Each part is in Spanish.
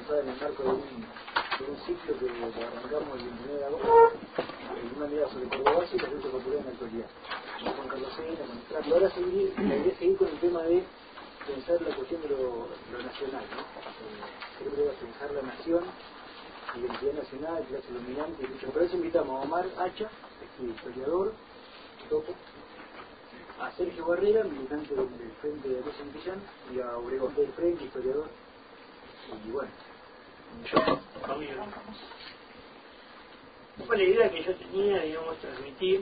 pensar en el marco de un ciclo que arrancamos el 29 de agosto, una mirada sobre Córdoba y la lucha popular en la actualidad. Con Juan Carlos Sena, con Estrato. Ahora la idea es seguir con el tema de pensar la cuestión de lo nacional, ¿no? Creo que va a pensar la nación, identidad nacional, clase dominante, y mucho. Por eso invitamos a Omar Hacha, historiador, topo, a Sergio Barrera, militante del Frente de Rosa Santillán, y a Obregón del Frente, historiador, y bueno. Un poco la idea que yo tenía, digamos, transmitir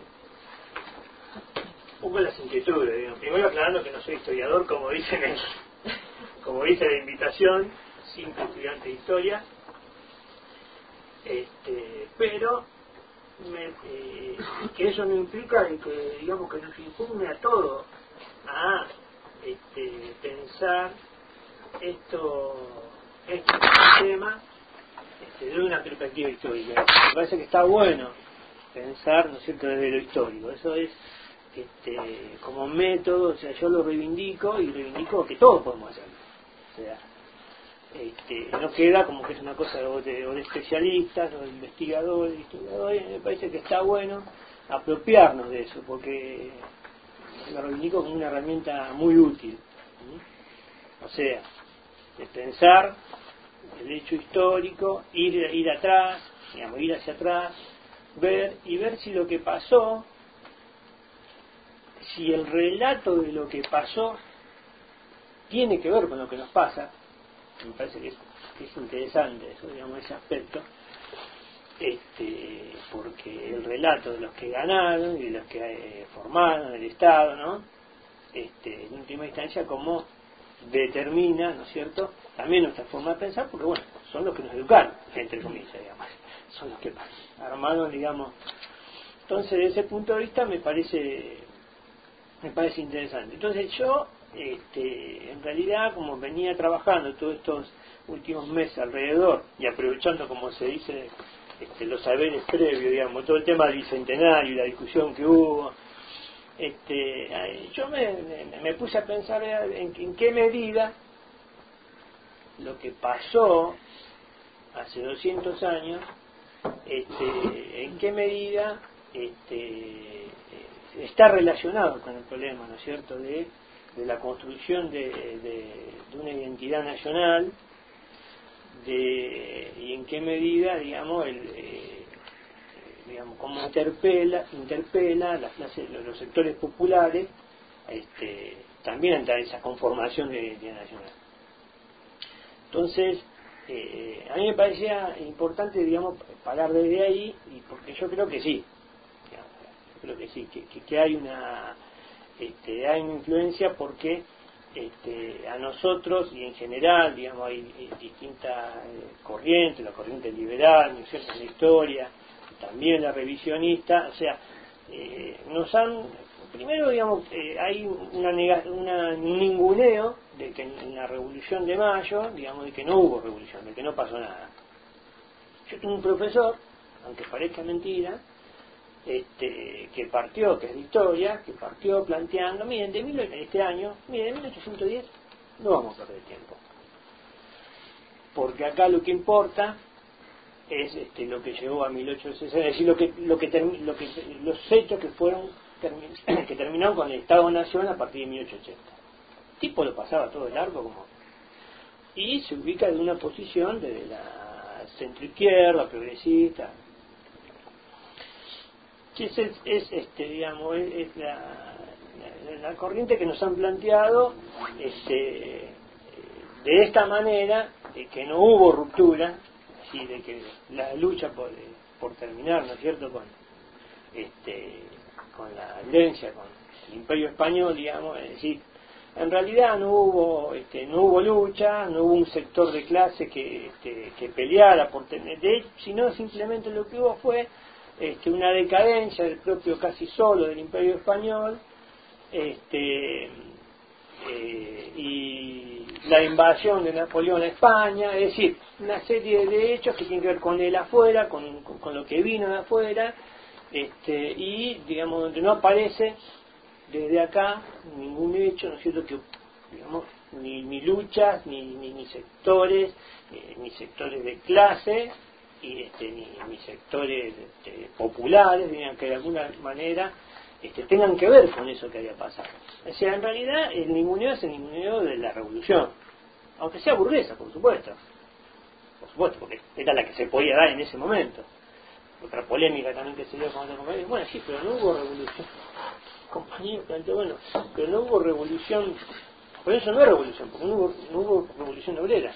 un poco las inquietudes, digamos. Primero aclarando que no soy historiador, como dice la invitación, simple estudiante de historia, pero que eso no implica que, digamos, que nos impugne a todos a pensar este tema desde una perspectiva histórica. Me parece que está bueno pensar, ¿no es cierto?, desde lo histórico. Eso es como método, o sea, yo lo reivindico y reivindico que todos podemos hacerlo. O sea, no queda como que es una cosa de especialistas o de investigadores, historiadores. Me parece que está bueno apropiarnos de eso, porque lo reivindico como una herramienta muy útil. O sea, de pensar el hecho histórico, ir atrás, digamos, ir hacia atrás, ver si lo que pasó, si el relato de lo que pasó tiene que ver con lo que nos pasa. Me parece que es interesante eso, digamos, ese aspecto, porque el relato de los que ganaron y de los que formaron el Estado, ¿no? En última instancia, como determina, ¿no es cierto?, también nuestra forma de pensar, porque bueno, son los que nos educaron, entre comillas, digamos, son los que armaron, digamos. Entonces, desde ese punto de vista me parece interesante. Entonces yo, en realidad, como venía trabajando todos estos últimos meses alrededor, y aprovechando, como se dice, los saberes previos, digamos, todo el tema del bicentenario y la discusión que hubo, yo me puse a pensar en qué medida lo que pasó hace 200 años, en qué medida está relacionado con el problema, ¿no es cierto?, de la construcción de una identidad nacional, y en qué medida, digamos, digamos, como interpela las clases, los sectores populares, también ante esa conformación de identidad nacional. Entonces, a mí me parecía importante, digamos, parar desde ahí, y porque yo creo que sí, digamos, yo creo que sí, que hay una influencia, porque a nosotros y en general, digamos, hay distintas corrientes, la corriente liberal, ¿no es cierto?, en la historia, también la revisionista, o sea, nos han, primero, digamos, hay un ninguneo de que en la Revolución de Mayo, digamos, de que no hubo revolución, de que no pasó nada. Yo tengo un profesor, aunque parezca mentira, que partió, que es de historia, que partió planteando, miren, de 1810 no vamos a perder tiempo, porque acá lo que importa es lo que llegó a 1860, es decir, los hechos que terminaron con el Estado-Nación a partir de 1880. El tipo lo pasaba todo de largo, y se ubica en una posición de la centroizquierda, progresista, que digamos, es la corriente que nos han planteado de esta manera, de que no hubo ruptura, así, de que la lucha por terminar, ¿no es cierto?, con la herencia, con el Imperio Español, digamos, es decir, en realidad no hubo lucha, no hubo un sector de clase que peleara por tener, sino simplemente lo que hubo fue una decadencia del propio casi solo del Imperio Español, y la invasión de Napoleón a España, es decir, una serie de hechos que tienen que ver con él afuera, con lo que vino de afuera, y digamos, donde no aparece desde acá ningún hecho, ¿no es cierto?, que, digamos, ni luchas, ni sectores de clase, y ni sectores populares, digan, que de alguna manera tengan que ver con eso que había pasado. O sea, en realidad el ninguneo es el ninguneo de la revolución, aunque sea burguesa, por supuesto, porque era la que se podía dar en ese momento. Otra polémica también que se dio con otros compañeros, bueno, sí, pero no hubo revolución. Compañero planteó, bueno, pero no hubo revolución, por eso no es revolución, porque no hubo revolución obrera.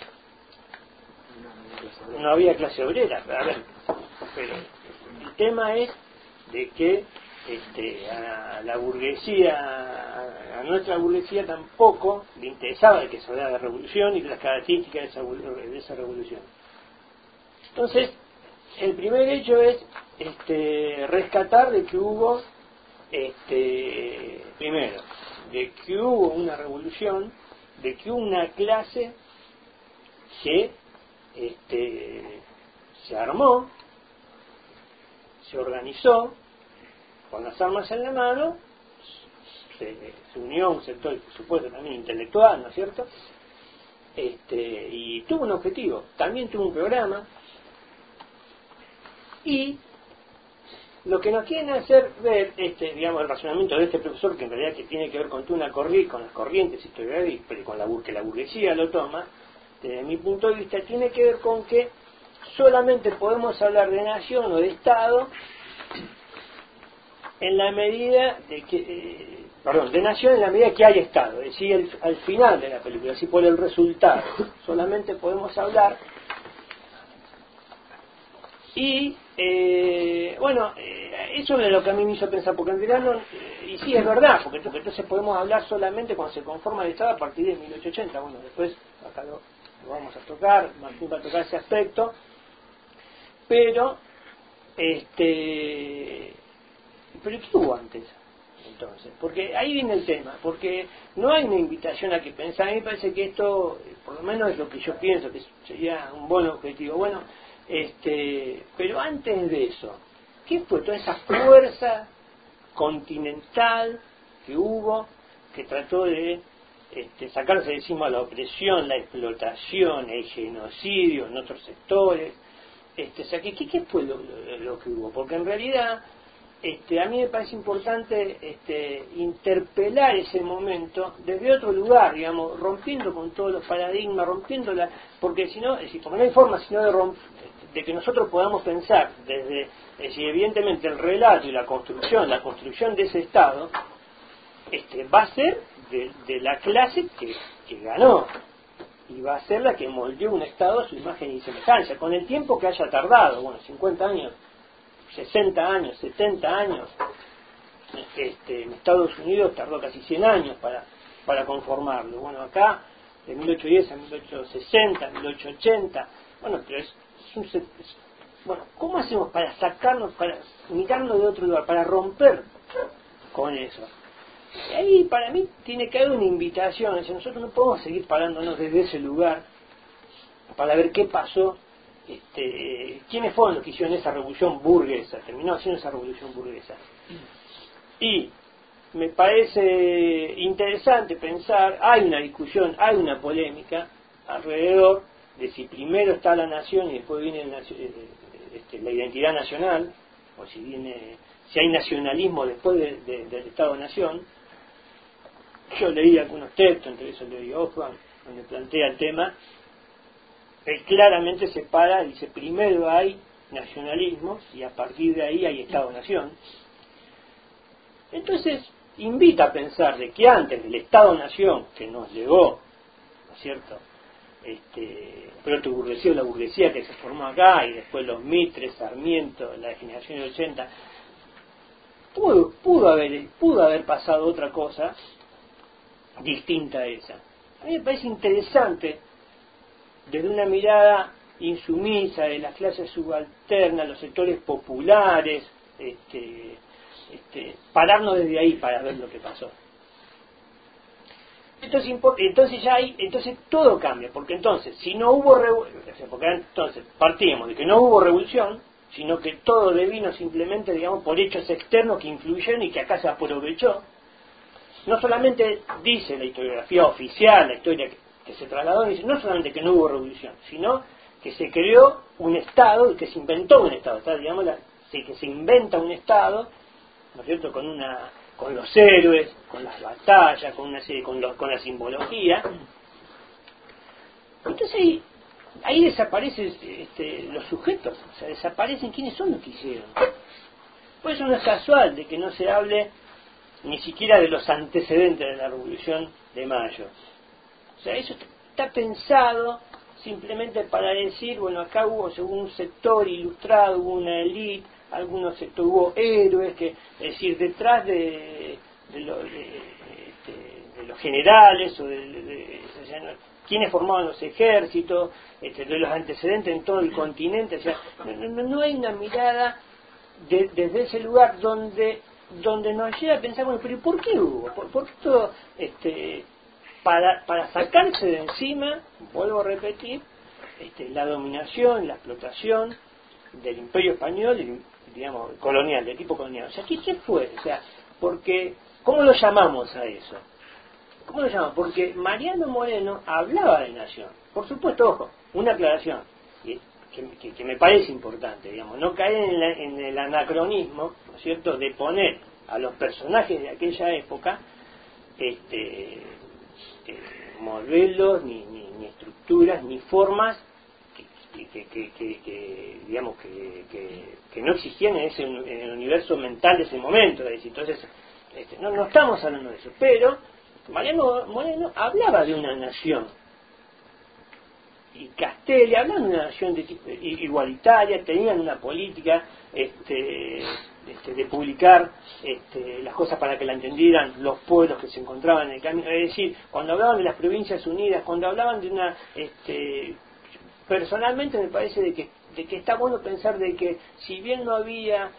No había clase obrera. A ver, pero el tema es de que a la burguesía, a nuestra burguesía tampoco le interesaba de que se hablara de revolución y de las características de esa revolución. Entonces, el primer hecho es rescatar de que hubo, primero, de que hubo una revolución, de que hubo una clase que se armó, se organizó con las armas en la mano, se unió a un sector, por supuesto, también intelectual, ¿no es cierto? Y tuvo un objetivo, también tuvo un programa, y lo que nos quieren hacer ver, digamos, el razonamiento de este profesor, que en realidad que tiene que ver con una con las corrientes historiográficas, pero con que la burguesía lo toma, desde mi punto de vista, tiene que ver con que solamente podemos hablar de nación o de Estado en la medida de que, de nación en la medida que hay Estado, es decir, al final de la película, así por el resultado, solamente podemos hablar. Y eso es lo que a mí me hizo pensar, porque en realidad y sí es verdad, porque entonces podemos hablar solamente cuando se conforma el Estado a partir de 1880. Bueno, después acá lo vamos a tocar, Martín va a tocar ese aspecto, pero ¿qué hubo antes? Entonces, porque ahí viene el tema, porque no hay una invitación a que pensar. A mí me parece que esto, por lo menos es lo que yo pienso, que sería un buen objetivo. Bueno, pero antes de eso, ¿qué fue toda esa fuerza continental que hubo, que trató de sacarse de encima la opresión, la explotación, el genocidio en otros sectores? O sea, ¿qué fue lo que hubo? Porque en realidad a mí me parece importante interpelar ese momento desde otro lugar, digamos, rompiendo con todos los paradigmas, porque si no, porque no hay forma sino de que nosotros podamos pensar desde, evidentemente el relato y la construcción de ese Estado va a ser de la clase que ganó, y va a ser la que moldeó un Estado a su imagen y semejanza, con el tiempo que haya tardado, 50 años, 60 años, 70 años. En Estados Unidos tardó casi 100 años para conformarlo. Bueno, acá de 1810 a 1860, 1880, pero bueno, ¿cómo hacemos para sacarnos, para mirarnos de otro lugar, para romper con eso? Y ahí para mí tiene que haber una invitación, es decir, nosotros no podemos seguir parándonos desde ese lugar para ver qué pasó, quiénes fueron los que hicieron esa revolución burguesa, terminó haciendo esa revolución burguesa. Y me parece interesante pensar, hay una discusión, hay una polémica alrededor de si primero está la nación y después viene la identidad nacional, o si hay nacionalismo después del Estado-Nación. Yo leí algunos textos, entre esos leí Oswald, donde plantea el tema. Él claramente separa, dice, primero hay nacionalismo y a partir de ahí hay Estado-Nación. Entonces invita a pensar de que antes del Estado-Nación que nos llegó, ¿no es cierto?, proto-burguesía o la burguesía que se formó acá, y después los Mitres, Sarmiento, la generación del 80, pudo haber pasado otra cosa distinta a esa. A mí me parece interesante, desde una mirada insumisa de las clases subalternas, los sectores populares, pararnos desde ahí para ver lo que pasó. Entonces todo cambia, porque entonces si no hubo entonces partimos de que no hubo revolución, sino que todo devino simplemente, digamos, por hechos externos que influyeron y que acá se aprovechó. no solamente dice la historiografía oficial, la historia que se trasladó, dice no solamente que no hubo revolución, sino que se creó un Estado, que se inventó un Estado, ¿está? Digamos, que se inventa un Estado, ¿no es cierto?, con los héroes, con las batallas, con una serie, con la simbología. Entonces ahí desaparecen los sujetos, o sea, desaparecen quiénes son los que hicieron. Por eso no es casual de que no se hable ni siquiera de los antecedentes de la Revolución de Mayo. O sea, eso está pensado simplemente para decir, bueno, acá hubo según un sector ilustrado, hubo una élite, algunos sectores, hubo héroes, que, es decir, detrás de los generales o o sea, quienes formaban los ejércitos, de los antecedentes en todo el continente, o sea, no hay una mirada desde ese lugar donde nos lleva a pensar, bueno, pero ¿por qué hubo? ¿Por qué todo, para sacarse de encima, vuelvo a repetir, la dominación, la explotación del Imperio Español, digamos, colonial, de tipo colonial? O sea, ¿qué fue? O sea, porque, ¿cómo lo llamamos a eso? ¿Cómo lo llamamos? Porque Mariano Moreno hablaba de nación. Por supuesto, ojo, una aclaración que me parece importante, digamos, no caer en el anacronismo, ¿no es cierto?, de poner a los personajes de aquella época modelos, ni estructuras, ni formas digamos que no existían en el universo mental de ese momento. Es decir, entonces no estamos hablando de eso, pero Mariano Moreno hablaba de una nación, y Castelli hablaba de una nación de tipo igualitaria, tenían una política de publicar las cosas para que la entendieran los pueblos que se encontraban en el camino. Es decir, cuando hablaban de las Provincias Unidas, cuando hablaban de una personalmente me parece de que está bueno pensar de que si bien no había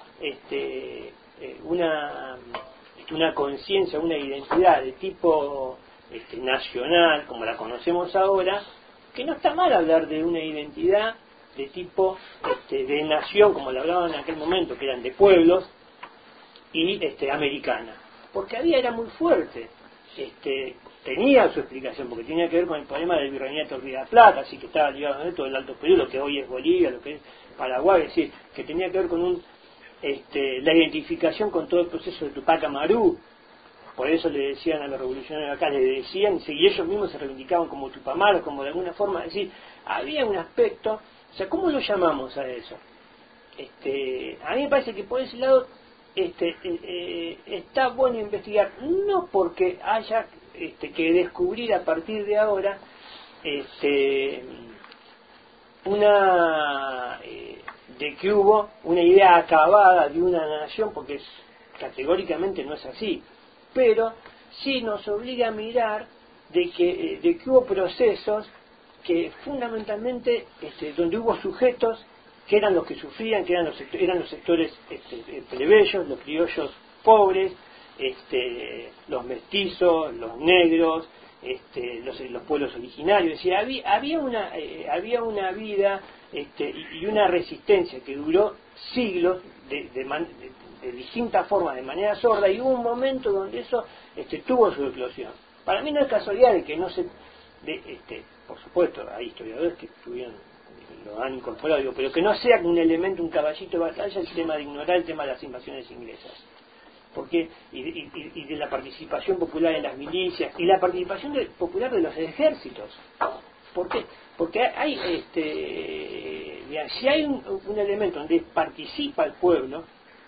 una conciencia, una identidad de tipo nacional como la conocemos ahora, que no está mal hablar de una identidad de tipo de nación como la hablaban en aquel momento, que eran de pueblos y americana, porque era muy fuerte, tenía su explicación, porque tenía que ver con el problema del virreinato del Río de la Plata, así que estaba ligado a todo el Alto Perú, lo que hoy es Bolivia, lo que es Paraguay, es decir, que tenía que ver con la identificación con todo el proceso de Tupac Amaru. Por eso le decían a los revolucionarios acá, le decían, y ellos mismos se reivindicaban como tupamaros, como de alguna forma, es decir, había un aspecto, o sea, ¿cómo lo llamamos a eso? A mí me parece que por ese lado está bueno investigar, no porque haya que descubrir a partir de ahora de que hubo una idea acabada de una nación, porque categóricamente no es así, pero sí nos obliga a mirar de que hubo procesos que fundamentalmente donde hubo sujetos que eran los que sufrían, que eran los sectores plebeyos, los criollos pobres, los mestizos, los negros, los pueblos originarios. Es decir, había una vida y una resistencia que duró siglos de distintas formas, de manera sorda, y hubo un momento donde eso tuvo su eclosión. Para mí no es casualidad de que no se... por supuesto, hay historiadores que lo han incorporado, pero que no sea un elemento, un caballito de batalla el tema de ignorar el tema de las invasiones inglesas. Porque y de la participación popular en las milicias y la participación popular de los ejércitos. ¿Por qué? Porque hay si hay un elemento donde participa el pueblo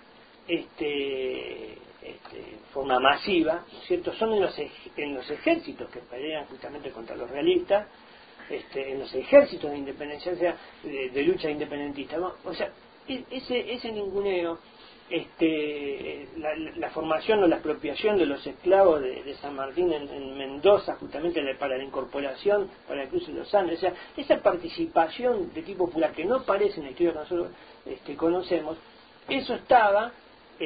en forma masiva, ¿no es cierto?, son en los ejércitos que pelean justamente contra los realistas, en los ejércitos de independencia, o sea, de lucha independentista, ¿no? O sea, ese ninguneo, la formación o la apropiación de los esclavos de San Martín en Mendoza, justamente para la incorporación para el cruce de los Andes, o sea, esa participación de tipo popular que no aparece en la historia que nosotros conocemos, eso estaba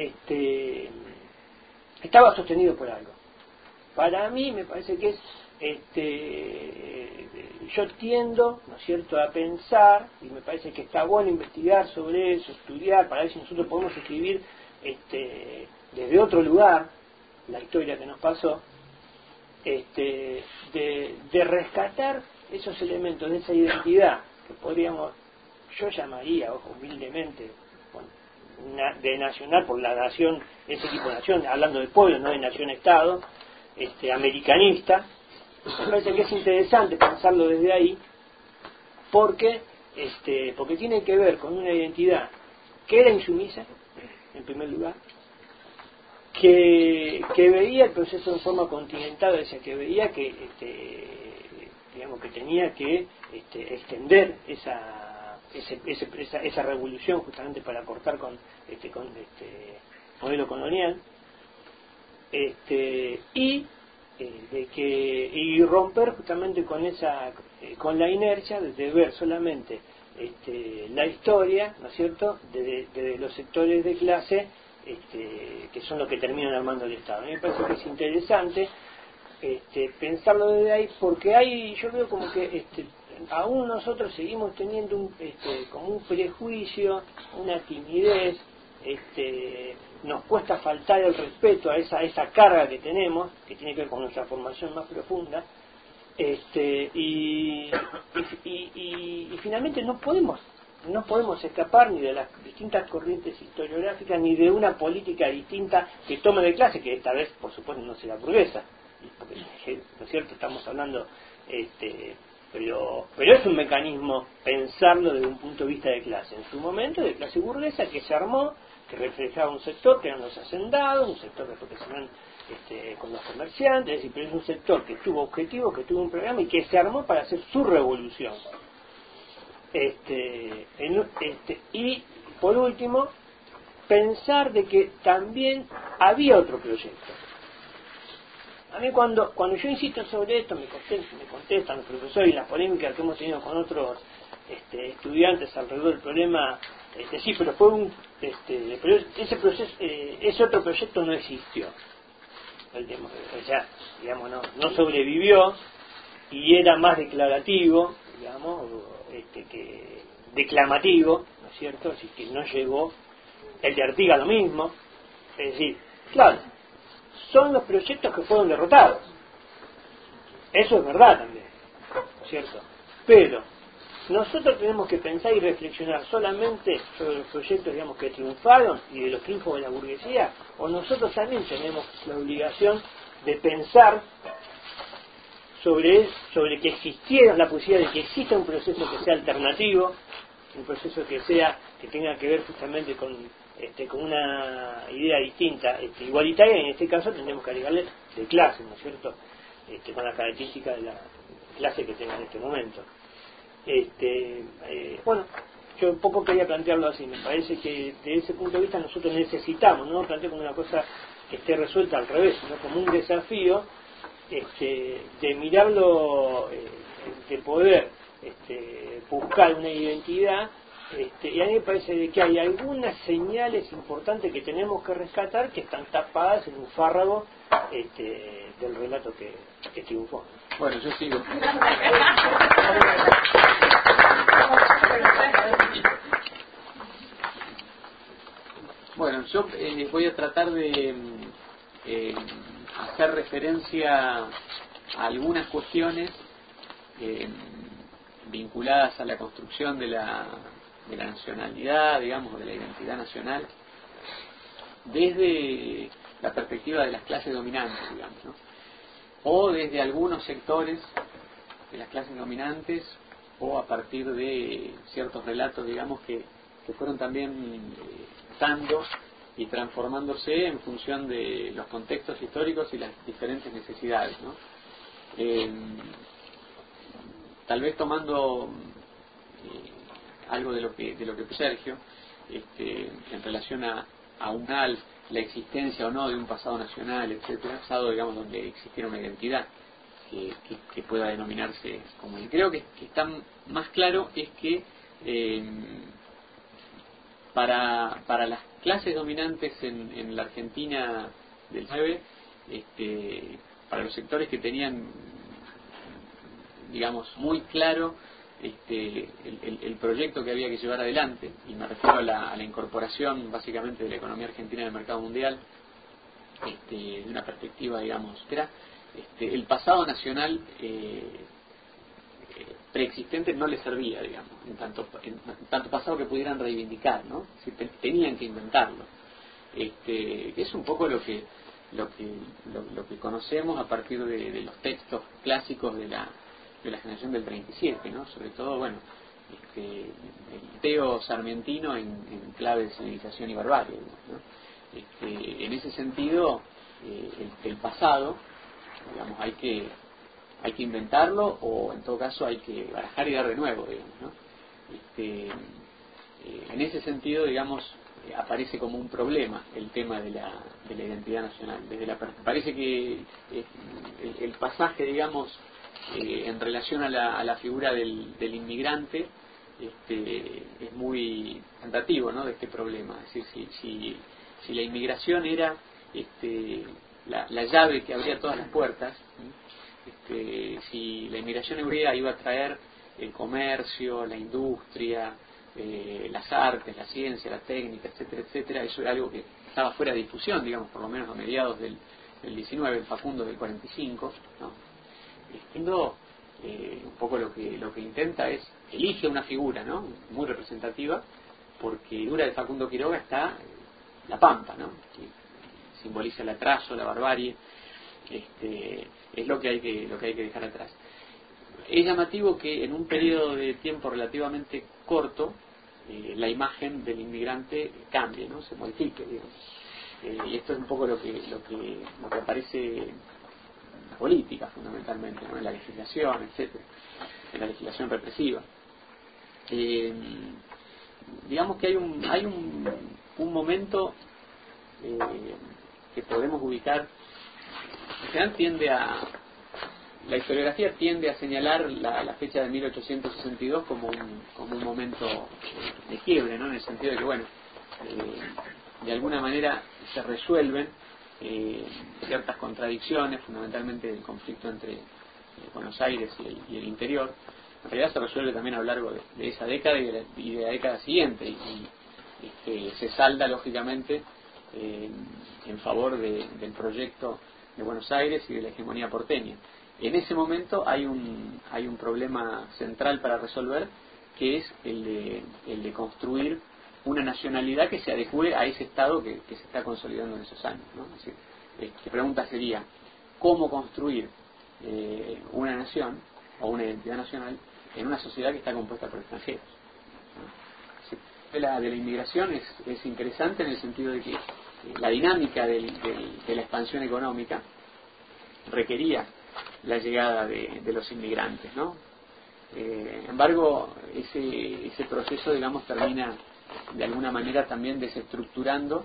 sostenido por algo. Para mí me parece que es yo tiendo, ¿no es cierto?, a pensar, y me parece que está bueno investigar sobre eso, estudiar, para ver si nosotros podemos escribir desde otro lugar, la historia que nos pasó, de rescatar esos elementos de esa identidad que podríamos, yo llamaría, ojo, humildemente, bueno, de nacional, por la nación, ese tipo de nación, hablando de pueblo, no de nación-estado, americanista. Me parece que es interesante pensarlo desde ahí, porque tiene que ver con una identidad que era insumisa, en primer lugar, que veía el proceso en forma continental, o sea, que veía que digamos que tenía que extender esa revolución justamente para cortar con modelo colonial, y romper justamente con la inercia de ver solamente la historia, ¿no es cierto?, de los sectores de clase que son los que terminan armando el Estado. A mí me parece que es interesante pensarlo desde ahí, porque yo veo como que aún nosotros seguimos teniendo como un prejuicio, una timidez, nos cuesta faltar el respeto a esa carga que tenemos, que tiene que ver con nuestra formación más profunda, y finalmente no podemos escapar ni de las distintas corrientes historiográficas, ni de una política distinta que tome de clase, que esta vez, por supuesto, no será burguesa, porque, ¿no es cierto?, estamos hablando, pero es un mecanismo pensarlo desde un punto de vista de clase. En su momento, de clase burguesa, que se armó, que reflejaba un sector que eran los hacendados, un sector que se ven con los comerciantes, es decir, pero es un sector que tuvo objetivos, que tuvo un programa y que se armó para hacer su revolución. Y por último, pensar de que también había otro proyecto. A mí cuando yo insisto sobre esto, me contestan los profesores, y las polémicas que hemos tenido con otros estudiantes alrededor del problema, sí, pero fue pero ese otro proyecto no existió. O sea, digamos, no sobrevivió, y era más declarativo, digamos, que declamativo, ¿no es cierto? Así que no llegó. El de Artigas lo mismo. Es decir, claro, son los proyectos que fueron derrotados. Eso es verdad también, ¿no es cierto? Pero nosotros tenemos que pensar y reflexionar solamente sobre los proyectos, digamos, que triunfaron y de los triunfos de la burguesía, o nosotros también tenemos la obligación de pensar sobre que existiera la posibilidad de que exista un proceso que sea alternativo, un proceso que tenga que ver justamente con una idea distinta, igualitaria, y en este caso tendremos que agregarle de clase, ¿no es cierto?, con las características de la clase que tenga en este momento. Bueno, yo un poco quería plantearlo así. Me parece que de ese punto de vista nosotros necesitamos, no planteo como una cosa que esté resuelta al revés, sino como un desafío de mirarlo, de poder buscar una identidad, y a mí me parece de que hay algunas señales importantes que tenemos que rescatar, que están tapadas en un fárrago del relato que triunfó. Bueno, yo sigo. Bueno, yo voy a tratar de hacer referencia a algunas cuestiones vinculadas a la construcción de la nacionalidad, digamos, de la identidad nacional, desde la perspectiva de las clases dominantes, digamos, ¿no?, o desde algunos sectores de las clases dominantes, o a partir de ciertos relatos, digamos, que fueron también dando y transformándose en función de los contextos históricos y las diferentes necesidades, ¿no? Tal vez tomando algo de lo que Sergio, en relación a UNAL, la existencia o no de un pasado nacional, etcétera, pasado, digamos, donde existiera una identidad que pueda denominarse como. Y creo que está más claro es que para las clases dominantes en la Argentina del 9, para los sectores que tenían, digamos, muy claro el proyecto que había que llevar adelante, y me refiero a la incorporación básicamente de la economía argentina en el mercado mundial, de una perspectiva, digamos, el pasado nacional preexistente no les servía, digamos, en tanto pasado que pudieran reivindicar, ¿no? Si tenían que inventarlo. Es un poco lo que conocemos a partir de los textos clásicos de la generación del 37, ¿no? Sobre todo, bueno, el teo sarmientino en clave de civilización y barbarie, ¿no? En ese sentido, el pasado, digamos, hay que inventarlo, o en todo caso hay que barajar y dar de nuevo, digamos, ¿no? En ese sentido, digamos, aparece como un problema el tema de la identidad nacional. Parece que el pasaje, digamos, en relación a la figura del inmigrante es muy tentativo, ¿no?, de este problema. Es decir, si la inmigración era la llave que abría todas las puertas, si la inmigración europea iba a traer el comercio, la industria, las artes, la ciencia, la técnica, etcétera, etcétera, eso era algo que estaba fuera de discusión, digamos, por lo menos a mediados del 19, el Facundo del 45, ¿no? Un poco lo que intenta es, elige una figura, ¿no?, muy representativa, porque dura de Facundo Quiroga está la Pampa, ¿no?, que simboliza el atraso, la barbarie. Es lo que hay que dejar atrás. Es llamativo que en un periodo de tiempo relativamente corto la imagen del inmigrante cambie, ¿no?, se modifique, digamos. Y esto es un poco lo que aparece en la política, fundamentalmente, ¿no?, en la legislación, etcétera, en la legislación represiva. Digamos que hay un momento que podemos ubicar. En general la historiografía tiende a señalar la fecha de 1862 como un momento de quiebre, ¿no?, en el sentido de que, bueno, de alguna manera se resuelven ciertas contradicciones, fundamentalmente del conflicto entre Buenos Aires y el interior. En realidad se resuelve también a lo largo de esa década y de la década siguiente, y se salda, lógicamente, en favor del proyecto de Buenos Aires y de la hegemonía porteña. En ese momento hay un problema central para resolver, que es el de construir una nacionalidad que se adecue a ese Estado que se está consolidando en esos años, ¿no? Es decir, la pregunta sería, ¿cómo construir una nación o una identidad nacional en una sociedad que está compuesta por extranjeros, ¿no? La inmigración es interesante en el sentido de que la dinámica de la expansión económica requería la llegada de los inmigrantes, ¿no? Sin embargo, ese proceso, digamos, termina de alguna manera también desestructurando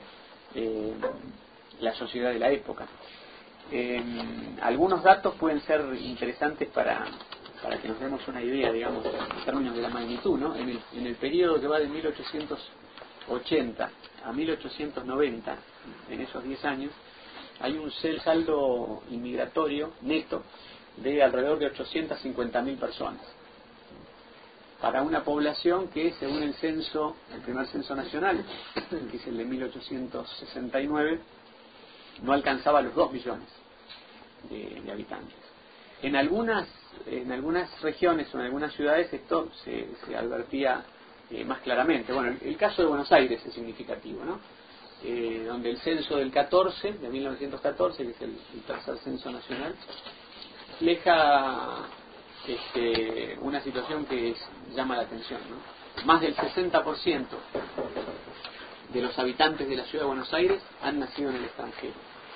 la sociedad de la época. Algunos datos pueden ser interesantes para que nos demos una idea, digamos, en términos de la magnitud, ¿no? En el periodo que va de 1880 a 1890, en esos 10 años, hay un saldo inmigratorio neto de alrededor de 850.000 personas, para una población que, según el primer censo nacional, que es el de 1869, no alcanzaba los 2 millones de habitantes. En algunas regiones o en algunas ciudades esto se advertía más claramente. Bueno, el caso de Buenos Aires es significativo, ¿no? Donde el censo del 14, de 1914, que es el tercer censo nacional, refleja una situación que llama la atención, ¿no? Más del 60% de los habitantes de la ciudad de Buenos Aires han nacido en el extranjero.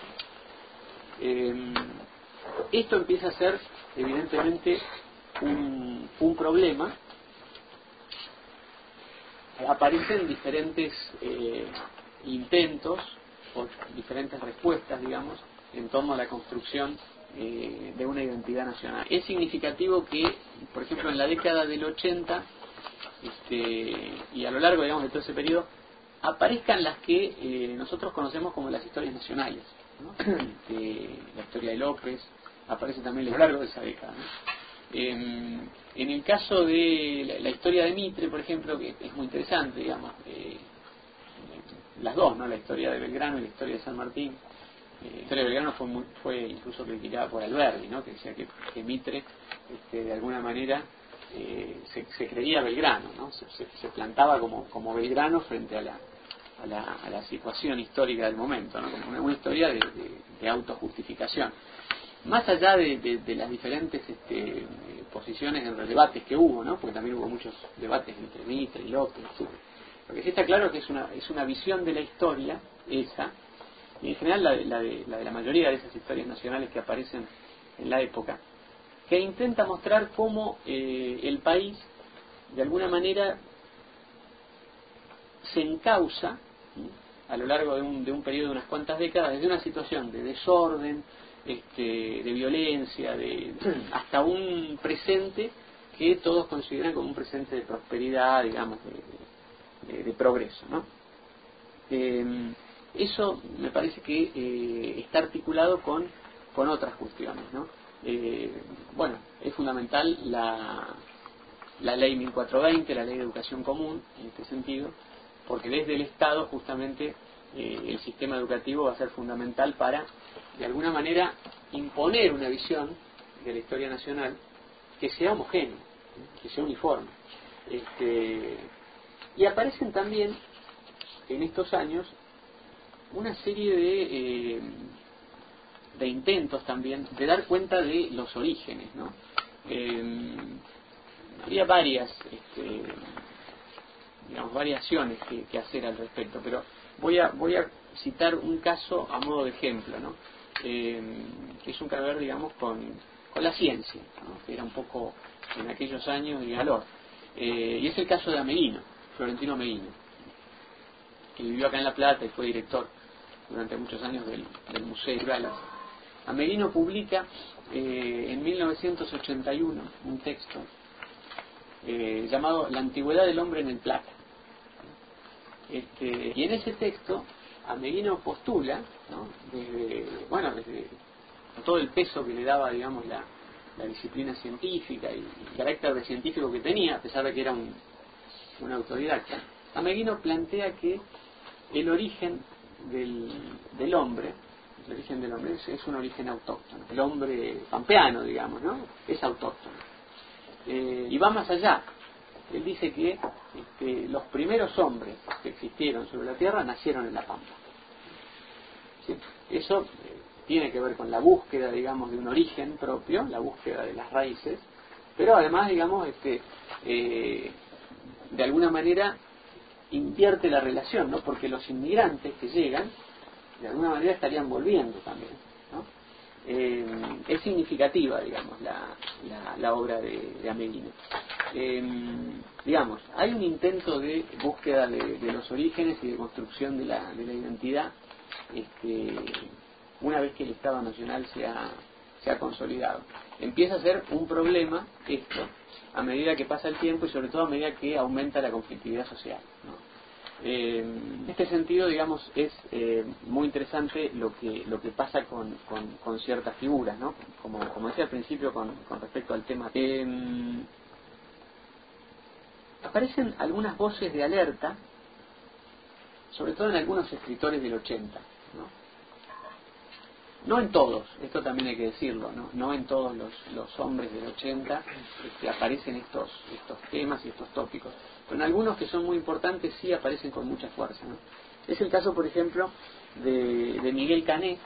Esto empieza a ser evidentemente un problema. Aparecen diferentes intentos o diferentes respuestas, digamos, en torno a la construcción de una identidad nacional. Es significativo que, por ejemplo, en la década del 80 y a lo largo, digamos, de todo ese periodo, aparezcan las que nosotros conocemos como las historias nacionales, ¿no? La historia de López aparece también a lo largo de esa década, ¿no? En el caso de la historia de Mitre, por ejemplo, que es muy interesante, digamos, las dos, ¿no?, la historia de Belgrano y la historia de San Martín, la historia de Belgrano fue incluso criticada por Alberdi, ¿no? Que decía que Mitre, de alguna manera, se creía Belgrano, ¿no? Se plantaba como Belgrano frente a la situación histórica del momento, ¿no? Como una historia de autojustificación. Más allá de las diferentes posiciones en los debates que hubo, ¿no? Porque también hubo muchos debates entre Mitre y López, etc. Lo que sí está claro que es una visión de la historia, esa, y en general la de la mayoría de esas historias nacionales que aparecen en la época, que intenta mostrar cómo el país, de alguna manera, se encausa, ¿sí?, a lo largo de un periodo de unas cuantas décadas, desde una situación de desorden, de violencia, hasta un presente que todos consideran como un presente de prosperidad, digamos, de progreso, ¿no? Eso me parece que está articulado con otras cuestiones, ¿no? Bueno, es fundamental la ley 1420, la ley de educación común, en este sentido, porque desde el Estado justamente el sistema educativo va a ser fundamental para, de alguna manera, imponer una visión de la historia nacional que sea homogénea, que sea uniforme. Y aparecen también en estos años una serie de intentos también de dar cuenta de los orígenes, ¿no? Había varias variaciones que hacer al respecto, pero voy a citar un caso a modo de ejemplo, ¿no? Que es un que ver, digamos, con la ciencia, ¿no? Que era un poco en aquellos años de valor, y es el caso de Ameghino, Florentino Ameghino, que vivió acá en La Plata y fue director durante muchos años del Museo Rural. Ameghino publica en 1981 un texto llamado La antigüedad del hombre en el Plata. Y en ese texto Ameghino postula, ¿no?, desde todo el peso que le daba, digamos, la disciplina científica y el carácter de científico que tenía, a pesar de que era un autodidacta, Ameghino plantea que el origen del hombre es un origen autóctono. El hombre pampeano, digamos, ¿no?, es autóctono. Y va más allá. Él dice que los primeros hombres que existieron sobre la Tierra nacieron en la Pampa. ¿Sí? Eso tiene que ver con la búsqueda, digamos, de un origen propio, la búsqueda de las raíces, pero además, digamos, de alguna manera invierte la relación, ¿no? Porque los inmigrantes que llegan, de alguna manera estarían volviendo también, ¿no? Es significativa, digamos, la obra de Ameghino. Digamos, hay un intento de búsqueda de los orígenes y de construcción de la identidad, una vez que el Estado Nacional se ha consolidado. Empieza a ser un problema esto a medida que pasa el tiempo y sobre todo a medida que aumenta la conflictividad social, ¿no? En este sentido, digamos, es muy interesante lo que pasa con ciertas figuras, ¿no? Como decía al principio con respecto al tema. Aparecen algunas voces de alerta, sobre todo en algunos escritores del 80, ¿no? No en todos, esto también hay que decirlo, no en todos los hombres del 80 aparecen estos temas y estos tópicos, pero en algunos que son muy importantes sí aparecen con mucha fuerza, ¿no? Es el caso, por ejemplo, de Miguel Cané,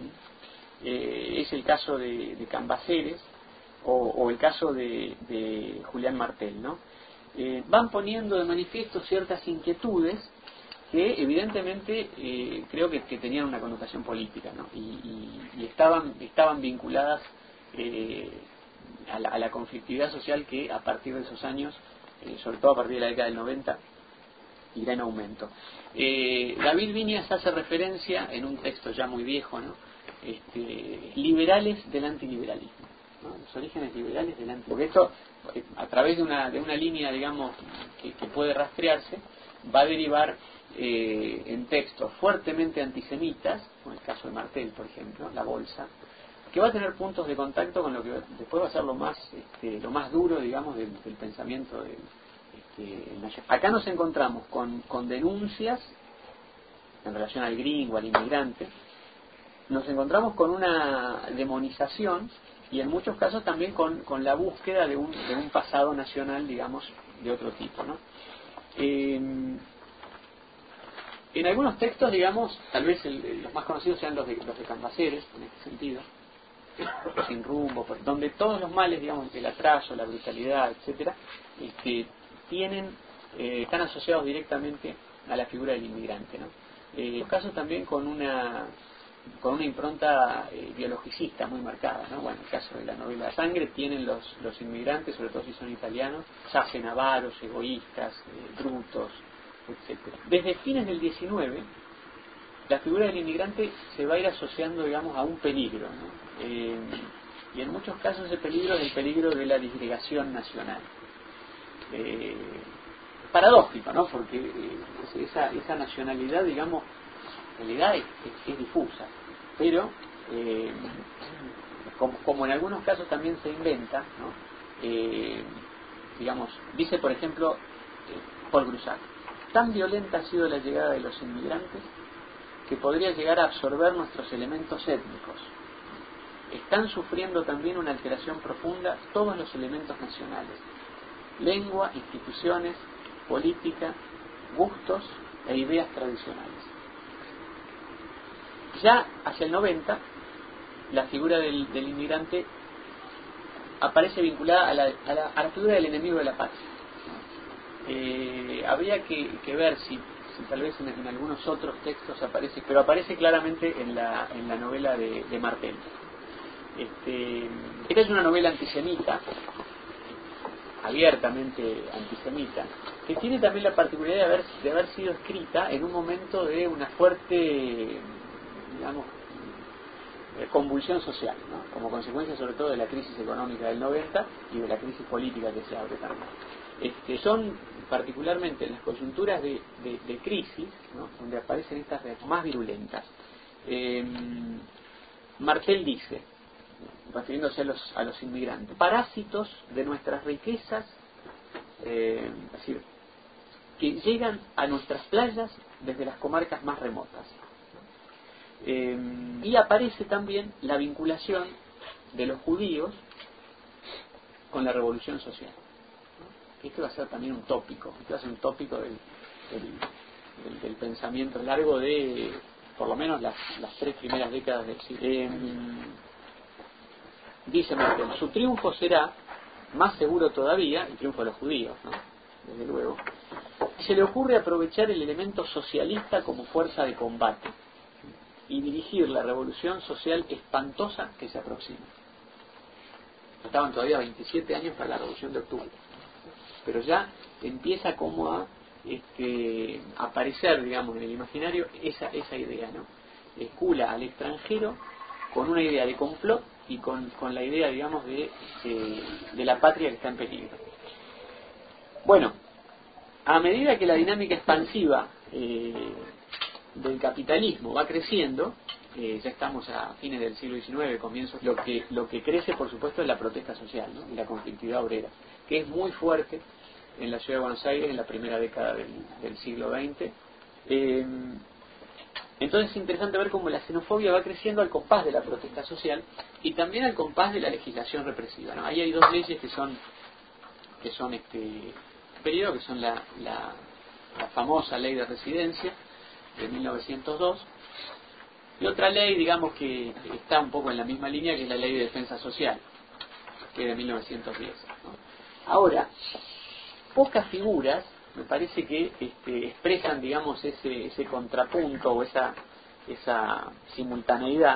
es el caso de Cambaceres o el caso de Julián Martel, ¿no? Van poniendo de manifiesto ciertas inquietudes que evidentemente creo que tenían una connotación política, ¿no? Y estaban vinculadas a la conflictividad social que a partir de esos años, sobre todo a partir de la década del 90, irá en aumento. David Viñas hace referencia en un texto ya muy viejo, ¿no? Liberales del antiliberalismo, ¿no? Los orígenes liberales del antiliberalismo. Porque esto, a través de una línea, digamos, que puede rastrearse, va a derivar en textos fuertemente antisemitas, como el caso de Martel, por ejemplo, La Bolsa, que va a tener puntos de contacto con lo que después va a ser lo más duro, digamos, del pensamiento acá nos encontramos con denuncias en relación al gringo, al inmigrante, nos encontramos con una demonización y en muchos casos también con la búsqueda de un pasado nacional, digamos, de otro tipo, ¿no? En algunos textos, digamos, tal vez los más conocidos sean los de Cambaceres, en este sentido, Sin Rumbo, donde todos los males, digamos, el atraso, la brutalidad, etcétera, están asociados directamente a la figura del inmigrante, ¿no? En los casos también con una impronta biologicista muy marcada, ¿no? Bueno, en el caso de la novela Sangre tienen los inmigrantes, sobre todo si son italianos, se hacen avaros, egoístas, brutos, etcétera. Desde fines del 19, la figura del inmigrante se va a ir asociando, digamos, a un peligro, ¿no? Y en muchos casos ese peligro es el peligro de la disgregación nacional. Paradójico, ¿no? Porque esa nacionalidad, digamos, en realidad es difusa, pero como en algunos casos también se inventa, ¿no? Digamos, dice por ejemplo Paul Grusac, tan violenta ha sido la llegada de los inmigrantes que podría llegar a absorber nuestros elementos étnicos. Están sufriendo también una alteración profunda todos los elementos nacionales: lengua, instituciones, política, gustos e ideas tradicionales. Ya hacia el 90, la figura del inmigrante aparece vinculada a la figura del enemigo de la patria. Habría que ver si tal vez en algunos otros textos aparece, pero aparece claramente en la novela de Martel. Esta es una novela antisemita, abiertamente antisemita, que tiene también la particularidad de haber sido escrita en un momento de una fuerte, digamos, convulsión social, ¿no? Como consecuencia sobre todo de la crisis económica del 90 y de la crisis política que se abre también. Son particularmente las coyunturas de crisis, ¿no? Donde aparecen estas reacciones más virulentas. Martel dice, refiriéndose a los inmigrantes, parásitos de nuestras riquezas, es decir, que llegan a nuestras playas desde las comarcas más remotas. Y aparece también la vinculación de los judíos con la revolución social. Este va a ser también un tópico, del pensamiento largo de por lo menos las 3 primeras décadas del siglo. Dice Martel, su triunfo será más seguro todavía, el triunfo de los judíos, ¿no? Desde luego, se le ocurre aprovechar el elemento socialista como fuerza de combate y dirigir la revolución social espantosa que se aproxima. Estaban todavía 27 años para la revolución de octubre, pero ya empieza como a aparecer, digamos, en el imaginario esa idea, ¿no? Escula al extranjero con una idea de complot y con la idea, digamos, de la patria que está en peligro. Bueno, a medida que la dinámica expansiva del capitalismo va creciendo, ya estamos a fines del siglo XIX, comienzo, lo que crece, por supuesto, es la protesta social, ¿no? Y la conflictividad obrera, que es muy fuerte en la ciudad de Buenos Aires en la primera década del siglo XX. Entonces es interesante ver cómo la xenofobia va creciendo al compás de la protesta social y también al compás de la legislación represiva, ¿no? Ahí hay 2 leyes que son periodo, que son la famosa ley de residencia de 1902 y otra ley, digamos, que está un poco en la misma línea, que es la ley de defensa social, que es de 1910, ¿no? Ahora, pocas figuras me parece que expresan, digamos, ese contrapunto o esa simultaneidad,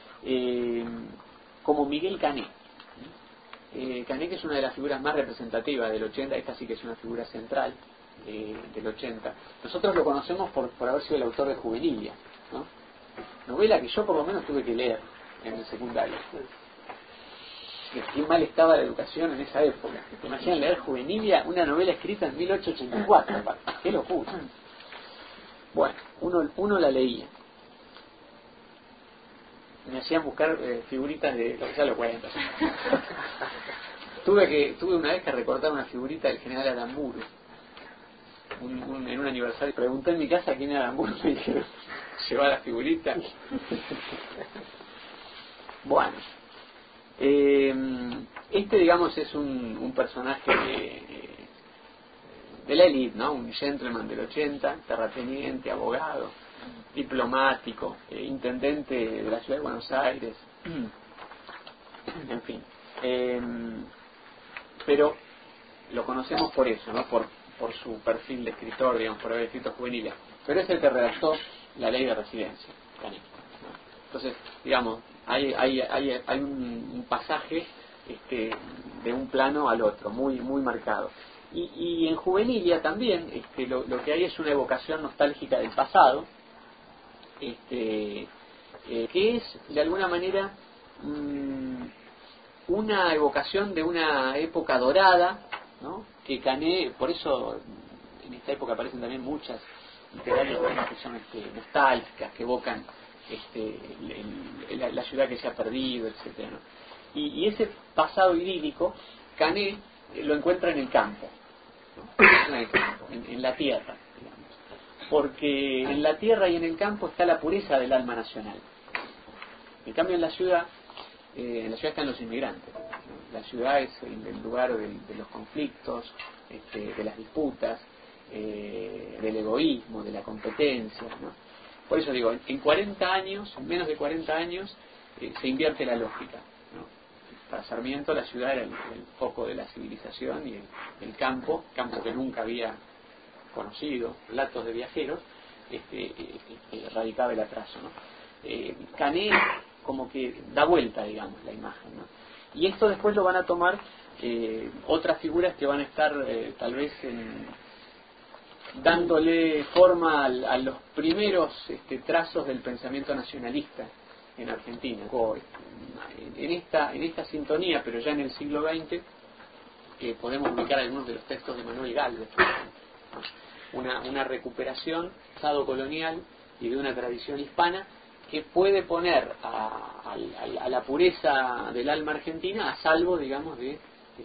como Miguel Cané. Cané, que es una de las figuras más representativas del 80, esta sí que es una figura central del 80. Nosotros lo conocemos por haber sido el autor de Juvenilia, ¿no? Novela que yo por lo menos tuve que leer en el secundario. Qué mal estaba la educación en esa época. ¿Te imaginas leer Juvenilia, una novela escrita en 1884? ¡Qué locura! Bueno, uno la leía. Me hacían buscar figuritas de lo que sea los 40. Tuve una vez que recortar una figurita del general Aramburu. en un aniversario, pregunté en mi casa quién era Moore, me dijeron, lleva la figurita. Bueno, digamos es un personaje de la élite, ¿no? Un gentleman del 80, terrateniente, abogado, diplomático, intendente de la ciudad de Buenos Aires, en fin. Pero lo conocemos por eso, ¿no? Por su perfil de escritor, digamos, por haber escrito juveniles. Pero es el que redactó la ley de residencia, ¿no? Entonces, digamos, hay un pasaje de un plano al otro, muy muy marcado. Y en Juvenilia también lo que hay es una evocación nostálgica del pasado, que es de alguna manera una evocación de una época dorada, ¿no? Que Canet, por eso en esta época aparecen también muchas literarias que son nostálgicas, que evocan la ciudad que se ha perdido, etcétera, ¿no? Y ese pasado idílico Canet lo encuentra en el campo, ¿no? En la tierra, digamos. Porque en la tierra y en el campo está la pureza del alma nacional. En cambio en la ciudad están los inmigrantes, ¿no? La ciudad es el lugar de los conflictos, de las disputas, del egoísmo, de la competencia, ¿no? Por eso digo, en 40 años, en menos de 40 años, se invierte la lógica, ¿no? Para Sarmiento la ciudad era el foco de la civilización y el campo que nunca había conocido, relatos de viajeros, radicaba el atraso, ¿no? Canet como que da vuelta, digamos, la imagen, ¿no? Y esto después lo van a tomar otras figuras que van a estar tal vez dándole forma a los primeros trazos del pensamiento nacionalista en Argentina. En esta sintonía, pero ya en el siglo XX, podemos ubicar algunos de los textos de Manuel Gálvez, una recuperación del pasado colonial y de una tradición hispana que puede poner a la pureza del alma argentina a salvo, digamos, de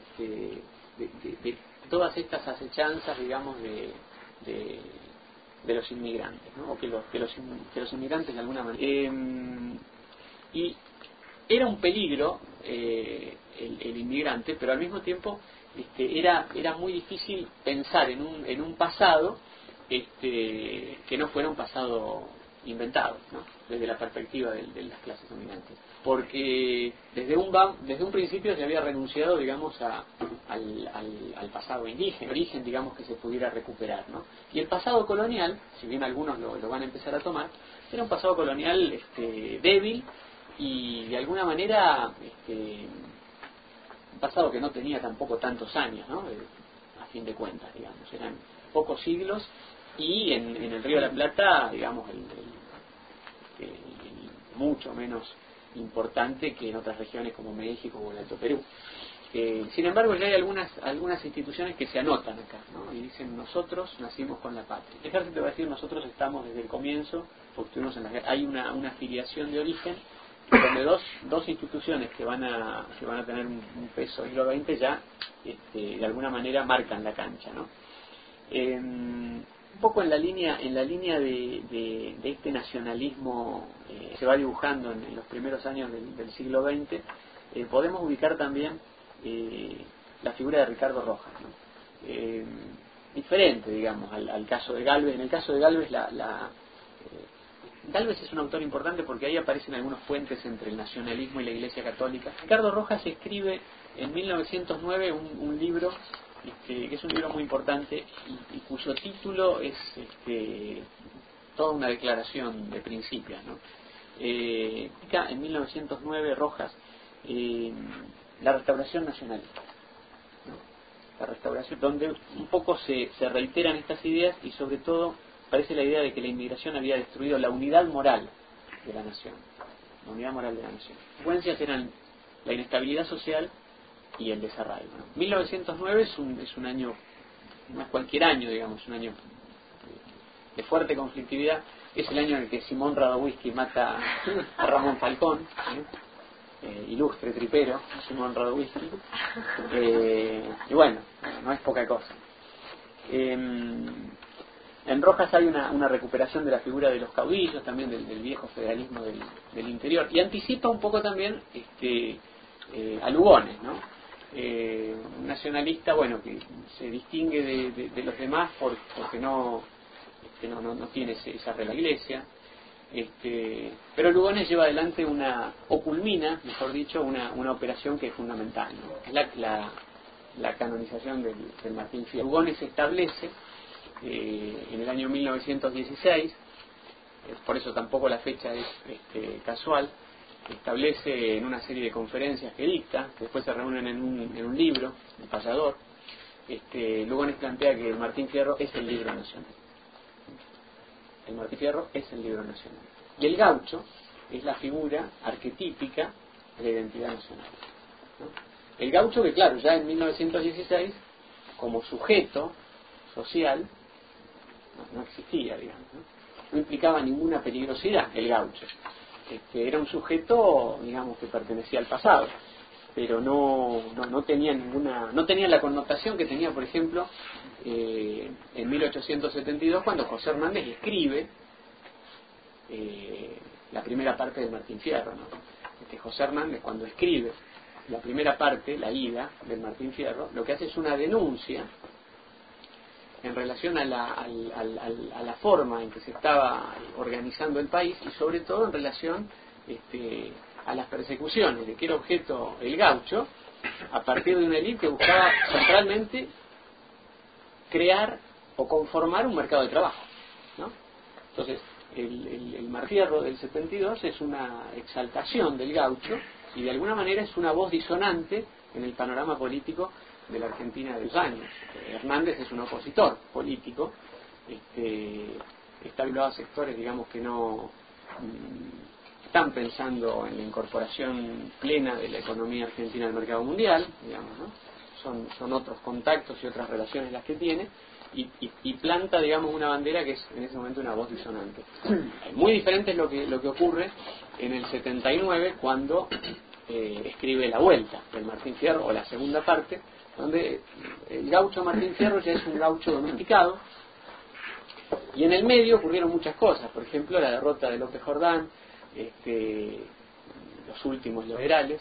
todas estas acechanzas, digamos, de los inmigrantes, ¿no? O que los inmigrantes de alguna manera. Y era un peligro el inmigrante, pero al mismo tiempo era muy difícil pensar en un pasado que no fuera un pasado inventado, ¿no? Desde la perspectiva de las clases dominantes, porque desde un principio se había renunciado, digamos, al pasado indígena, origen, digamos, que se pudiera recuperar, ¿no? Y el pasado colonial, si bien algunos lo van a empezar a tomar, era un pasado colonial débil y de alguna manera un pasado que no tenía tampoco tantos años, ¿no? A fin de cuentas, digamos, eran pocos siglos. Y en el Río de la Plata, digamos, mucho menos importante que en otras regiones como México o el Alto Perú. Sin embargo, ya hay algunas instituciones que se anotan acá, ¿no? Y dicen, nosotros nacimos con la patria. El ejército va a decir, nosotros estamos desde el comienzo, porque estuvimos en la guerra. Hay una afiliación de origen, donde dos instituciones que van a tener un peso en el siglo XX ya, de alguna manera, marcan la cancha, ¿no? Un poco en la línea de este nacionalismo que se va dibujando en los primeros años del siglo XX, podemos ubicar también la figura de Ricardo Rojas, ¿no? Diferente, digamos, al caso de Gálvez. En el caso de Gálvez, Gálvez es un autor importante porque ahí aparecen algunos puentes entre el nacionalismo y la Iglesia Católica. Ricardo Rojas escribe en 1909 un libro que es un libro muy importante y cuyo título es toda una declaración de principios, ¿no? En 1909 Rojas la restauración nacionalista, ¿no? La restauración, donde un poco se reiteran estas ideas y sobre todo parece la idea de que la inmigración había destruido la unidad moral de la nación, la unidad moral de la nación. Las consecuencias eran la inestabilidad social y el desarraigo, ¿no? 1909 es un año, no es cualquier año, digamos, un año de fuerte conflictividad. Es el año en el que Simón Radowisky mata a Ramón Falcón, ilustre tripero, Simón Radowisky, y bueno, no es poca cosa. En Rojas hay una recuperación de la figura de los caudillos, también del viejo federalismo del interior, y anticipa un poco también a Lugones, ¿no? Un nacionalista, bueno, que se distingue de los demás porque no tiene esa re la iglesia, pero Lugones lleva adelante culmina, mejor dicho, una operación que es fundamental, ¿no? La canonización del Martín Fierro. Lugones establece en el año 1916, por eso tampoco la fecha es casual, establece en una serie de conferencias que dicta, que después se reúnen en un libro, El Payador. Lugones plantea que el Martín Fierro es el libro nacional. El Martín Fierro es el libro nacional. Y el gaucho es la figura arquetípica de la identidad nacional, ¿no? El gaucho que, claro, ya en 1916, como sujeto social, no existía, digamos, no implicaba ninguna peligrosidad el gaucho. Era un sujeto, digamos, que pertenecía al pasado, pero no tenía la connotación que tenía, por ejemplo, en 1872, cuando José Hernández escribe la primera parte del Martín Fierro, ¿no? José Hernández, cuando escribe la primera parte, la ida del Martín Fierro, lo que hace es una denuncia en relación a la forma en que se estaba organizando el país, y sobre todo en relación a las persecuciones de que era objeto el gaucho, a partir de una élite que buscaba centralmente crear o conformar un mercado de trabajo, ¿no? Entonces, el Martín Fierro del 72 es una exaltación del gaucho, y de alguna manera es una voz disonante en el panorama político de la Argentina de los años. Hernández es un opositor político, está vinculado a sectores, digamos, que no están pensando en la incorporación plena de la economía argentina al mercado mundial, digamos, ¿no? Son otros contactos y otras relaciones las que tiene, y planta, digamos, una bandera que es en ese momento una voz disonante. Muy diferente es lo que ocurre en el 79, cuando escribe La Vuelta del Martín Fierro, o la segunda parte, donde el gaucho Martín Fierro ya es un gaucho domesticado, y en el medio ocurrieron muchas cosas. Por ejemplo, la derrota de López Jordán, los últimos liberales,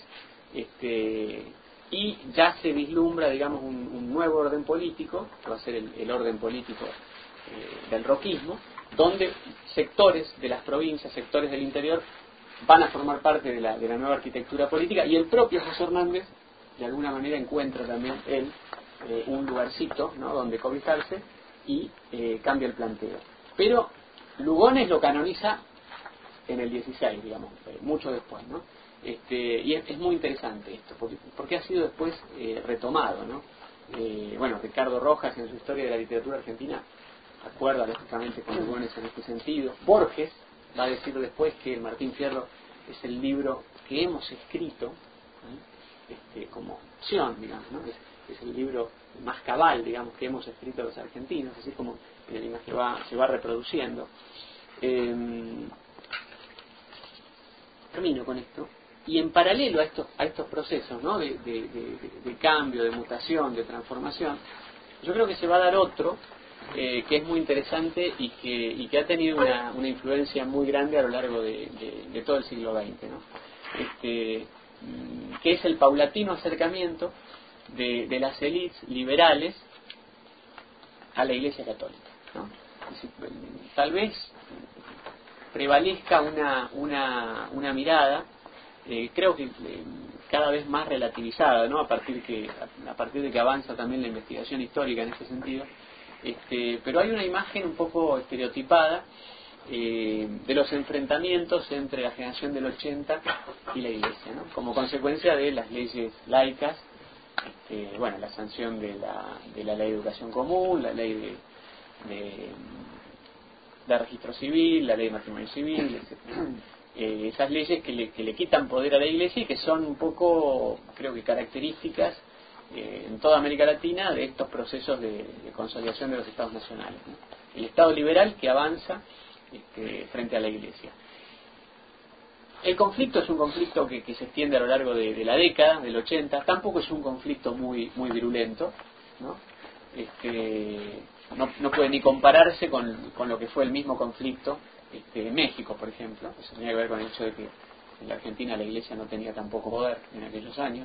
y ya se vislumbra, digamos, un nuevo orden político, que va a ser el orden político del roquismo, donde sectores de las provincias, sectores del interior, van a formar parte de la nueva arquitectura política, y el propio José Hernández de alguna manera encuentra también él un lugarcito, ¿no?, donde cobijarse, y cambia el planteo. Pero Lugones lo canoniza en el 16, digamos, mucho después, ¿no? Y es muy interesante esto, porque ha sido después retomado, ¿no? Bueno, Ricardo Rojas, en su Historia de la Literatura Argentina, acuerda lógicamente con Lugones en este sentido. Borges va a decir después que el Martín Fierro es el libro que hemos escrito, ¿no?, como opción, digamos, ¿no? Es el libro más cabal, digamos, que hemos escrito los argentinos, así como en el imagen se va reproduciendo. Termino con esto. Y en paralelo a estos procesos, ¿no?, de cambio, de mutación, de transformación, yo creo que se va a dar otro que es muy interesante y que ha tenido una influencia muy grande a lo largo de todo el siglo XX, ¿no? Que es el paulatino acercamiento de las élites liberales a la Iglesia Católica, ¿no? Tal vez prevalezca una mirada, creo que cada vez más relativizada, ¿no?, a partir de que avanza también la investigación histórica en ese sentido, pero hay una imagen un poco estereotipada de los enfrentamientos entre la generación del 80 y la Iglesia, ¿no?, como consecuencia de las leyes laicas, bueno, la sanción de la ley de educación común, la ley de registro civil, la ley de matrimonio civil, etc. Esas leyes que le quitan poder a la Iglesia y que son un poco, creo que, características en toda América Latina de estos procesos de consolidación de los estados nacionales, ¿no? El Estado liberal que avanza frente a la Iglesia. El conflicto es un conflicto que se extiende a lo largo de la década, del 80, tampoco es un conflicto muy virulento, ¿no? no puede ni compararse con lo que fue el mismo conflicto en México, por ejemplo. Eso tenía que ver con el hecho de que en la Argentina la Iglesia no tenía tampoco poder en aquellos años.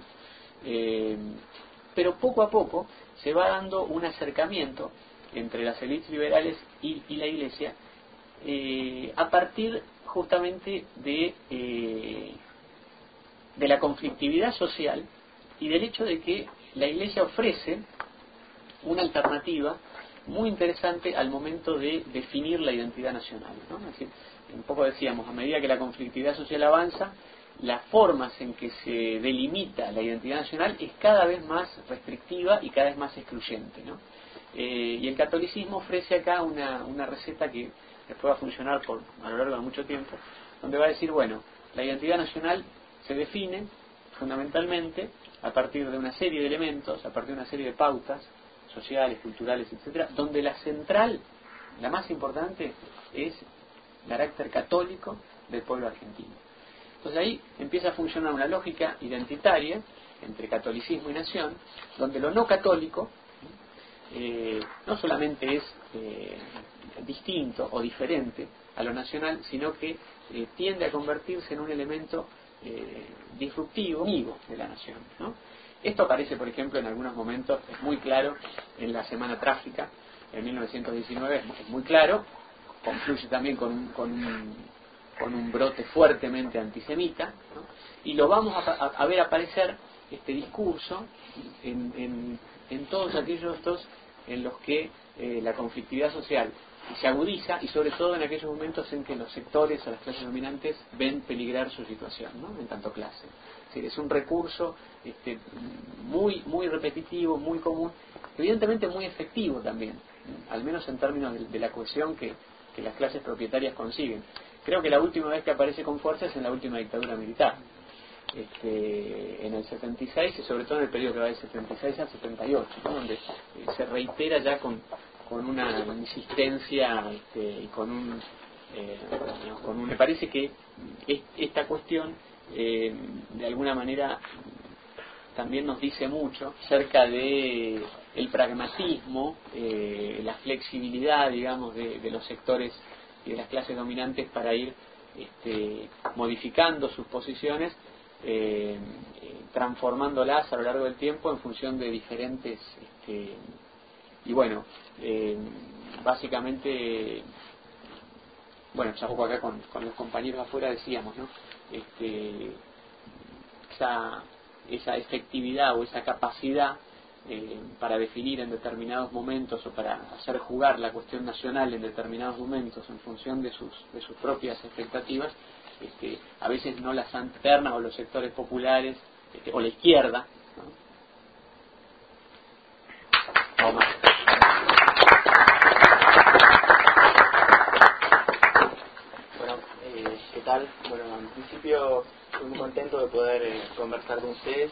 Pero poco a poco se va dando un acercamiento entre las élites liberales y la Iglesia a partir justamente de la conflictividad social y del hecho de que la Iglesia ofrece una alternativa muy interesante al momento de definir la identidad nacional, ¿no? Es decir, un poco decíamos, a medida que la conflictividad social avanza, las formas en que se delimita la identidad nacional es cada vez más restrictiva y cada vez más excluyente, ¿no? Y el catolicismo ofrece acá una receta que después va a funcionar a lo largo de mucho tiempo, donde va a decir, bueno, la identidad nacional se define fundamentalmente a partir de una serie de elementos, a partir de una serie de pautas sociales, culturales, etcétera, donde la central, la más importante, es el carácter católico del pueblo argentino. Entonces ahí empieza a funcionar una lógica identitaria entre catolicismo y nación, donde lo no católico no solamente es distinto o diferente a lo nacional, sino que tiende a convertirse en un elemento disruptivo de la nación, ¿no? Esto aparece, por ejemplo, en algunos momentos, es muy claro en la Semana Trágica, en 1919, es muy claro, confluye también con un brote fuertemente antisemita, ¿no? Y lo vamos a ver aparecer este discurso en todos aquellos en los que la conflictividad social se agudiza, y sobre todo en aquellos momentos en que los sectores o las clases dominantes ven peligrar su situación, ¿no? En tanto clase. Es decir, es un recurso muy repetitivo, muy común, evidentemente muy efectivo también, al menos en términos de la cohesión que las clases propietarias consiguen. Creo que la última vez que aparece con fuerza es en la última dictadura militar, en el 76, y sobre todo en el periodo que va del 76 al 78, ¿no? Donde se reitera ya con una insistencia y me parece que esta cuestión de alguna manera también nos dice mucho acerca de el pragmatismo, la flexibilidad, digamos, de los sectores y de las clases dominantes para ir modificando sus posiciones, transformándolas a lo largo del tiempo en función de diferentes y bueno, básicamente, bueno, ya poco acá con los compañeros afuera decíamos, ¿no? Esa efectividad o esa capacidad para definir en determinados momentos o para hacer jugar la cuestión nacional en determinados momentos en función de sus propias expectativas, a veces no las alterna o los sectores populares o la izquierda, ¿no? ¿Qué tal? Bueno, en principio estoy muy contento de poder conversar con ustedes.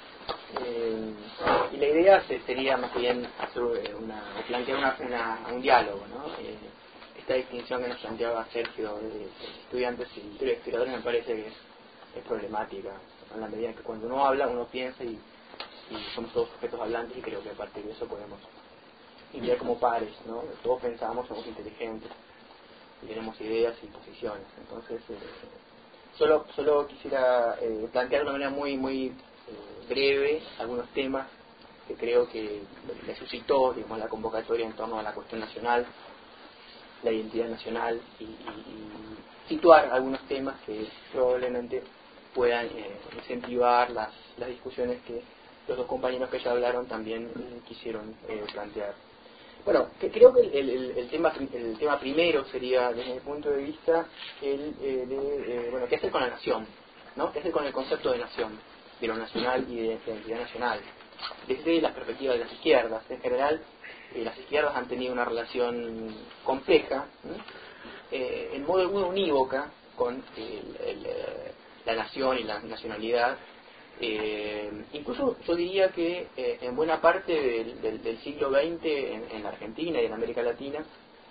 Y la idea sería más bien hacer plantear un diálogo, ¿no? Esta distinción que nos planteaba Sergio de estudiantes y historiadores me parece que es problemática, en la medida en que cuando uno habla, uno piensa y somos todos sujetos hablantes, y creo que a partir de eso podemos ir como pares, ¿no? Todos pensamos, somos inteligentes y tenemos ideas y posiciones. Entonces, solo quisiera plantear de una manera muy breve algunos temas que creo que le suscitó, digamos, la convocatoria en torno a la cuestión nacional, la identidad nacional, y situar algunos temas que probablemente puedan incentivar las discusiones que los dos compañeros que ya hablaron también quisieron plantear. Bueno, creo que el tema primero sería, desde mi punto de vista, bueno, ¿qué hacer con la nación? ¿No? ¿Qué hacer con el concepto de nación, de lo nacional y de identidad nacional? Desde la perspectiva de las izquierdas. En general, las izquierdas han tenido una relación compleja, en modo muy unívoca, con la nación y la nacionalidad. Incluso yo diría que en buena parte del siglo XX en la Argentina y en América Latina,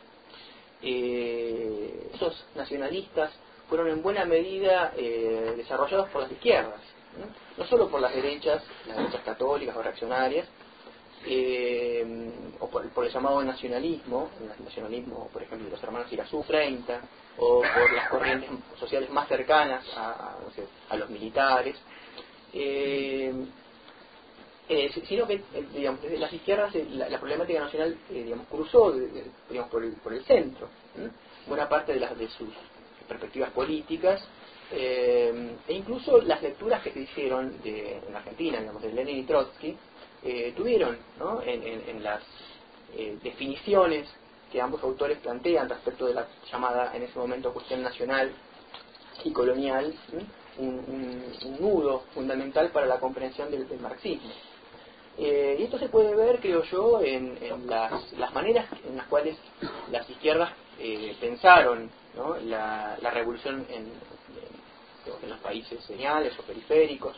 esos nacionalistas fueron en buena medida desarrollados por las izquierdas, no solo por las derechas católicas o reaccionarias, o por el llamado nacionalismo, el nacionalismo, por ejemplo, de los hermanos Irazú 30, o por las corrientes sociales más cercanas no sé, a los militares, sino que, digamos, desde las izquierdas la problemática nacional, digamos, cruzó, digamos, por el centro. Buena parte de sus perspectivas políticas, e incluso las lecturas que se hicieron en Argentina, digamos, de Lenin y Trotsky, tuvieron, ¿no?, en las definiciones que ambos autores plantean respecto de la llamada en ese momento cuestión nacional y colonial, un nudo fundamental para la comprensión del marxismo. Y esto se puede ver, creo yo, en las maneras en las cuales las izquierdas pensaron, ¿no?, la revolución en los países señales o periféricos,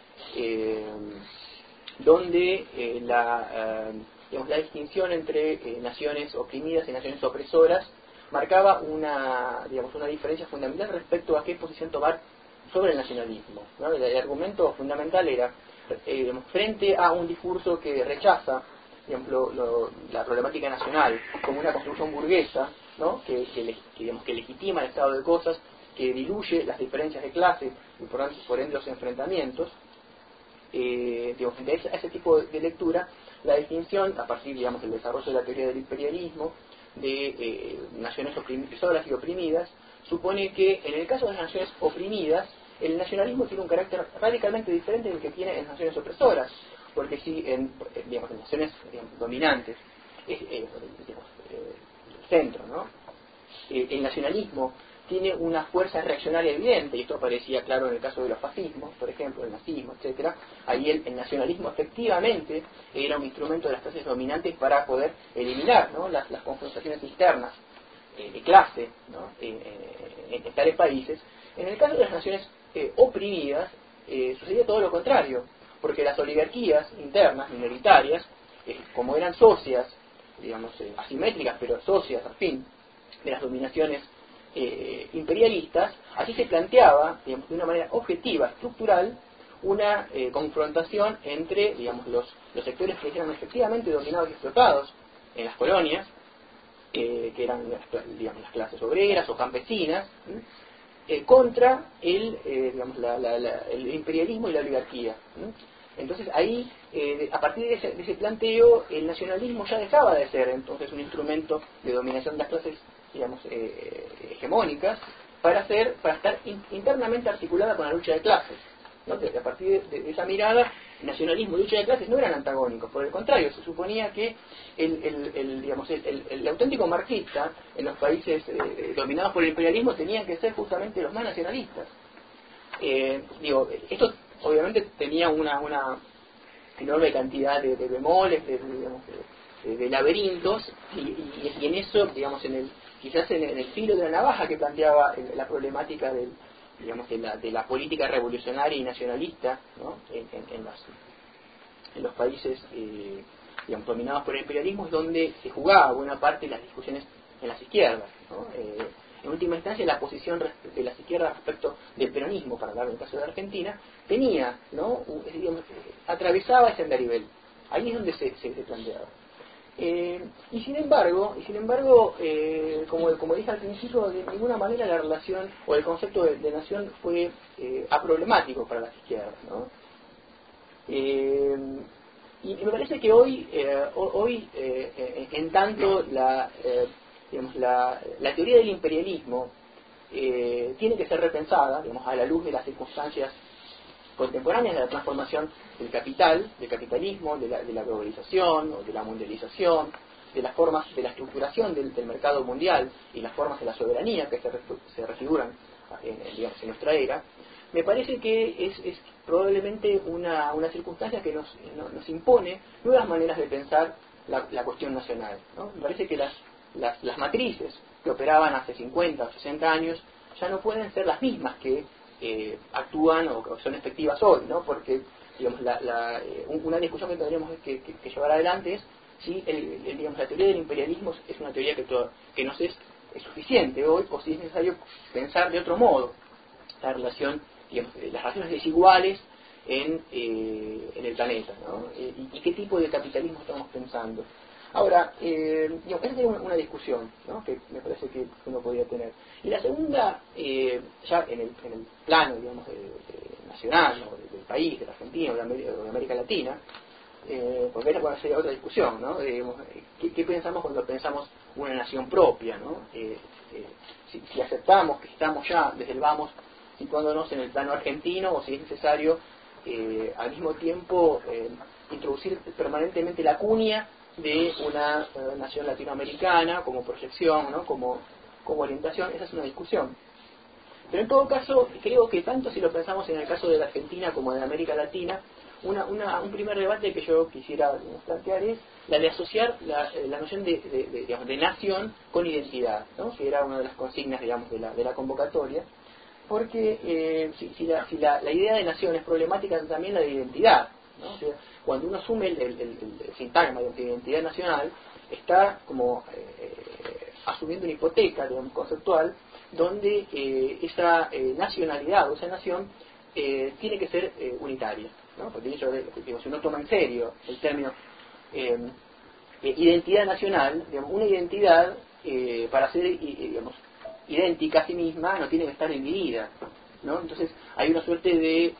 donde digamos, la distinción entre naciones oprimidas y naciones opresoras marcaba una diferencia fundamental respecto a qué posición tomar sobre el nacionalismo, ¿no? El argumento fundamental era, digamos, frente a un discurso que rechaza, digamos, la problemática nacional como una construcción burguesa, ¿no?, que legitima el estado de cosas, que diluye las diferencias de clase y por ende los enfrentamientos. Digamos, frente a ese tipo de lectura, la distinción, a partir, digamos, del desarrollo de la teoría del imperialismo, de naciones opresoras y oprimidas, supone que en el caso de las naciones oprimidas, el nacionalismo tiene un carácter radicalmente diferente del que tiene en las naciones opresoras, porque si digamos, en naciones, digamos, dominantes, el centro, ¿no?, el nacionalismo tiene una fuerza reaccionaria evidente, y esto aparecía claro en el caso de los fascismos, por ejemplo, el nazismo, etcétera. Ahí el nacionalismo efectivamente era un instrumento de las clases dominantes para poder eliminar, ¿no?, las confrontaciones externas de clase, ¿no?, en tales países. En el caso de las naciones oprimidas, sucedía todo lo contrario, porque las oligarquías internas, minoritarias, como eran socias, digamos, asimétricas, pero socias, al fin, de las dominaciones imperialistas, así se planteaba, digamos, de una manera objetiva, estructural, una confrontación entre, digamos, los sectores que eran efectivamente dominados y explotados en las colonias, que eran, digamos, las clases obreras o campesinas, contra digamos, el imperialismo y la oligarquía. Entonces ahí, a partir de ese planteo, el nacionalismo ya dejaba de ser entonces un instrumento de dominación de las clases, digamos, hegemónicas, para estar internamente articulada con la lucha de clases, ¿no? A partir de esa mirada, nacionalismo y lucha de clases no eran antagónicos, por el contrario, se suponía que el auténtico marxista en los países dominados por el imperialismo tenían que ser justamente los más nacionalistas. Esto obviamente tenía una enorme cantidad de bemoles, de laberintos, y en eso, digamos, quizás en el filo de la navaja que planteaba la problemática de la política revolucionaria y nacionalista, ¿no?, en los países digamos, dominados por el imperialismo, es donde se jugaba buena parte de las discusiones en las izquierdas, ¿no? En última instancia, la posición de las izquierdas respecto del peronismo, para hablar en el caso de Argentina, tenía, ¿no?, digamos, atravesaba ese andarivel. Ahí es donde se planteaba. Y sin embargo, como dije al principio, de ninguna manera la relación o el concepto de nación fue aproblemático para las izquierdas, ¿no? Y me parece que hoy en tanto la teoría del imperialismo tiene que ser repensada, digamos, a la luz de las circunstancias contemporáneas de la transformación del capital, del capitalismo, de la globalización o de la mundialización, de las formas de la estructuración del mercado mundial y las formas de la soberanía que se refiguran digamos, en nuestra era. Me parece que es probablemente una circunstancia que nos impone nuevas maneras de pensar la cuestión nacional, ¿no? Me parece que las matrices que operaban hace 50 o 60 años ya no pueden ser las mismas que actúan o son efectivas hoy, ¿no? Porque, digamos, una discusión que tendríamos que llevar adelante es si la teoría del imperialismo es una teoría que nos es suficiente hoy, o si es necesario pensar de otro modo la relación, digamos, las relaciones desiguales en el planeta, ¿no? Y qué tipo de capitalismo estamos pensando. Ahora, esa es una discusión, ¿no? Que me parece que uno podría tener. Y la segunda, ya en el plano, digamos, nacional, ¿no? Del país, de la Argentina o de América Latina, porque esa sería otra discusión, ¿no? ¿Qué pensamos cuando pensamos una nación propia, ¿no? Si aceptamos que estamos ya desde el vamos situándonos en el plano argentino, o si es necesario al mismo tiempo introducir permanentemente la cuña de una nación latinoamericana como proyección, ¿no? como orientación. Esa es una discusión. Pero en todo caso, creo que tanto si lo pensamos en el caso de la Argentina como de América Latina, un primer debate que yo quisiera plantear es la de asociar la noción de nación con identidad, ¿no? Que era una de las consignas, digamos, de la convocatoria, porque si la idea de nación es problemática, también la de identidad, ¿no? O sea, cuando uno asume el sintagma de identidad nacional, está como asumiendo una hipoteca, digamos, conceptual, donde esa nacionalidad o esa nación tiene que ser unitaria, ¿no? Porque si uno toma en serio el término identidad nacional, digamos, una identidad para ser digamos, idéntica a sí misma no tiene que estar dividida, ¿no? Entonces hay una suerte de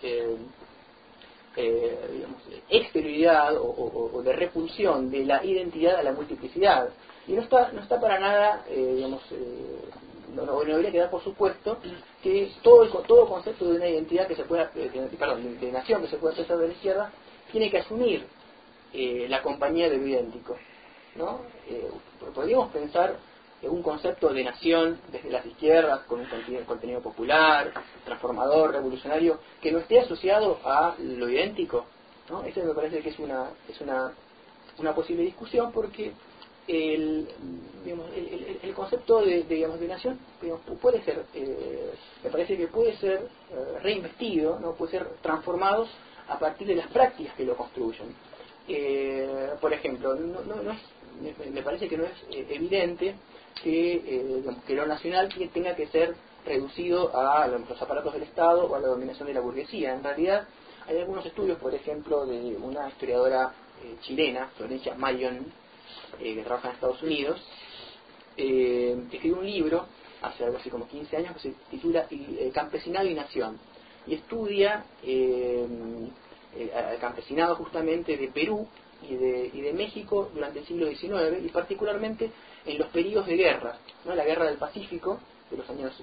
digamos, exterioridad o de repulsión de la identidad a la multiplicidad, y no está para nada digamos, no debería quedar por supuesto que todo concepto de una identidad que se pueda de nación que se pueda pensar de la izquierda tiene que asumir la compañía de lo idéntico, ¿no? Podríamos pensar un concepto de nación desde las izquierdas con un contenido popular, transformador, revolucionario, que no esté asociado a lo idéntico, ¿no? Ese me parece que es una posible discusión, porque el concepto de nación, digamos, puede ser, me parece que puede ser reinvestido, ¿no? Puede ser transformado a partir de las prácticas que lo construyen. Por ejemplo, me parece que no es evidente que lo nacional tenga que ser reducido a los aparatos del Estado o a la dominación de la burguesía. En realidad, hay algunos estudios, por ejemplo, de una historiadora chilena, Florencia Marion, que trabaja en Estados Unidos, que escribió un libro hace algo así como 15 años que se titula Campesinado y Nación, y estudia al campesinado justamente de Perú y de México durante el siglo XIX, y particularmente en los periodos de guerra, ¿no? La guerra del Pacífico de los años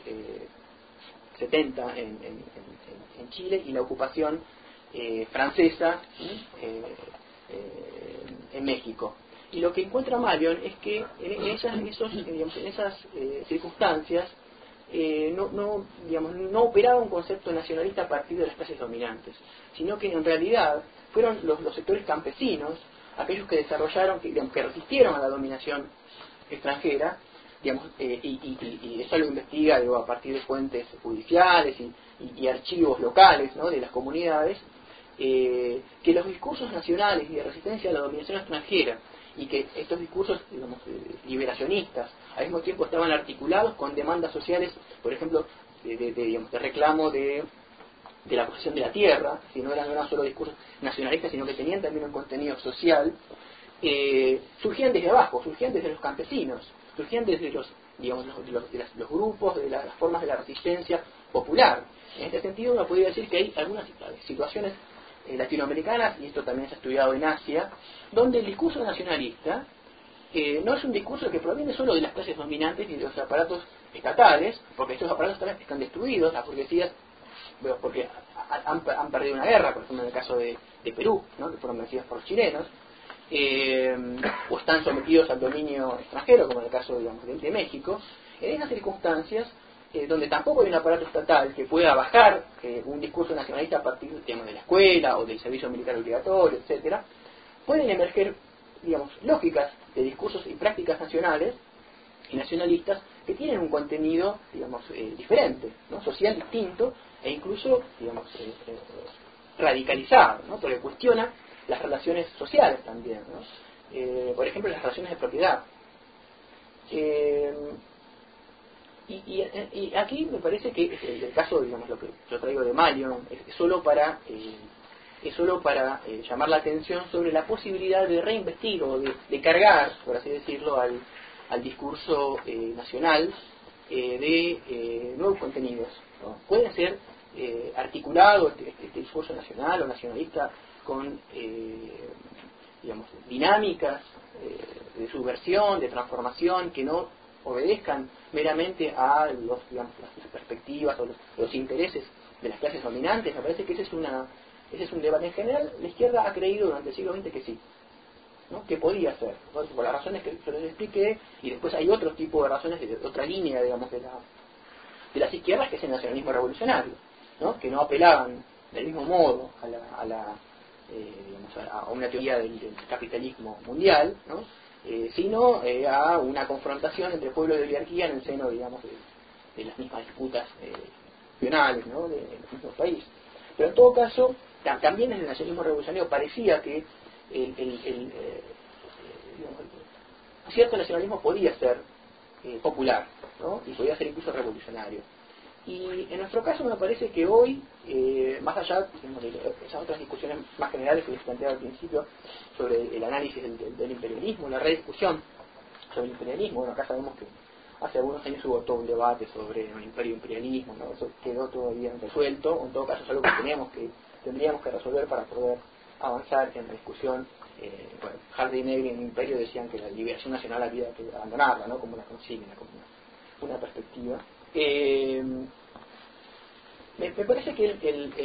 70 en Chile, y la ocupación francesa en México. Y lo que encuentra Marion es que en esas circunstancias no operaba un concepto nacionalista a partir de las clases dominantes, sino que en realidad fueron los sectores campesinos aquellos que desarrollaron, que resistieron a la dominación extranjera, digamos, y eso lo investiga, digo, a partir de fuentes judiciales y archivos locales, ¿no? De las comunidades, que los discursos nacionales y de resistencia a la dominación extranjera, y que estos discursos, digamos, liberacionistas al mismo tiempo estaban articulados con demandas sociales, por ejemplo, de reclamo de la posesión de la tierra, si no eran solo discursos nacionalistas, sino que tenían también un contenido social, surgían desde abajo, surgían desde los campesinos, surgían desde los grupos, de las formas de la resistencia popular. En este sentido uno podría decir que hay algunas situaciones latinoamericanas, y esto también se ha estudiado en Asia, donde el discurso nacionalista no es un discurso que proviene solo de las clases dominantes y de los aparatos estatales, porque estos aparatos están destruidos, las burguesías, porque han perdido una guerra, por ejemplo en el caso de Perú, ¿no? Que fueron vencidos por los chilenos, o están sometidos al dominio extranjero, como en el caso, digamos, de México. En esas circunstancias, donde tampoco hay un aparato estatal que pueda bajar un discurso nacionalista a partir de la escuela o del servicio militar obligatorio, etcétera, pueden emerger, digamos, lógicas de discursos y prácticas nacionales y nacionalistas que tienen un contenido, digamos, diferente, ¿no? Social distinto, e incluso, digamos, radicalizado, ¿no? Porque cuestiona las relaciones sociales también, ¿no? Por ejemplo, las relaciones de propiedad. Y aquí me parece que el caso, digamos, lo que yo traigo de Marion es solo para es solo para llamar la atención sobre la posibilidad de reinvestir o de cargar, por así decirlo, al discurso nacional de nuevos contenidos, ¿no? Pueden ser articulados este discurso nacional o nacionalista con digamos, dinámicas de subversión, de transformación, que no obedezcan meramente a digamos, las perspectivas o los intereses de las clases dominantes. Me parece que ese es un debate. En general, la izquierda ha creído durante el siglo XX que sí, ¿no? Que podía ser, ¿no? Por las razones que yo les expliqué, y después hay otro tipo de razones de otra línea, digamos, de las izquierdas, que es el nacionalismo revolucionario, ¿no? Que no apelaban del mismo modo digamos, a una teoría del capitalismo mundial, ¿no? Sino a una confrontación entre pueblo y oligarquía en el seno, digamos, de las mismas disputas nacionales, ¿no? de los mismos países. Pero en todo caso, también en el nacionalismo revolucionario parecía que cierto nacionalismo podía ser popular, ¿no? Y podía ser incluso revolucionario. Y en nuestro caso me parece que hoy, más allá de esas otras discusiones más generales que les planteaba al principio sobre el análisis del imperialismo, la rediscusión sobre el imperialismo, bueno, acá sabemos que hace algunos años hubo todo un debate sobre un imperialismo, ¿no? Eso quedó todavía resuelto, o en todo caso es algo que tendríamos que resolver para poder avanzar en la discusión. Bueno, Hardy y Negri en el Imperio decían que la liberación nacional había que abandonarla, ¿no? Como una consigna, como una perspectiva. Me parece que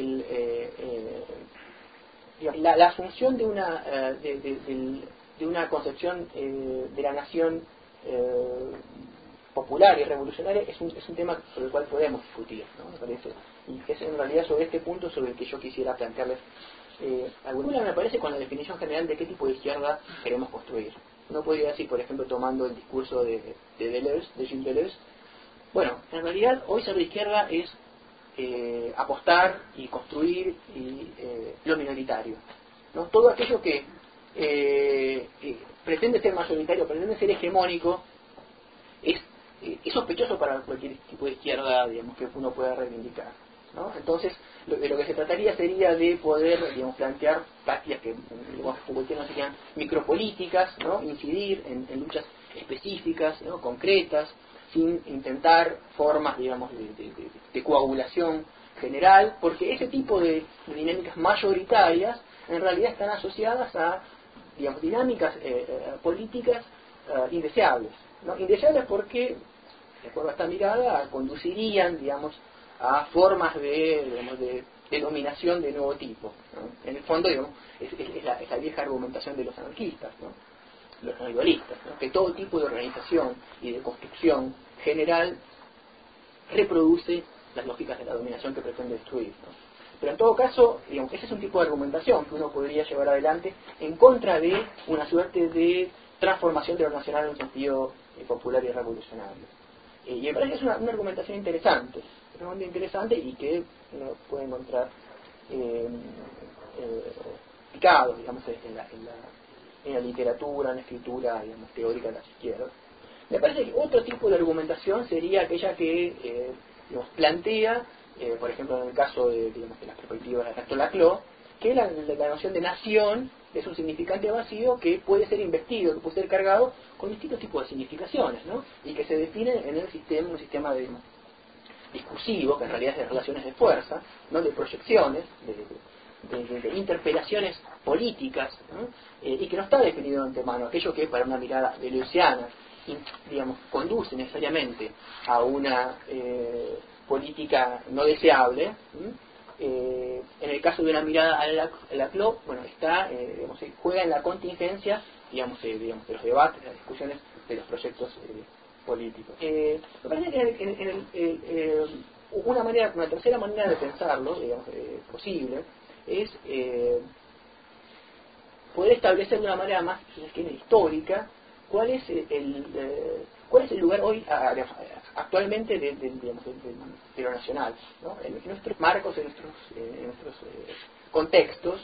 la asunción de una concepción de la nación popular y revolucionaria es un tema sobre el cual podemos discutir, ¿no? Me parece, y que es en realidad sobre este punto sobre el que yo quisiera plantearles alguna, me parece, con la definición general de qué tipo de izquierda queremos construir. No podría decir, por ejemplo, tomando el discurso de Deleuze, de Gilles Deleuze, bueno, en realidad hoy ser de izquierda es apostar y construir lo minoritario, ¿no? Todo aquello que pretende ser mayoritario, pretende ser hegemónico, es sospechoso para cualquier tipo de izquierda, digamos, que uno pueda reivindicar, ¿no? Entonces, de lo que se trataría sería de poder, digamos, plantear prácticas que no serían micropolíticas, ¿no? Incidir en luchas específicas, ¿no? Concretas, sin intentar formas, digamos, de coagulación general, porque ese tipo de dinámicas mayoritarias en realidad están asociadas a, digamos, dinámicas políticas indeseables, ¿no? Indeseables porque, de acuerdo a esta mirada, conducirían, digamos, a formas de dominación de nuevo tipo, ¿no? En el fondo, digamos, es la vieja argumentación de los anarquistas, ¿no? Los neoliberalistas, ¿no? Que todo tipo de organización y de construcción general reproduce las lógicas de la dominación que pretende destruir, ¿no? Pero en todo caso, digamos, ese es un tipo de argumentación que uno podría llevar adelante en contra de una suerte de transformación de lo nacional en un sentido popular y revolucionario. Y me parece que es una argumentación interesante y que uno puede encontrar picado, digamos, en la literatura, en la escritura, digamos, teórica de las izquierdas. Me parece que otro tipo de argumentación sería aquella que digamos, plantea, por ejemplo, en el caso de las perspectivas de Ernesto Laclau, que la noción de nación es un significante vacío que puede ser investido, que puede ser cargado con distintos tipos de significaciones, ¿no? Y que se define en el sistema, un sistema discursivo, que en realidad es de relaciones de fuerza, ¿no? De proyecciones, de interpelaciones políticas, ¿no? Y que no está definido de antemano. Aquello que para una mirada deleuziana, digamos, conduce necesariamente a una política no deseable, en el caso de una mirada a Laclau, bueno, está, digamos, juega en la contingencia, digamos, de los debates, de las discusiones de los proyectos políticos. Me parece que una tercera manera de pensarlo, digamos, posible, es poder establecer de una manera más histórica cuál es el lugar hoy actualmente de lo nacional, ¿no? En nuestros marcos, en nuestros contextos.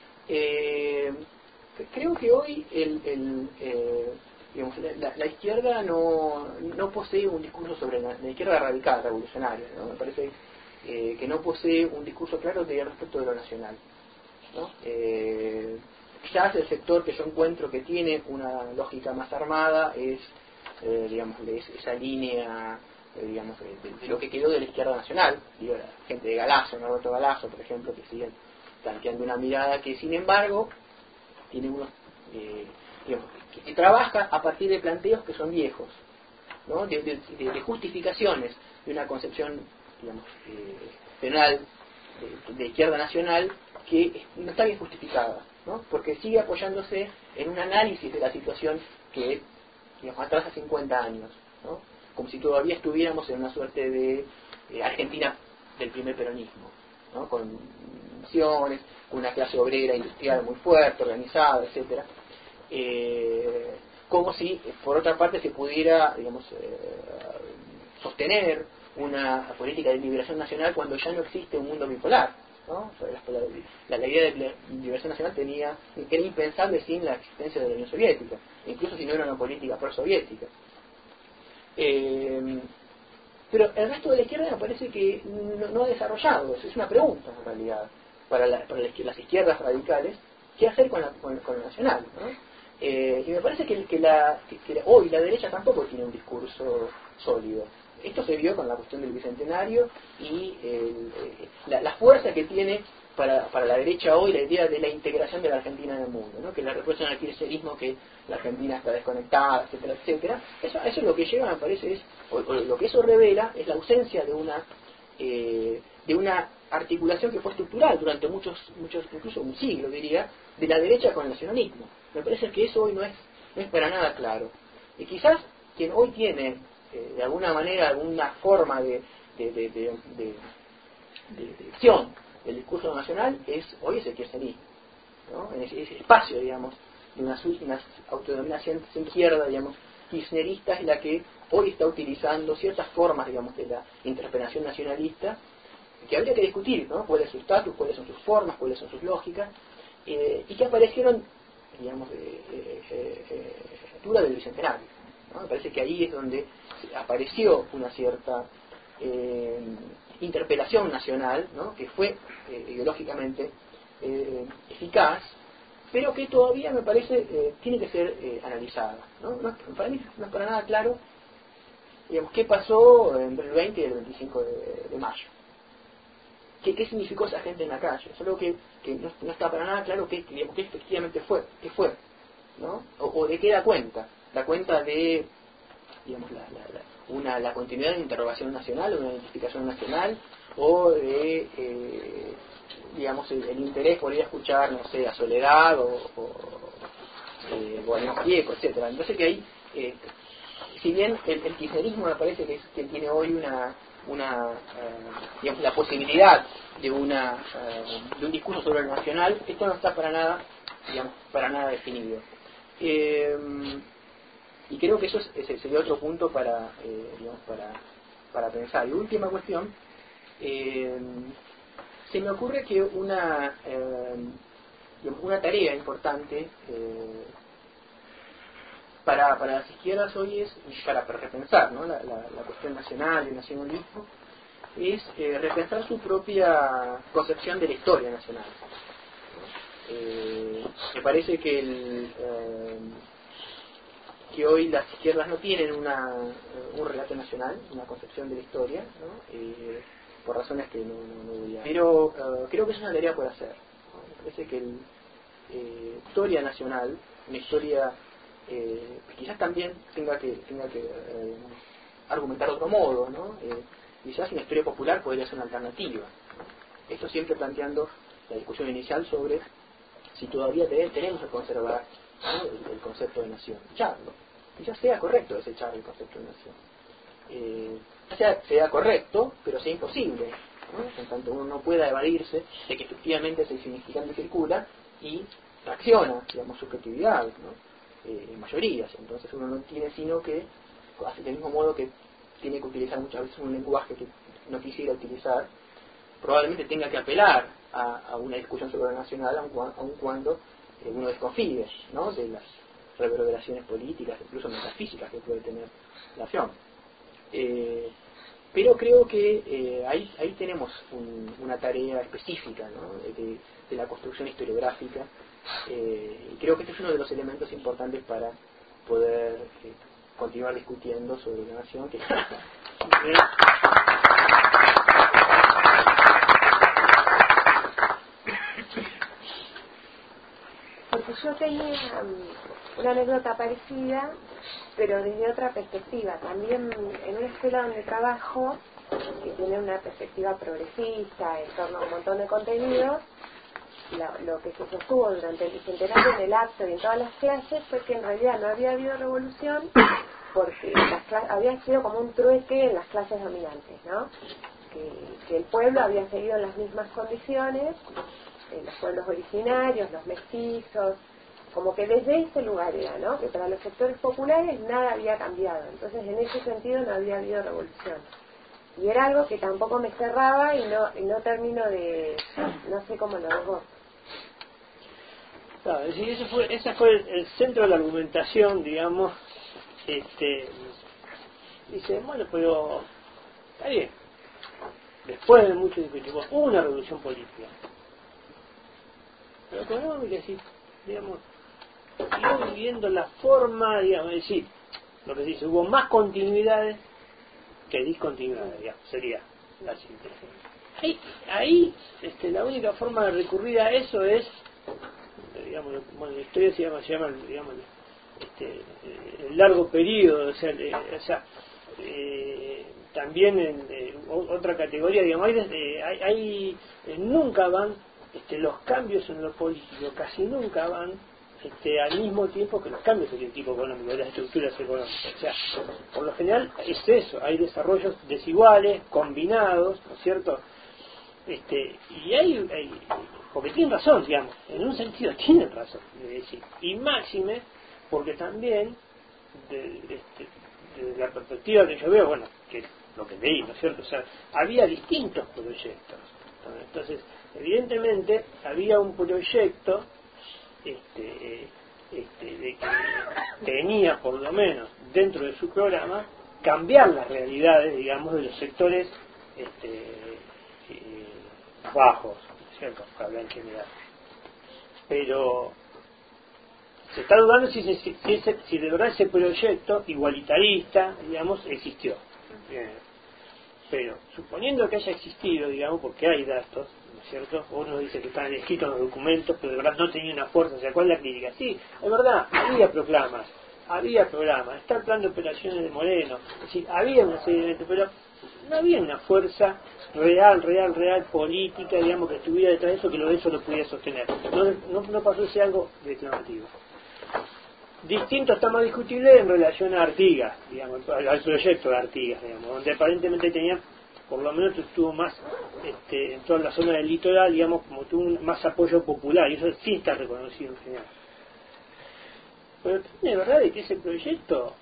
Creo que hoy digamos, la izquierda no posee un discurso sobre la izquierda radical revolucionaria, ¿no? Me parece que no posee un discurso claro respecto de lo nacional. ¿no? Quizás el sector que yo encuentro que tiene una lógica más armada es, digamos, esa línea, digamos, de lo que quedó de la izquierda nacional, digo, la gente de Galasso, Norberto Galasso, por ejemplo, que siguen planteando una mirada que, sin embargo, tiene unos, digamos, que trabaja a partir de planteos que son viejos, ¿no? De justificaciones de una concepción, digamos, penal de izquierda nacional que no está bien justificada, ¿no? Porque sigue apoyándose en un análisis de la situación que, digamos, atrasa 50 años, ¿no? Como si todavía estuviéramos en una suerte de Argentina del primer peronismo, ¿no? Con naciones, con una clase obrera industrial muy fuerte, organizada, etcétera. Como si, por otra parte, se pudiera, digamos, sostener una política de liberación nacional cuando ya no existe un mundo bipolar, ¿no? La idea de liberación nacional era impensable sin la existencia de la Unión Soviética, incluso si no era una política pro-soviética. Pero el resto de la izquierda me parece que no ha desarrollado eso. Es una pregunta, en realidad, para las izquierdas radicales: ¿qué hacer con lo nacional, ¿no? Y me parece que hoy la derecha tampoco tiene un discurso sólido. Esto se vio con la cuestión del Bicentenario y la fuerza que tiene para la derecha hoy la idea de la integración de la Argentina en el mundo, ¿no? Que la reprochan al kirchnerismo que la Argentina está desconectada, etcétera, etcétera. Eso lo que lleva, me parece, o lo que eso revela es la ausencia de una articulación que fue estructural durante muchos, incluso un siglo, diría, de la derecha con el nacionalismo. Me parece que eso hoy no es para nada claro. Y quizás quien hoy tiene, de alguna manera, alguna forma de acción del discurso nacional, hoy es el kirchnerismo, ¿no? En ese espacio, digamos, de una autodenominación izquierda, digamos, kirchnerista, es la que hoy está utilizando ciertas formas, digamos, de la interpelación nacionalista, que habría que discutir, ¿no? ¿Cuál es su estatus, cuáles son sus formas, cuáles son sus lógicas, y que aparecieron, digamos, altura del Bicentenario, ¿no? Me parece que ahí es donde apareció una cierta interpelación nacional, ¿no? Que fue ideológicamente eficaz, pero que todavía me parece tiene que ser analizada, ¿no? Para mí no es para nada claro, digamos, qué pasó entre el 20 y el 25 de mayo. ¿Qué significó esa gente en la calle? Es algo que no está para nada claro qué efectivamente fue, ¿no? O de qué da cuenta. Da cuenta de, digamos, la continuidad de una interrogación nacional, o una identificación nacional, o de, digamos, el interés por ir a escuchar, no sé, a Soledad o a León Gieco, etcétera. Entonces que ahí, si bien el kirchnerismo me parece que es quien tiene hoy digamos, la posibilidad de un discurso sobre lo nacional, esto no está para nada, digamos, para nada definido. Y creo que eso sería otro punto digamos, para pensar. Y última cuestión, se me ocurre que una tarea importante para las izquierdas hoy es, para repensar, ¿no? la cuestión nacional, el nacionalismo, es repensar su propia concepción de la historia nacional. Me parece que hoy las izquierdas no tienen un relato nacional, una concepción de la historia, ¿no? Por razones que no voy a... Pero creo que es una tarea por hacer, ¿no? Me parece que historia nacional, una historia quizás también tenga que argumentar de otro modo, ¿no? Quizás una historia popular podría ser una alternativa, ¿no? Esto siempre planteando la discusión inicial sobre si todavía tenemos que conservar, ¿no? el concepto de nación. Echarlo. Quizás sea correcto desechar el concepto de nación. Sea correcto, pero sea imposible, ¿no? En tanto uno no pueda evadirse de que efectivamente ese significante circula y reacciona, digamos, subjetividad, ¿no? En mayorías. Entonces uno no tiene sino que, así del mismo modo que tiene que utilizar muchas veces un lenguaje que no quisiera utilizar, probablemente tenga que apelar a una discusión sobre lo nacional, aun cuando uno desconfíe, ¿no? De las reverberaciones políticas, incluso metafísicas que puede tener la acción. Pero creo que ahí tenemos una tarea específica, ¿no? de la construcción historiográfica, y creo que este es uno de los elementos importantes para poder continuar discutiendo sobre la nación. Porque yo tenía una anécdota parecida, pero desde otra perspectiva. También en una escuela donde trabajo, que tiene una perspectiva progresista en torno a un montón de contenidos, lo que se sostuvo durante el bicentenario en el acto y en todas las clases fue que en realidad no había habido revolución, porque había sido como un trueque en las clases dominantes, ¿no? Que el pueblo había seguido en las mismas condiciones, los pueblos originarios, los mestizos, como que desde ese lugar era, ¿no? Que para los sectores populares nada había cambiado, entonces en ese sentido no había habido revolución. Y era algo que tampoco me cerraba y no termino de... no sé cómo lo hago. Claro, sí, ese fue el centro de la argumentación, digamos. Dice, bueno, pero está bien. Después de mucho discutir, hubo una revolución política. Pero económica, sí, digamos, siguió viviendo la forma, digamos, es decir, lo que se dice, hubo más continuidades que discontinuidades, digamos, sería la síntesis. Ahí la única forma de recurrir a eso es, digamos, bueno, la historia se llama digamos, el largo periodo, o sea, también en otra categoría, digamos, nunca van los cambios en lo político, casi nunca van al mismo tiempo que los cambios en el tipo económico, de las estructuras económicas. O sea, por lo general es eso, hay desarrollos desiguales, combinados, ¿no es cierto? Y hay porque tienen razón, digamos, en un sentido tienen razón, es decir, y máxime, porque también, desde la perspectiva que yo veo, bueno, que lo que leí, ¿no es cierto? O sea, había distintos proyectos. Entonces, evidentemente, había un proyecto de que tenía, por lo menos, dentro de su programa, cambiar las realidades, digamos, de los sectores bajos, ¿cierto? Para hablar en general. Pero se está dudando si de verdad ese proyecto igualitarista, digamos, existió. Pero suponiendo que haya existido, digamos, porque hay datos, ¿no es cierto? Uno dice que están escritos en los documentos, pero de verdad no tenía una fuerza. O sea, ¿cuál es la crítica? Sí, es verdad, había programas, está el plan de operaciones de Moreno, es decir, había una serie de eventos, pero no había una fuerza real política, digamos, que estuviera detrás de eso, que eso lo pudiera sostener. No pasó ese algo declamativo. Distinto, está más discutible en relación a Artigas, digamos, al proyecto de Artigas, digamos, donde aparentemente tenía, por lo menos tuvo más, en toda la zona del litoral, digamos, como tuvo más apoyo popular, y eso sí está reconocido en general. Pero tiene verdad de que ese proyecto,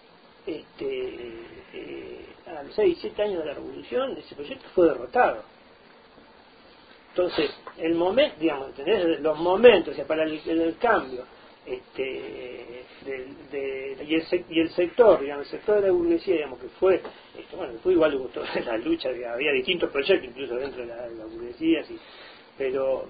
a los 6-7 años de la revolución, ese proyecto fue derrotado. Entonces, el momento, digamos, ¿entendés? Los momentos, o sea, para el cambio, y el sector, digamos, el sector de la burguesía, digamos, que fue, fue igual que toda la lucha, que había distintos proyectos incluso dentro de la burguesía, sí, pero,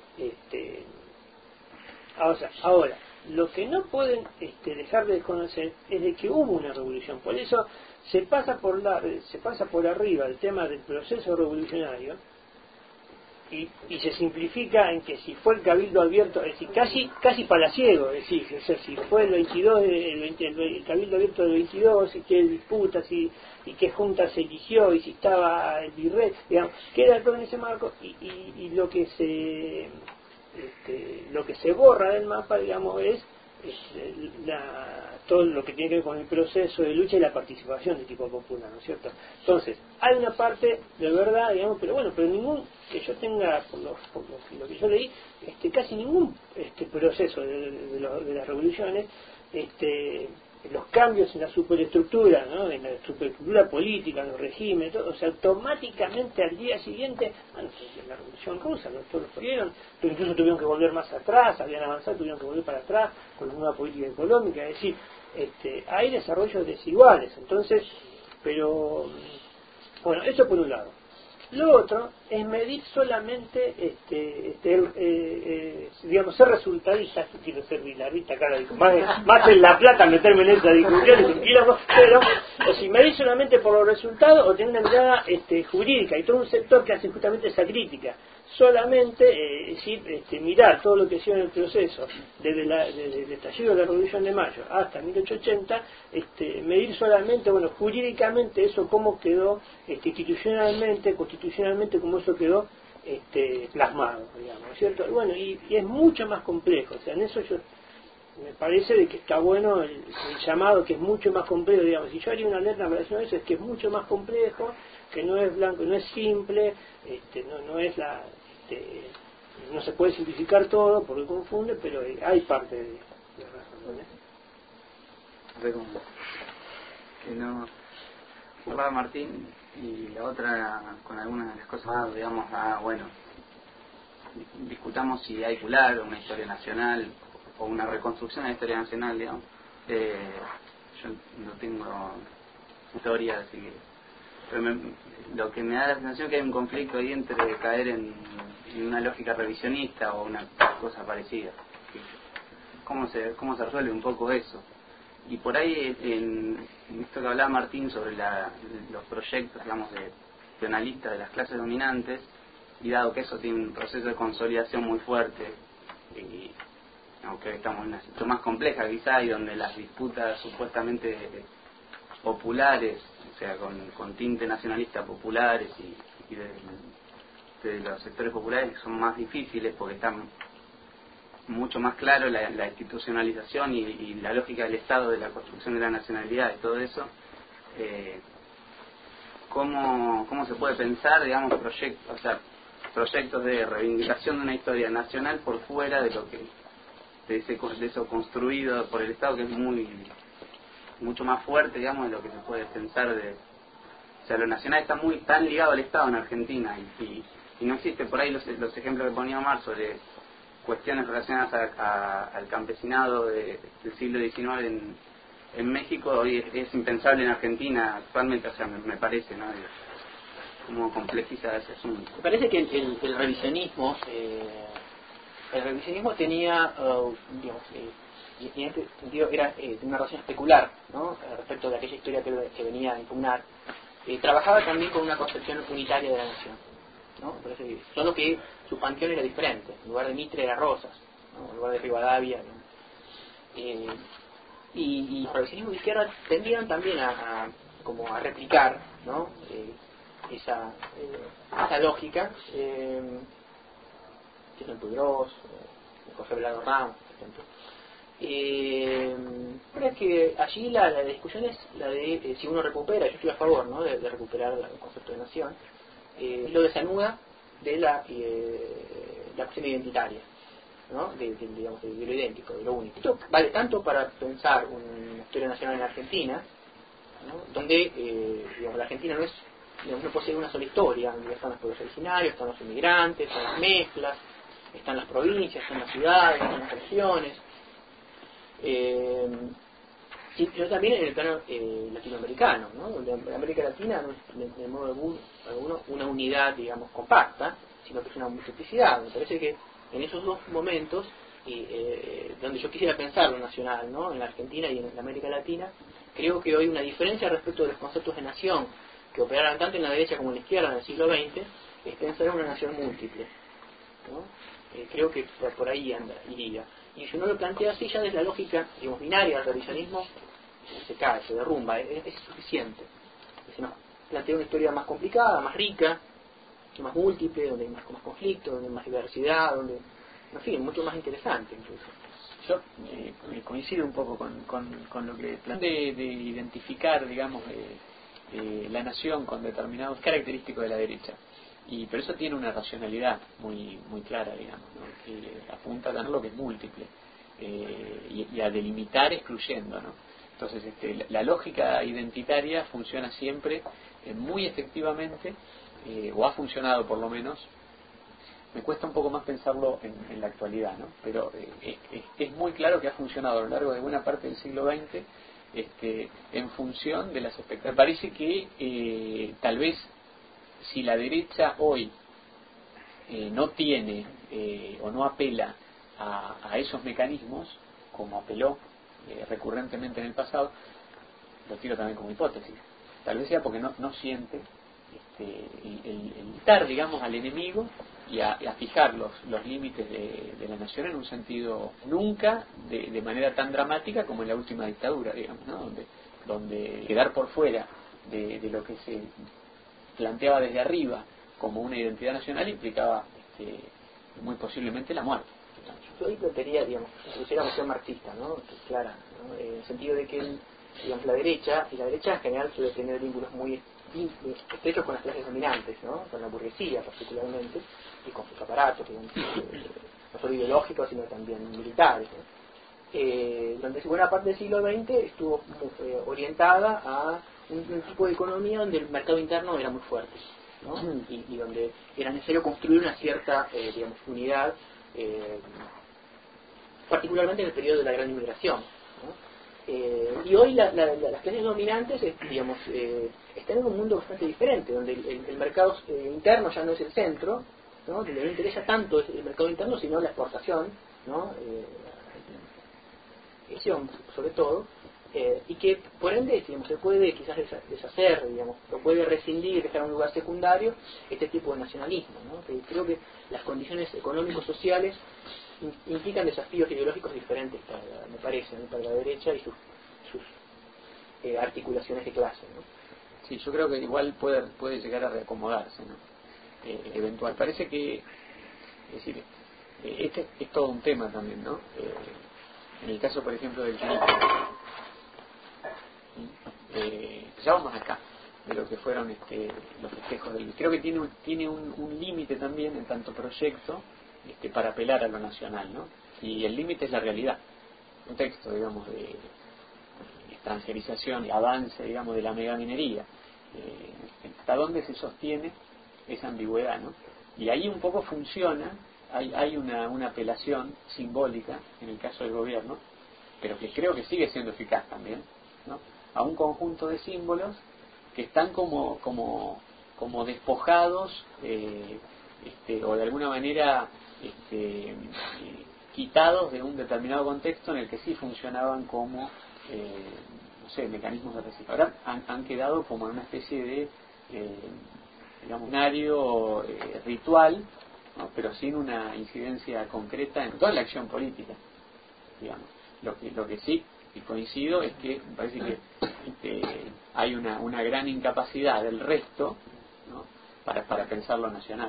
ahora, lo que no pueden dejar de desconocer es de que hubo una revolución. Por eso se pasa por arriba el tema del proceso revolucionario y se simplifica en que si fue el cabildo abierto, es decir, casi palaciego, es decir, si fue el 22, el cabildo abierto del 22, y qué disputas y qué junta se eligió y si estaba el virrey, digamos, queda todo en ese marco y lo que se borra del mapa, digamos, es todo lo que tiene que ver con el proceso de lucha y la participación de tipo popular, ¿no es cierto? Entonces, hay una parte de verdad, digamos, pero ningún, que yo tenga, por lo que yo leí, casi ningún proceso de las revoluciones, los cambios en la superestructura, ¿no? En la superestructura política, en los regímenes, todo, o sea, automáticamente al día siguiente, en la Revolución Rusa, ¿no? Todos lo vieron, pero incluso tuvieron que volver más atrás, habían avanzado, tuvieron que volver para atrás con la nueva política económica, es decir, hay desarrollos desiguales, entonces, pero Bueno, eso por un lado. Lo otro es medir solamente, digamos, ser resultadista. Quiero ser bilardista, acá más en La Plata meterme en esa discusión, pero o si medir solamente por los resultados o tener una mirada jurídica y todo un sector que hace justamente esa crítica. Solamente mirar todo lo que ha sido en el proceso desde el estallido de la Revolución de Mayo hasta 1880, medir solamente, bueno, jurídicamente eso cómo quedó, institucionalmente, constitucionalmente, cómo eso quedó plasmado, digamos, ¿no es cierto? Bueno, y es mucho más complejo, o sea, en eso yo me parece de que está bueno el llamado, que es mucho más complejo, digamos. Si yo haría una alerta en relación a eso, es que es mucho más complejo, que no es blanco, no es simple, no es no se puede simplificar todo porque confunde, pero hay parte de razón, que no hablaba Martín, y la otra con algunas de las cosas más, digamos, bueno, discutamos si hay cular una historia nacional o una reconstrucción de la historia nacional, digamos. Yo no tengo historia, así que, pero lo que me da la sensación es que hay un conflicto ahí entre caer en una lógica revisionista o una cosa parecida. ¿Cómo se resuelve un poco eso? Y por ahí, en esto que hablaba Martín sobre los proyectos, digamos, de analistas de las clases dominantes, y dado que eso tiene un proceso de consolidación muy fuerte, y aunque estamos en una situación más compleja quizá, y donde las disputas supuestamente populares, o sea, con tinte nacionalista populares y de los sectores populares, son más difíciles porque están mucho más claro la institucionalización y la lógica del Estado, de la construcción de la nacionalidad y todo eso. ¿Cómo se puede pensar, digamos, proyectos de reivindicación de una historia nacional por fuera de lo que de eso construido por el Estado, que es mucho más fuerte, digamos, de lo que se puede pensar o sea, lo nacional está tan ligado al Estado en Argentina y no existe por ahí los ejemplos que ponía Omar sobre cuestiones relacionadas al campesinado del siglo XIX en México. Hoy es impensable en Argentina actualmente, o sea, me parece, ¿no? Cómo complejiza ese asunto. Me parece que el revisionismo tenía, digamos, y en este sentido tenía una relación especular, ¿no? Respecto de aquella historia que venía a impugnar. Trabajaba también con una concepción unitaria de la nación, ¿no? Parece que, solo que su panteón era diferente. En lugar de Mitre era Rosas, ¿no? En lugar de Rivadavia, ¿no? Y los revisionismos de izquierda tendían también a replicar, ¿no? Esa lógica, que es el Pudrós, José Belado Ramos, por ejemplo. Creo que allí la discusión es la de si uno recupera, yo estoy a favor, ¿no? de recuperar el concepto de nación, lo desanuda de la cuestión identitaria, ¿no? Digamos, de lo idéntico, de lo único. Esto vale tanto para pensar una historia nacional en Argentina, ¿no? Donde digamos, la Argentina no posee una sola historia, donde están los pueblos originarios, están los inmigrantes, están las mezclas, están las provincias, están las ciudades, están las regiones. Sí, pero también en el plano latinoamericano, ¿no? Donde América Latina no es de modo alguno una unidad, digamos, compacta, sino que es una multiplicidad. Me parece que en esos dos momentos, donde yo quisiera pensar lo nacional, ¿no? En la Argentina y en la América Latina, creo que hoy una diferencia respecto de los conceptos de nación que operaran tanto en la derecha como en la izquierda en el siglo XX es pensar en una nación múltiple, ¿no? Creo que por ahí iría. Y si uno lo plantea así, ya desde la lógica, digamos, binaria del revisionismo, se cae, se derrumba, es suficiente. Si no, plantea una historia más complicada, más rica, más múltiple, donde hay más conflicto, donde hay más diversidad, donde, en fin, mucho más interesante incluso. Yo coincido un poco con lo que plantea de identificar, digamos, la nación con determinados característicos de la derecha. Pero eso tiene una racionalidad muy clara, digamos, ¿no? Que apunta a lo que es múltiple y a delimitar excluyendo, ¿no? Entonces, la lógica identitaria funciona siempre muy efectivamente, o ha funcionado por lo menos. Me cuesta un poco más pensarlo en la actualidad, ¿no? Pero es muy claro que ha funcionado a lo largo de buena parte del siglo XX en función de las expectativas. Me parece que tal vez si la derecha hoy no tiene o no apela a esos mecanismos, como apeló recurrentemente en el pasado, lo tiro también como hipótesis, tal vez sea porque no siente el dar, digamos, al enemigo y a fijar los límites de la nación en un sentido nunca de manera tan dramática como en la última dictadura, digamos, ¿no? Donde quedar por fuera de lo que se planteaba desde arriba como una identidad nacional implicaba muy posiblemente la muerte. Yo ahí plantearía, digamos, una visión marxista, ¿no? Que es clara, ¿no? En el sentido de que, digamos, la derecha en general suele tener vínculos muy estrechos con las clases dominantes, ¿no? Con la burguesía particularmente, y con sus aparatos, digamos, no solo ideológicos, sino también militares, ¿no? Durante buena parte del siglo XX estuvo orientada a un tipo de economía donde el mercado interno era muy fuerte, ¿no? Y donde era necesario construir una cierta, digamos, unidad, particularmente en el periodo de la gran inmigración, ¿no? Y hoy las clases dominantes, digamos, están en un mundo bastante diferente, donde el mercado interno ya no es el centro, ¿no? Donde no interesa tanto el mercado interno, sino la exportación, ¿no? Sobre todo, y que por ende, digamos, se puede quizás deshacer, digamos, o puede rescindir, dejar en un lugar secundario este tipo de nacionalismo, ¿no? Que creo que las condiciones económicos sociales implican desafíos ideológicos diferentes me parece, ¿no? Para la derecha y sus articulaciones de clase, ¿no? Sí, yo creo que igual puede llegar a reacomodarse, ¿no? Eventual. Parece que, es decir, este es todo un tema también, ¿no? En el caso, por ejemplo, del turismo, ya vamos acá, de lo que fueron los festejos del... Creo que tiene un límite también en tanto proyecto para apelar a lo nacional, ¿no? Y el límite es la realidad. Un texto, digamos, de extranjerización y avance, digamos, de la megaminería. ¿Hasta dónde se sostiene esa ambigüedad, ¿no? Y ahí un poco funciona, hay una apelación simbólica en el caso del gobierno, pero que creo que sigue siendo eficaz también, ¿no? A un conjunto de símbolos que están como despojados o de alguna manera quitados de un determinado contexto en el que sí funcionaban como no sé, mecanismos de reciclaje. Ahora han quedado como en una especie de digamos, escenario ritual, ¿no? Pero sin una incidencia concreta en toda la acción política, digamos. Lo que sí, y coincido, es que me parece que hay una gran incapacidad del resto, ¿no? para pensar lo nacional.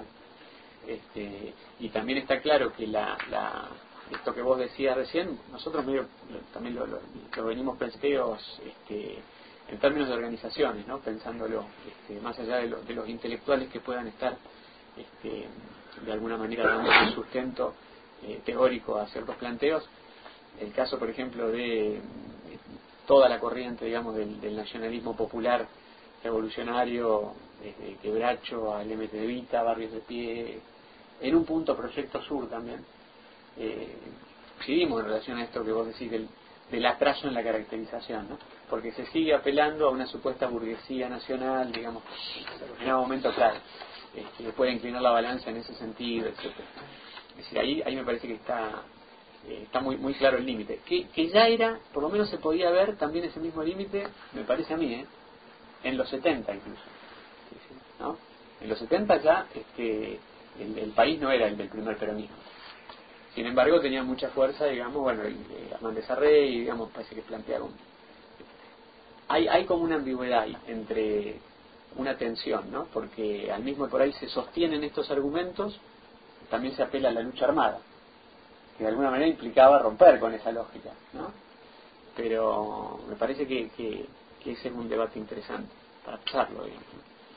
Y también está claro que esto que vos decías recién, nosotros también lo venimos pensando en términos de organizaciones, ¿no? Pensándolo más allá de los intelectuales que puedan estar de alguna manera dando un sustento teórico a ciertos planteos. El caso, por ejemplo, de toda la corriente, digamos, del nacionalismo popular revolucionario, desde Quebracho al MT de Vita, Barrios de Pie, en un punto Proyecto Sur también, coincidimos en relación a esto que vos decís del atraso en la caracterización, ¿no? Porque se sigue apelando a una supuesta burguesía nacional, digamos, en algún momento, claro, puede inclinar la balanza en ese sentido, etcétera. Es decir, ahí me parece que está muy claro el límite, que ya era, por lo menos se podía ver también ese mismo límite, me parece a mí, en los 70 incluso, ¿no? En los 70 ya el país no era el del primer peronismo. Sin embargo, tenía mucha fuerza, digamos, bueno, Hernández Arrey, digamos, parece que plantearon. Hay como una ambigüedad ahí entre una tensión, ¿no? Porque al mismo por ahí se sostienen estos argumentos, también se apela a la lucha armada, que de alguna manera implicaba romper con esa lógica, ¿no? Pero me parece que ese es un debate interesante para pensarlo, digamos.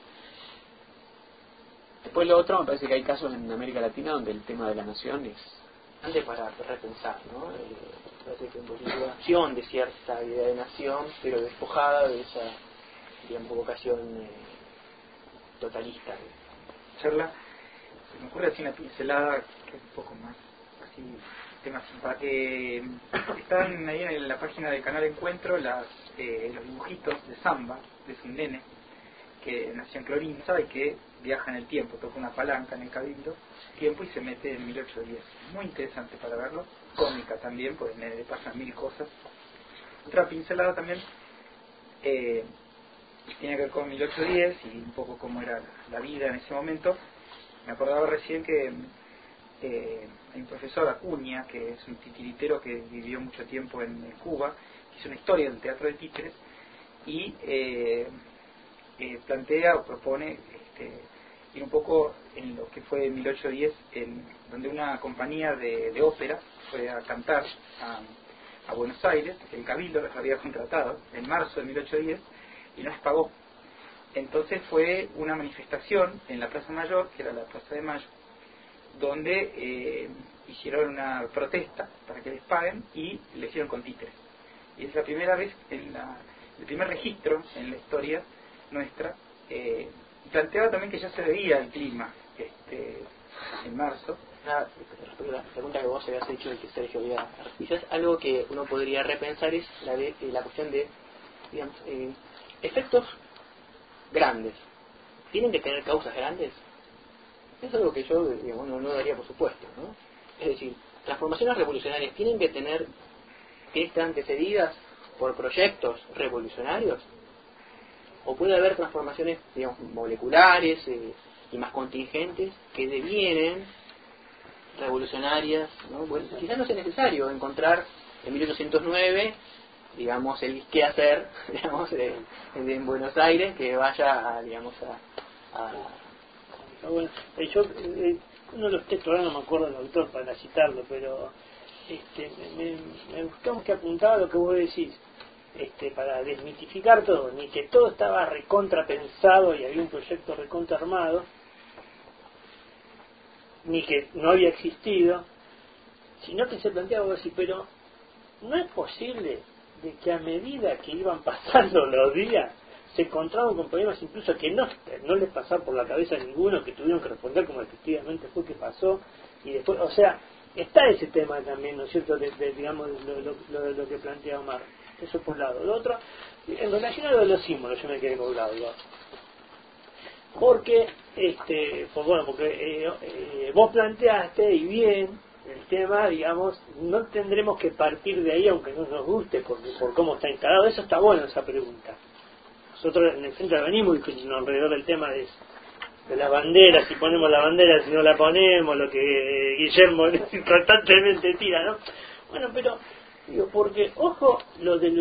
Después lo otro, me parece que hay casos en América Latina donde el tema de la nación es... Antes para repensar, ¿no? Parece que en Bolivia acción de cierta idea de nación, pero despojada de esa, digamos, vocación totalista. Charla, se me ocurre así una pincelada que es un poco más así, tema simpático. Están ahí en la página del canal Encuentro los dibujitos de Samba, de su nene, que nació en Clorinda y que viaja en el tiempo, toca una palanca en el cabildo, tiempo, y se mete en 1810. Muy interesante para verlo, cómica también, pues le pasan mil cosas. Otra pincelada también tiene que ver con 1810 y un poco cómo era la vida en ese momento. Me acordaba recién que hay un profesor, Acuña, que es un titiritero que vivió mucho tiempo en Cuba, que hizo una historia del teatro de títeres, y plantea o propone ir un poco en lo que fue en 1810, donde una compañía de ópera fue a cantar a Buenos Aires, el Cabildo los había contratado en marzo de 1810 y no les pagó. Entonces fue una manifestación en la Plaza Mayor, que era la Plaza de Mayo, donde hicieron una protesta para que les paguen y le hicieron con títeres. Y es la primera vez, el primer registro en la historia nuestra. Planteaba también que ya se veía el clima en marzo. Respecto a la pregunta que vos habías hecho y que Sergio había, quizás algo que uno podría repensar es la cuestión de, digamos, efectos grandes. ¿Tienen que tener causas grandes? Es algo que yo, digamos, no daría por supuesto, ¿no? Es decir, transformaciones revolucionarias tienen que estar antecedidas por proyectos revolucionarios, o puede haber transformaciones, digamos, moleculares y más contingentes que devienen revolucionarias, ¿no? Bueno, quizás no sea necesario encontrar en 1809, digamos, el qué hacer, digamos, en Buenos Aires, que vaya, digamos, Bueno, yo uno de los textos, ahora no me acuerdo del autor para citarlo, pero me gustó que apuntaba a lo que vos decís, para desmitificar todo, ni que todo estaba recontra pensado y había un proyecto recontra armado, ni que no había existido, sino que se planteaba así, pero no es posible de que a medida que iban pasando los días se encontraban con problemas incluso que no les pasaba por la cabeza a ninguno, que tuvieron que responder como efectivamente fue que pasó, y después, o sea, está ese tema también, ¿no es cierto?, digamos, lo que plantea Omar. Eso por un lado. Lo otro, en relación a lo de los símbolos, yo me quedé colgado, ¿no? Porque, vos planteaste, y bien, el tema, digamos, no tendremos que partir de ahí, aunque no nos guste, por cómo está instalado. Eso está bueno, esa pregunta. Nosotros en el centro venimos alrededor del tema de las banderas, si ponemos la bandera, si no la ponemos, lo que Guillermo constantemente tira, ¿no? Bueno, pero digo, porque, ojo, lo del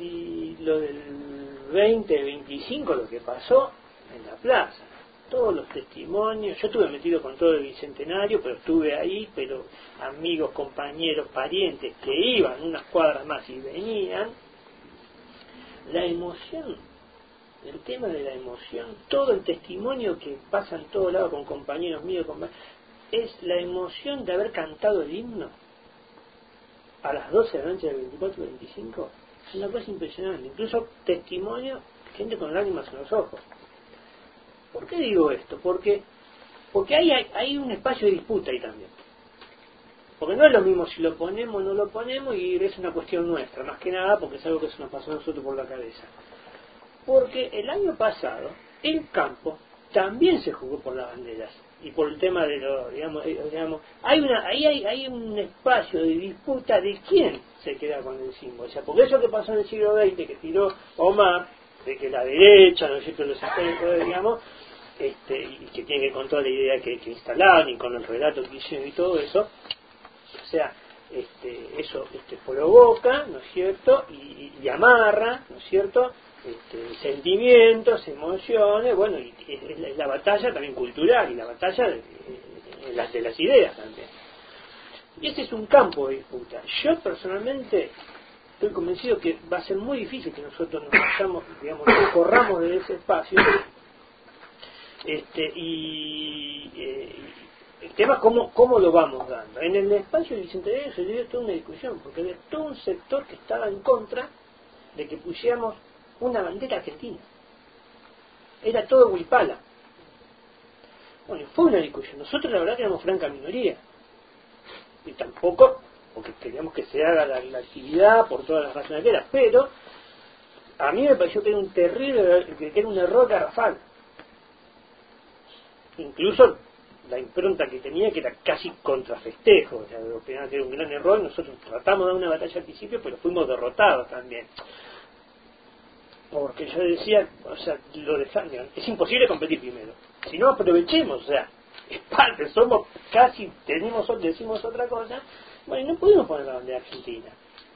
25, lo que pasó en la plaza, todos los testimonios, yo estuve metido con todo el Bicentenario, pero estuve ahí, pero amigos, compañeros, parientes que iban unas cuadras más y venían, la emoción, el tema de la emoción, todo el testimonio que pasa en todo lado con compañeros míos, es la emoción de haber cantado el himno a las 12 de la noche del 24-25, es una cosa impresionante. Incluso testimonio, gente con lágrimas en los ojos. ¿Por qué digo esto? Porque hay un espacio de disputa ahí también. Porque no es lo mismo si lo ponemos o no lo ponemos, y es una cuestión nuestra, más que nada porque es algo que se nos pasó a nosotros por la cabeza. Porque el año pasado, el campo también se jugó por las banderas y por el tema de lo, digamos, hay un espacio de disputa de quién se queda con el símbolo. O sea, porque eso que pasó en el siglo XX, que tiró Omar, de que la derecha, ¿no es cierto?, los sectores, digamos, y que tiene que ver con toda la idea que instalaron y con el relato que hicieron y todo eso, o sea, eso provoca, ¿no es cierto?, y amarra, ¿no es cierto?, sentimientos, emociones, bueno, y es la batalla también cultural y la batalla de las ideas también. Y ese es un campo de disputa. Yo personalmente estoy convencido que va a ser muy difícil que nosotros nos vayamos, digamos, nos corramos de ese espacio, el tema es cómo lo vamos dando. En el espacio del Bicentenario se dio toda una discusión, porque había todo un sector que estaba en contra de que pusiéramos una bandera argentina. Era todo huipala. Bueno, fue una discusión. Nosotros la verdad que éramos franca minoría. Y tampoco, porque queríamos que se haga la actividad por todas las razones que era. Pero a mí me pareció que era que era un error garrafal. incluso la impronta que tenía, que era casi contrafestejo, o sea, opinaban que era un gran error. Nosotros tratamos de dar una batalla al principio, pero fuimos derrotados también, porque yo decía, o sea, lo dejaron, es imposible competir primero, si no aprovechemos, o sea, es parte, somos casi, decimos otra cosa, bueno, no pudimos poner la bandera argentina,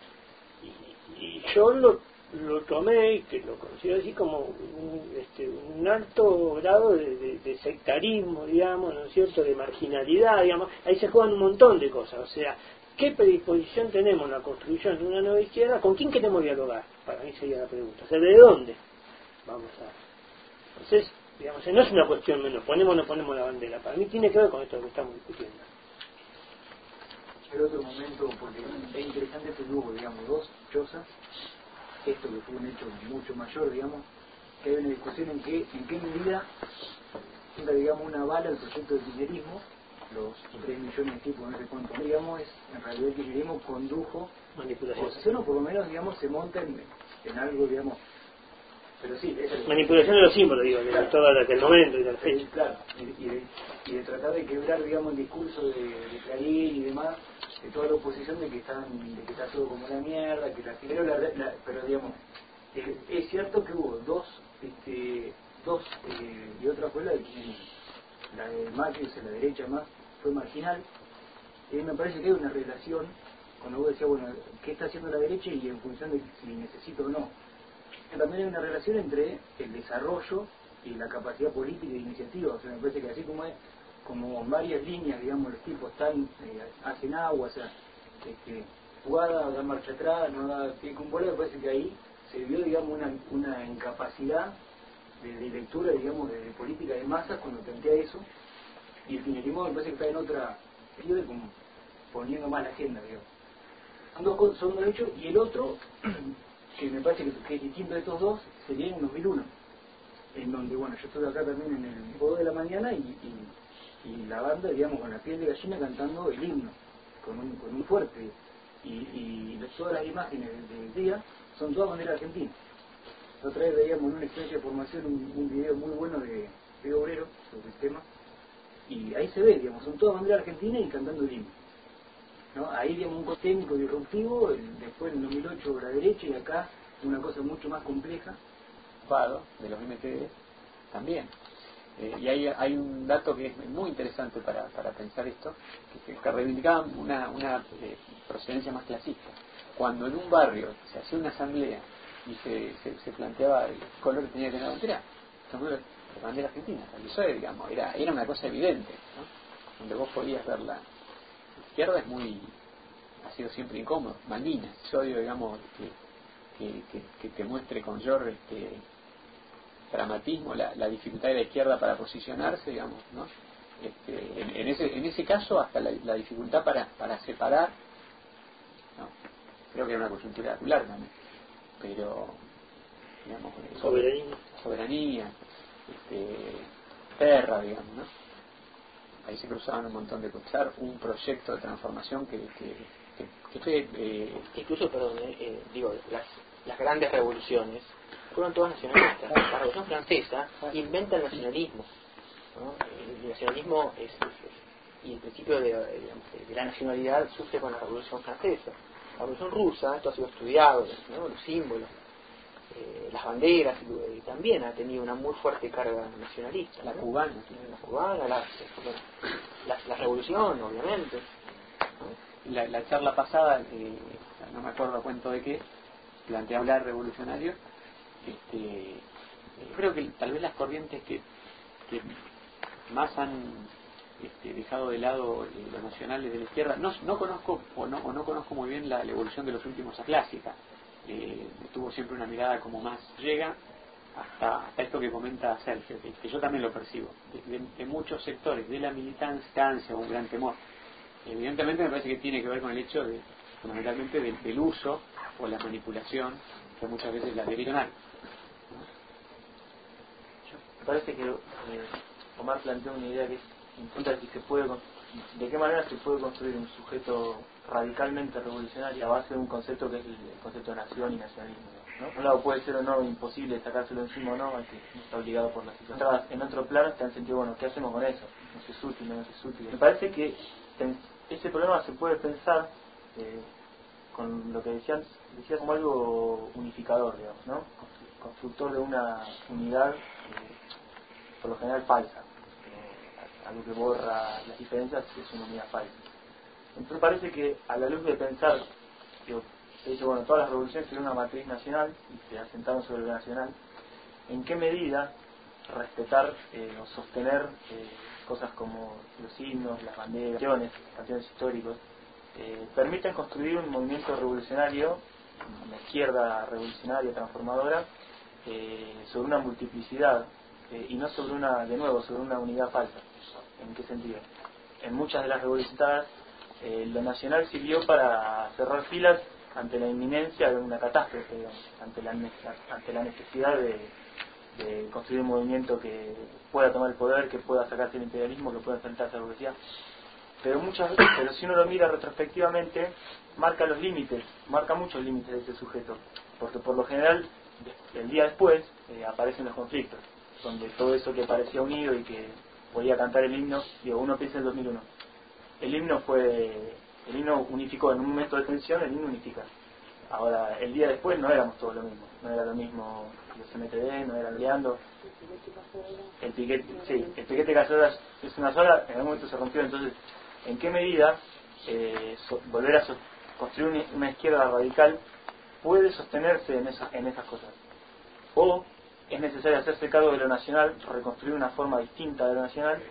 y yo lo tomé, que lo considero así como un alto grado de sectarismo, digamos, ¿no es cierto?, de marginalidad, digamos. Ahí se juegan un montón de cosas, o sea, ¿qué predisposición tenemos en la construcción de una nueva izquierda? ¿Con quién queremos dialogar? Para mí sería la pregunta, o sea, ¿de dónde vamos a...? Entonces, digamos, no es una cuestión menos, ponemos o no ponemos la bandera, para mí tiene que ver con esto que estamos discutiendo. El otro momento, porque es interesante que hubo, digamos, dos chozas, esto que fue un hecho mucho mayor, digamos, que hay una discusión en qué medida era, digamos, una bala el proyecto del kirchnerismo, los 3 millones de tipos, no sé cuánto, digamos, en realidad el kirchnerismo condujo manipulación, o por lo menos, digamos, se monta en algo, digamos, pero sí, manipulación de los símbolos, digo, de todo aquel momento y de la fecha. Claro, y de tratar de quebrar, digamos, el discurso de Clarín y demás, de toda la oposición de que está todo como la mierda, que pero digamos, es cierto que hubo dos y otra fue la de Macri, o sea, la derecha más, fue marginal. Me parece que hay una relación, cuando vos decías, bueno, ¿qué está haciendo la derecha y en función de si necesito o no? También hay una relación entre el desarrollo y la capacidad política y iniciativa. O sea, me parece que así como hay como varias líneas, digamos, los tipos están, hacen agua, o sea, jugada, da marcha atrás, no da pie con bola, me parece que ahí se vio, digamos, una incapacidad de lectura, digamos, de política de masas cuando plantea eso, y el kirchnerismo me parece que está en otra periodo, como poniendo más la agenda, digamos. Son dos hechos, y el otro, que me parece que es distinto de estos dos, sería en 2001, en donde, bueno, yo estuve acá también en el Juego de la Mañana y la banda, digamos, con la piel de gallina cantando el himno, con un fuerte, y todas las imágenes del día son todas banderas argentinas. La otra vez veíamos en una experiencia de formación un video muy bueno de Obrero sobre el tema, y ahí se ve, digamos, son todas banderas argentinas y cantando el himno, ¿no? Ahí, digamos, un coste técnico disruptivo, después en 2008 la derecha, y acá una cosa mucho más compleja. De los MTD también. Y hay un dato que es muy interesante para pensar esto, que reivindicaba una procedencia más clasista. Cuando en un barrio se hacía una asamblea y se planteaba el color que tenía que tener la bandera, la bandera argentina, eso digamos, era una cosa evidente, ¿no? Donde vos podías ver la izquierda ha sido siempre incómodo. Malvinas, yo digo, digamos, que te muestre con George dramatismo la dificultad de la izquierda para posicionarse, digamos, ¿no? En ese caso hasta la dificultad para separar, ¿no? Creo que era una coyuntura ocular también, pero digamos, soberanía, terra, digamos, ¿no? Ahí se cruzaban un montón de cosas, un proyecto de transformación que fue incluso, perdón, digo, las grandes revoluciones fueron todas nacionalistas. La Revolución Francesa inventa el nacionalismo, ¿no? El nacionalismo y el principio de la nacionalidad surge con la Revolución Francesa. La Revolución Rusa, esto ha sido estudiado, ¿no? Los símbolos, las banderas, también ha tenido una muy fuerte carga nacionalista, la ¿no? cubana, la revolución, obviamente, ¿no? La charla pasada, no me acuerdo a cuento de qué, planteé hablar revolucionario. Creo que tal vez las corrientes que más han dejado de lado los nacionales de la izquierda, no conozco o no conozco muy bien la evolución de los últimos a clásica, tuvo siempre una mirada como más llega hasta esto que comenta Sergio, que yo también lo percibo, de muchos sectores de la militancia, un gran temor. Evidentemente me parece que tiene que ver con el hecho fundamentalmente del uso o la manipulación que muchas veces la derivan. Me parece que Omar planteó una idea que es pregunta es si se puede, de qué manera se puede construir un sujeto radicalmente revolucionario a base de un concepto que es el concepto de nación y nacionalismo, ¿no? Por un lado puede ser o no imposible sacárselo encima o no, hay que no está obligado por la situación. En otro plano está en sentido, bueno, ¿qué hacemos con eso? ¿No es útil, no es útil? Me parece que ese problema se puede pensar con lo que decía como algo unificador, digamos, ¿no? Constructor de una unidad por lo general falsa, algo que borra las diferencias es una unidad falsa. Entonces parece que a la luz de pensar, se dice, bueno, todas las revoluciones tienen una matriz nacional y se asentaron sobre lo nacional, ¿en qué medida respetar o sostener cosas como los himnos, las banderas, canciones históricos, permiten construir un movimiento revolucionario, una izquierda revolucionaria, transformadora, sobre una multiplicidad y no sobre sobre una unidad falsa? ¿En qué sentido? En muchas de las revoluciones lo nacional sirvió para cerrar filas ante la inminencia de una catástrofe, digamos, ante la necesidad de construir un movimiento que pueda tomar el poder, que pueda sacarse el imperialismo, que pueda enfrentarse a la burguesía. Pero si uno lo mira retrospectivamente, marca muchos límites de ese sujeto, porque por lo general el día después aparecen los conflictos, donde todo eso que parecía unido y que podía cantar el himno, uno piensa en el 2001, el himno unificó, en un momento de tensión el himno unifica. Ahora, el día después no éramos todos lo mismo, no era lo mismo los MTV, no eran liando. El piquete Caseras es una sola, en algún momento se rompió. Entonces, ¿en qué medida volver a construir una izquierda radical puede sostenerse en esas cosas? ¿O es necesario hacerse cargo de lo nacional, reconstruir una forma distinta de lo nacional,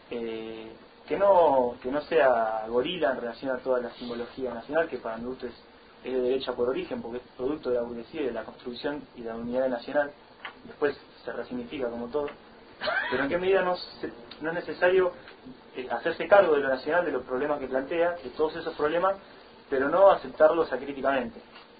que no sea gorila en relación a toda la simbología nacional, que para mi gusto es de derecha por origen, porque es producto de la burguesía, de la construcción y de la unidad nacional, después se resignifica como todo? Pero en qué medida no es necesario hacerse cargo de lo nacional, de los problemas que plantea, de todos esos problemas, pero no aceptarlos acríticamente.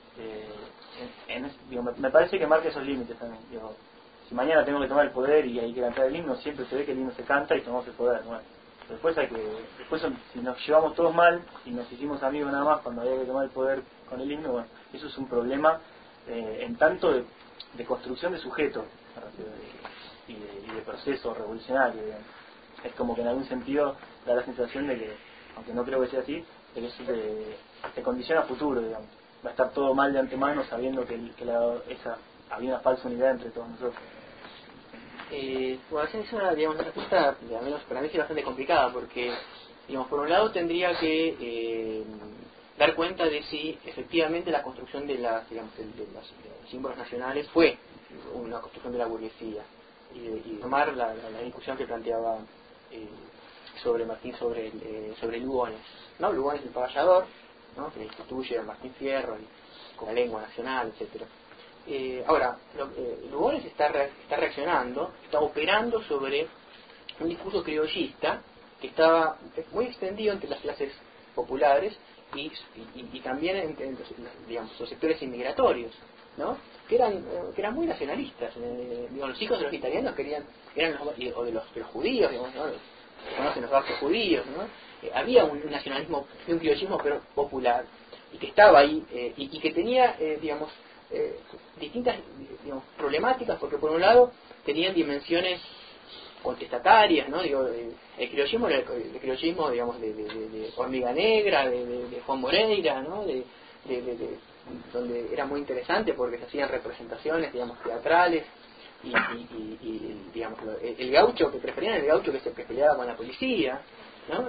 Me parece que marca esos límites también. Si mañana tengo que tomar el poder y hay que cantar el himno, siempre se ve que el himno se canta y tomamos el poder. Bueno, después si nos llevamos todos mal y nos hicimos amigos nada más cuando había que tomar el poder con el himno, bueno, eso es un problema en tanto de construcción de sujeto y de proceso revolucionario, digamos. Es como que en algún sentido da la sensación de que, aunque no creo que sea así, de que eso se condiciona a futuro, digamos. Va a estar todo mal de antemano sabiendo que había una falsa unidad entre todos nosotros. Bueno, esa es una respuesta, al menos para mí, es bastante complicada, porque, por un lado tendría que dar cuenta de si efectivamente la construcción de los símbolos nacionales fue una construcción de la burguesía, y tomar la discusión que planteaba sobre Martín sobre Lugones, ¿no? Lugones el payador, ¿no? Que instituye a Martín Fierro con la lengua nacional, etcétera. Ahora, Lugones está reaccionando, está operando sobre un discurso criollista que estaba muy extendido entre las clases populares y también entre los sectores inmigratorios, ¿no? que eran muy nacionalistas. Los hijos de los italianos o de los judíos, digamos, ¿no? Conocen los vascos judíos, ¿no? Había un nacionalismo, un criollismo pero popular, y que estaba ahí, y que tenía distintas problemáticas, porque por un lado tenían dimensiones contestatarias, ¿no? El criollismo era el criollismo, de Hormiga Negra, de Juan Moreira, ¿no? Donde era muy interesante porque se hacían representaciones, teatrales, y el gaucho, que preferían el gaucho que se peleaba con la policía, ¿no?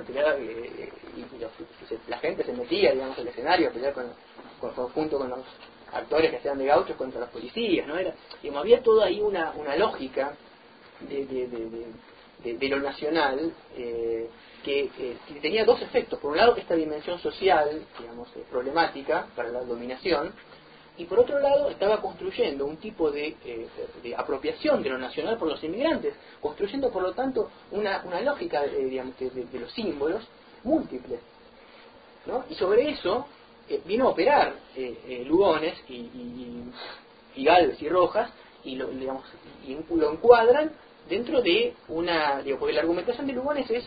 La gente se metía, en el escenario a pelear junto con los actores que hacían de gauchos contra los policías, ¿no? Había toda ahí una lógica de lo nacional que tenía dos efectos. Por un lado, esta dimensión social, problemática para la dominación, y por otro lado estaba construyendo un tipo de apropiación de lo nacional por los inmigrantes, construyendo por lo tanto una lógica de los símbolos múltiples, ¿no? Y sobre eso vino a operar Lugones y Gálvez y Rojas, y lo encuadran dentro de porque la argumentación de Lugones es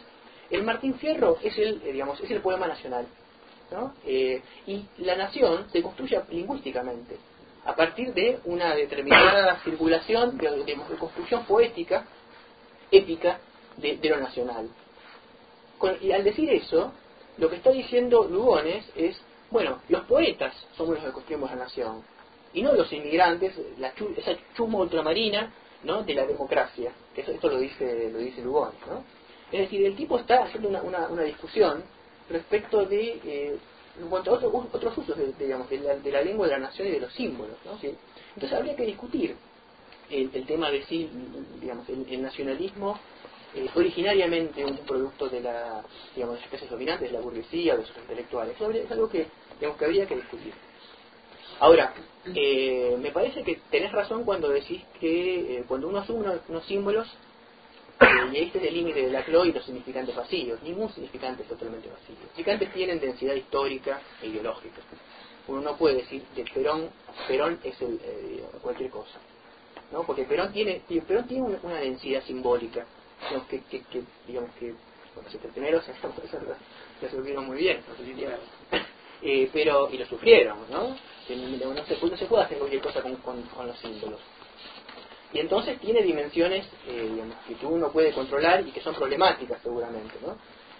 El Martín Fierro es es el poema nacional, ¿no? Y la nación se construye lingüísticamente, a partir de una determinada circulación de construcción poética, épica, de lo nacional. Y al decir eso, lo que está diciendo Lugones es, bueno, los poetas somos los que construimos la nación, y no los inmigrantes, esa chusma ultramarina, ¿no?, de la democracia. Esto lo dice Lugones, ¿no? Es decir, el tipo está haciendo una discusión respecto de en cuanto a otros usos de la lengua de la nación y de los símbolos, ¿no? ¿Sí? Entonces habría que discutir el tema de si, digamos, el nacionalismo originariamente un producto de las especies dominantes, de la burguesía, de sus intelectuales. Eso es algo que habría que discutir. Ahora, me parece que tenés razón cuando decís que cuando uno asume unos símbolos, y este es el límite de Laclau y los significantes vacíos. Ningún significante es totalmente vacío. Los significantes tienen densidad histórica e ideológica. Uno no puede decir que Perón es cualquier cosa, ¿no? Porque Perón tiene una densidad simbólica, digamos que bueno, los primeros se sufrieron muy bien, pero y lo sufrieron, ¿no? No se puede hacer cualquier cosa con los símbolos. Y entonces tiene dimensiones que uno puede controlar y que son problemáticas seguramente, ¿no?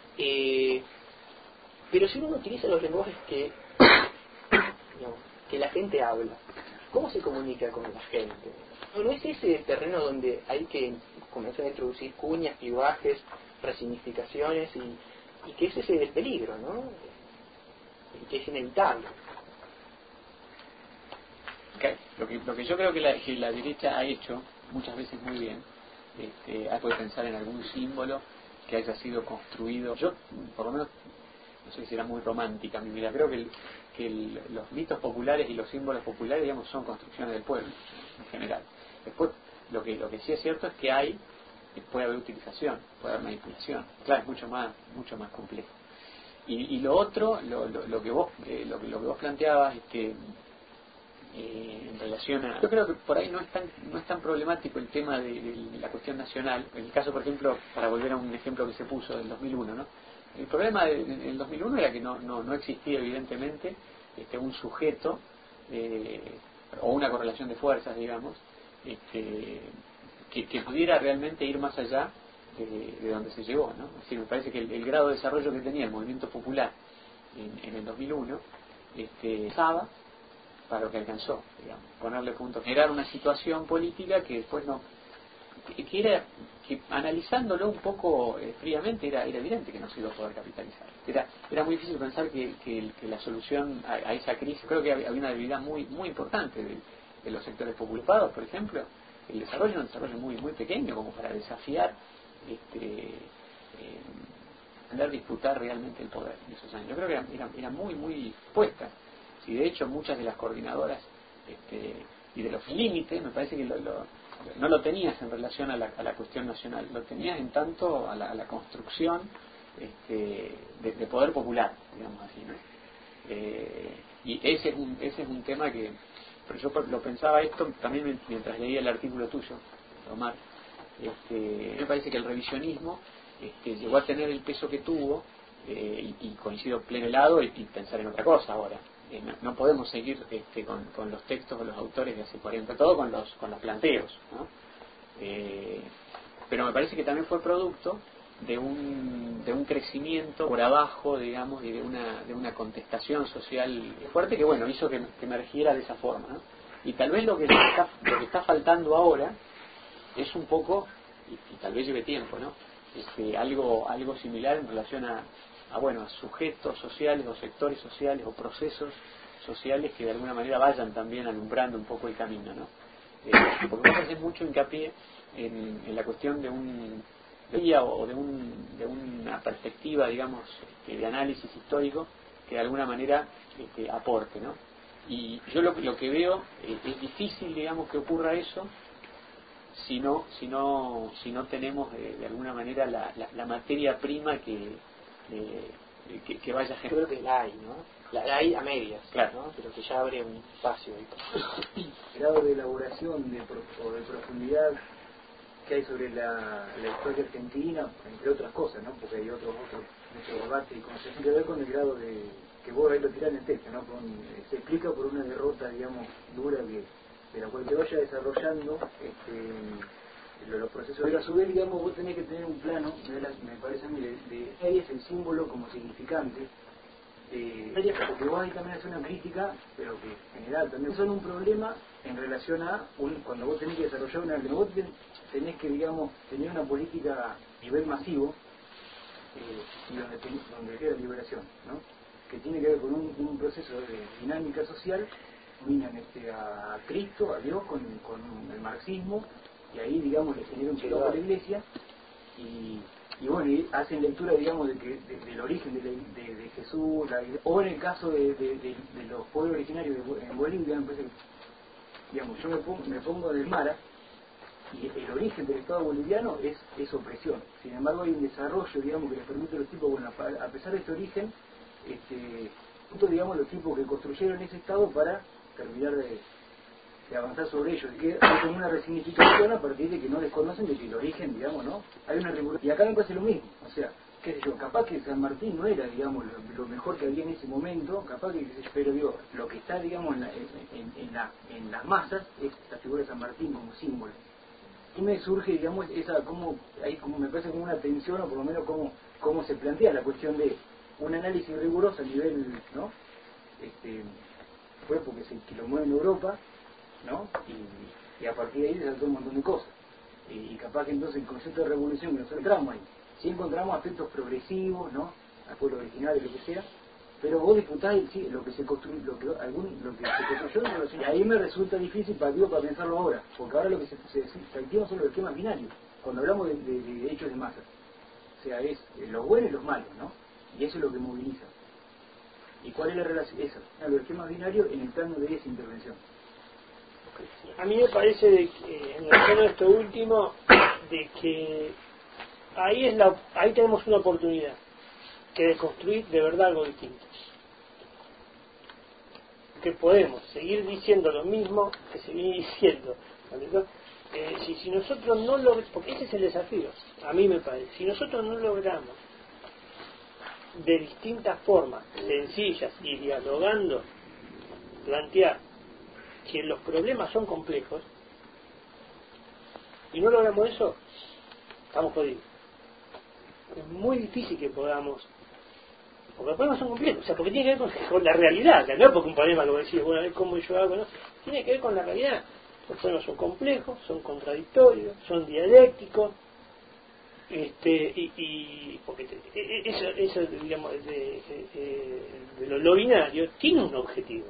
Pero si uno no utiliza los lenguajes que la gente habla, ¿cómo se comunica con la gente? No es ese terreno donde hay que comenzar a introducir cuñas, pivajes, resignificaciones y que ese es el peligro, ¿no? Y que es inevitable. Lo que yo creo que la derecha ha hecho muchas veces muy bien, puede pensar en algún símbolo que haya sido construido. Yo, por lo menos, no sé si era muy romántica mi vida, creo que los mitos populares y los símbolos populares, digamos, son construcciones del pueblo en general. Después, lo que sí es cierto es que puede haber utilización, puede haber manipulación. Claro, es mucho más complejo. Y lo otro, lo que vos planteabas, en relación a... Yo creo que por ahí no es tan problemático el tema de la cuestión nacional. En el caso, por ejemplo, para volver a un ejemplo que se puso del 2001, ¿no? El problema en el 2001 era que no existía evidentemente un sujeto o una correlación de fuerzas, digamos, que pudiera realmente ir más allá de donde se llegó, ¿no? Es decir, me parece que el grado de desarrollo que tenía el movimiento popular en el 2001 estaba para lo que alcanzó, digamos, ponerle punto, generar una situación política que después que analizándolo un poco fríamente era evidente que no se iba a poder capitalizar. Era muy difícil pensar que la solución a esa crisis, creo que había una debilidad muy importante de los sectores populares, por ejemplo, el desarrollo era un desarrollo muy pequeño como para desafiar poder disputar realmente el poder en esos años. Yo creo que era muy puesta. Y de hecho muchas de las coordinadoras y de los límites, me parece que no lo tenías en relación a la cuestión nacional, lo tenías en tanto a la construcción de poder popular, digamos así, ¿no? Y ese es un tema que, pero yo lo pensaba esto también mientras leía el artículo tuyo, Omar. Me parece que el revisionismo llegó a tener el peso que tuvo, y coincido pleno lado y pensar en otra cosa ahora. No podemos seguir con los textos o los autores de hace 40, todo con los planteos, ¿no? Pero me parece que también fue producto de un crecimiento por abajo, digamos, y de una contestación social fuerte que, bueno, hizo que emergiera de esa forma, ¿no? Y tal vez lo que está faltando ahora es un poco, y tal vez lleve tiempo, ¿no? Algo similar en relación a sujetos sociales o sectores sociales o procesos sociales que de alguna manera vayan también alumbrando un poco el camino, ¿no? Porque vos haces mucho hincapié en la cuestión de una perspectiva, digamos, de análisis histórico que de alguna manera aporte, ¿no? Y yo lo que veo es difícil, digamos, que ocurra eso si no tenemos de alguna manera la materia prima que vaya a generar. Yo creo que la hay, ¿no? La hay a medias, claro, ¿no? Pero que ya abre un espacio ahí. El grado de elaboración o de profundidad que hay sobre la historia argentina, entre otras cosas, ¿no? Porque hay otro debate y conversación que tiene que ver con el grado de que vos ahí lo tirás en el texto, ¿no? Se explica por una derrota, digamos, dura de la cual te vaya desarrollando los procesos. Pero a su vez, digamos, vos tenés que tener un plano, me parece a mí, ahí es el símbolo como significante, porque vos ahí también haces una crítica, pero que general también son un problema en relación a cuando vos tenés que desarrollar vos tenés que, digamos, tener una política a nivel masivo, y donde queda la liberación, ¿no? Que tiene que ver con un proceso de dinámica social, miran a Cristo, a Dios, con el marxismo, y ahí, digamos, le genera un pecado a la iglesia, y bueno, y hacen lectura, digamos, del origen de Jesús, o en el caso de los pueblos originarios en Bolivia, me parece que, digamos, yo me pongo del Mara, y el origen del Estado boliviano es opresión. Sin embargo, hay un desarrollo, digamos, que les permite a los tipos, bueno, a pesar de este origen, digamos, los tipos que construyeron ese Estado para terminar de avanzar sobre ellos, y que hay como una resignificación a partir de que no desconocen de que el origen, digamos, ¿no? Hay una revolución. Y acá me parece lo mismo, o sea, qué sé yo, capaz que San Martín no era, digamos, lo mejor que había en ese momento, capaz que, pero digo, lo que está, digamos, en las masas es la figura de San Martín como símbolo. Y me surge, digamos, hay como me parece como una tensión, o por lo menos cómo se plantea la cuestión de un análisis riguroso a nivel, ¿no? Fue porque se lo mueve en Europa, ¿no? Y a partir de ahí se saltó un montón de cosas. Y capaz que entonces el concepto de revolución que nosotros encontramos ahí, sí encontramos aspectos progresivos, ¿no? Al pueblo original, lo que sea, pero vos disfrutás lo que se construyó, lo que se construyó, y ahí me resulta difícil para pensarlo ahora, porque ahora lo que se activa son los esquemas binarios, cuando hablamos de hechos de masa. O sea, es los buenos y los malos, ¿no? Y eso es lo que moviliza. ¿Y cuál es la relación? Esa, los esquemas binarios en el plano de esa intervención. A mí me parece de que, en relación a esto último, de que ahí tenemos una oportunidad, que de construir de verdad algo distinto. Que podemos seguir diciendo lo mismo que seguir diciendo, si nosotros no lo, porque ese es el desafío, a mí me parece, si nosotros no logramos de distintas formas, sencillas y dialogando, plantear que los problemas son complejos, y no logramos eso, estamos jodidos. Es muy difícil que podamos, porque los problemas son complejos, o sea, porque tiene que ver con la realidad, o sea, no es porque un problema, como decía, bueno, a ver cómo yo hago, no, tiene que ver con la realidad. Los problemas son complejos, son contradictorios, son dialécticos, y porque eso digamos, de lo binario tiene un objetivo,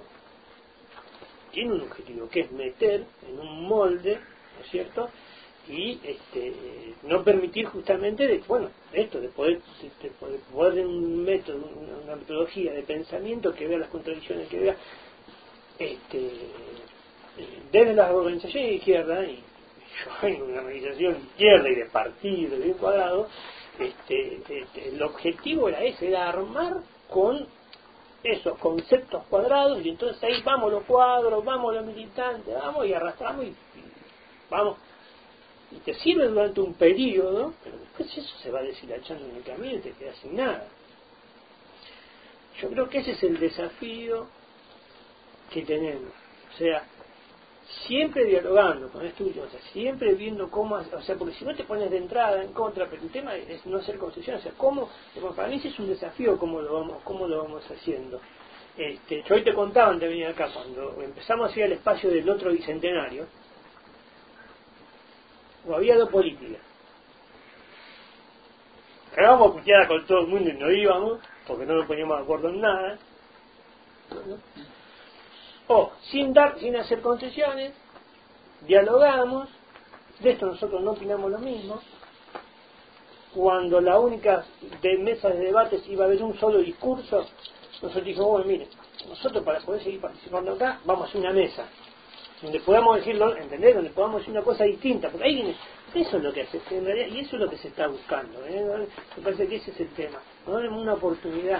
que es meter en un molde, ¿no es cierto?, y no permitir justamente de poder de un método, una metodología de pensamiento que vea las contradicciones, que vea desde las organizaciones de izquierda, y yo en una organización de izquierda y de partido bien cuadrado, el objetivo era ese, era armar con esos conceptos cuadrados, y entonces ahí vamos los cuadros, vamos los militantes, vamos y arrastramos y vamos, y te sirve durante un periodo, pero después eso se va deshilachando en el camino y te quedas sin nada. Yo creo que ese es el desafío que tenemos, o sea, siempre dialogando con esto, o sea, siempre viendo cómo, o sea, porque si no te pones de entrada en contra, pero el tema es no hacer concesión, o sea, cómo, para mí ese es un desafío, cómo lo vamos haciendo. Yo hoy te contaba antes de venir acá, cuando empezamos a hacer el espacio del otro bicentenario, había dos políticas. Cagábamos puteada con todo el mundo y no íbamos, porque no nos poníamos de acuerdo en nada. O, sin hacer concesiones, dialogamos, de esto nosotros no opinamos lo mismo. Cuando la única de mesas de debates iba a haber un solo discurso, nosotros dijimos, bueno, mire, nosotros para poder seguir participando acá, vamos a hacer una mesa, donde podamos decirlo, ¿entendés? Donde podamos decir una cosa distinta, porque ahí viene, eso es lo que hace, en realidad, y eso es lo que se está buscando, me parece que ese es el tema, no es una oportunidad,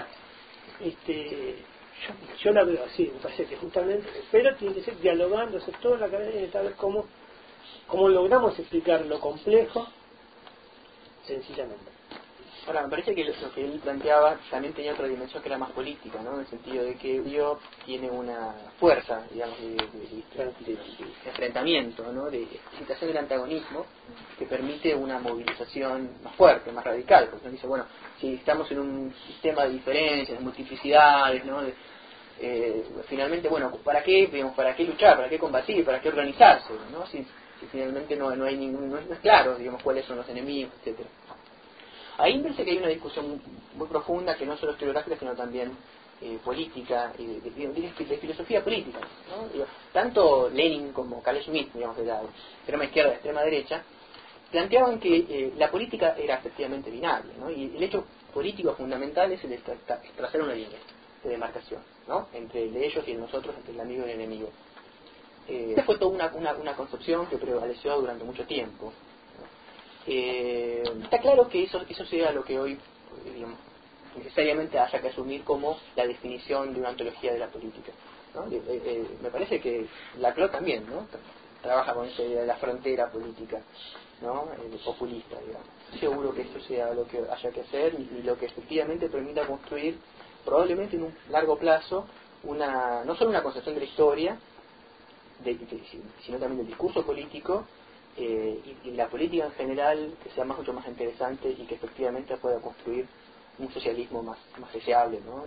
yo la veo así, me parece que justamente, pero tiene que ser dialogando, hacer toda la cadena y saber cómo ¿Cómo logramos explicar lo complejo sencillamente? Ahora, me parece que lo que él planteaba también tenía otra dimensión que era más política, ¿no? En el sentido de que Dios tiene una fuerza, digamos, de enfrentamiento, ¿no? De excitación del antagonismo que permite una movilización más fuerte, más radical. Porque uno dice, bueno, si estamos en un sistema de diferencias, de multiplicidades, ¿no? Finalmente, bueno, ¿para qué, digamos, para qué luchar, para qué combatir, para qué organizarse, ¿no? Si finalmente no hay ningún, no es claro, digamos, cuáles son los enemigos, etcétera. Ahí me parece que hay una discusión muy profunda que no solo es historiográfica, sino también política, y de filosofía política, ¿no? Digo, tanto Lenin como Carl Schmitt, digamos, de la extrema izquierda, de la extrema derecha, planteaban que la política era efectivamente binaria, ¿no? Y el hecho político fundamental es el de trazar una línea de demarcación, ¿no? Entre el de ellos y el nosotros, entre el amigo y el enemigo. Esta fue toda una concepción que prevaleció durante mucho tiempo. Está claro que eso sea lo que hoy, digamos, necesariamente haya que asumir como la definición de una ontología de la política, ¿no? Me parece que Laclau también, ¿no? Trabaja con esa idea de la frontera política, ¿no? Populista, digamos. Seguro que esto sea lo que haya que hacer y lo que efectivamente permita construir, probablemente en un largo plazo, no solo una concepción de la historia, sino también del discurso político, y la política en general que sea mucho más interesante y que efectivamente pueda construir un socialismo más deseable, ¿no?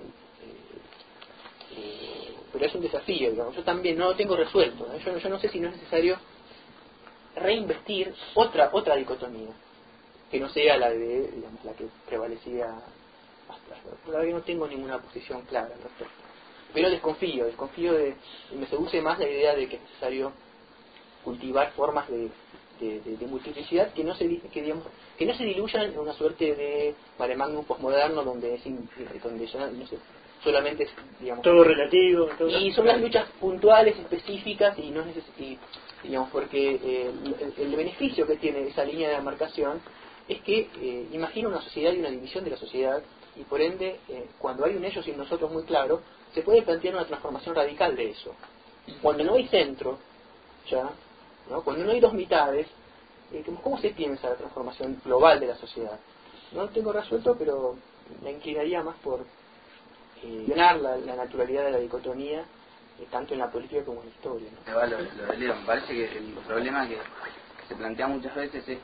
Pero es un desafío, digamos. Yo también no lo tengo resuelto, ¿no? Yo no sé si no es necesario reinvestir otra dicotomía que no sea la de, digamos, la que prevalecía hasta ahora. Todavía no tengo ninguna posición clara al respecto, pero desconfío y me seduce más la idea de que es necesario cultivar formas de multiplicidad que no se diluyan en una suerte de mare magnum postmoderno donde ya, no sé, solamente es, digamos, todo relativo, y son las luchas puntuales, específicas, y no digamos, porque el beneficio que tiene esa línea de demarcación es que imagina una sociedad y una división de la sociedad, y por ende cuando hay un ellos y un nosotros muy claro, se puede plantear una transformación radical de eso. Cuando no hay centro ya, ¿no? Cuando no hay dos mitades, ¿cómo se piensa la transformación global de la sociedad? No lo tengo resuelto, pero me inclinaría más por llenar la naturalidad de la dicotomía, tanto en la política como en la historia, ¿no? Lo de Leo, me parece que el problema que se plantea muchas veces es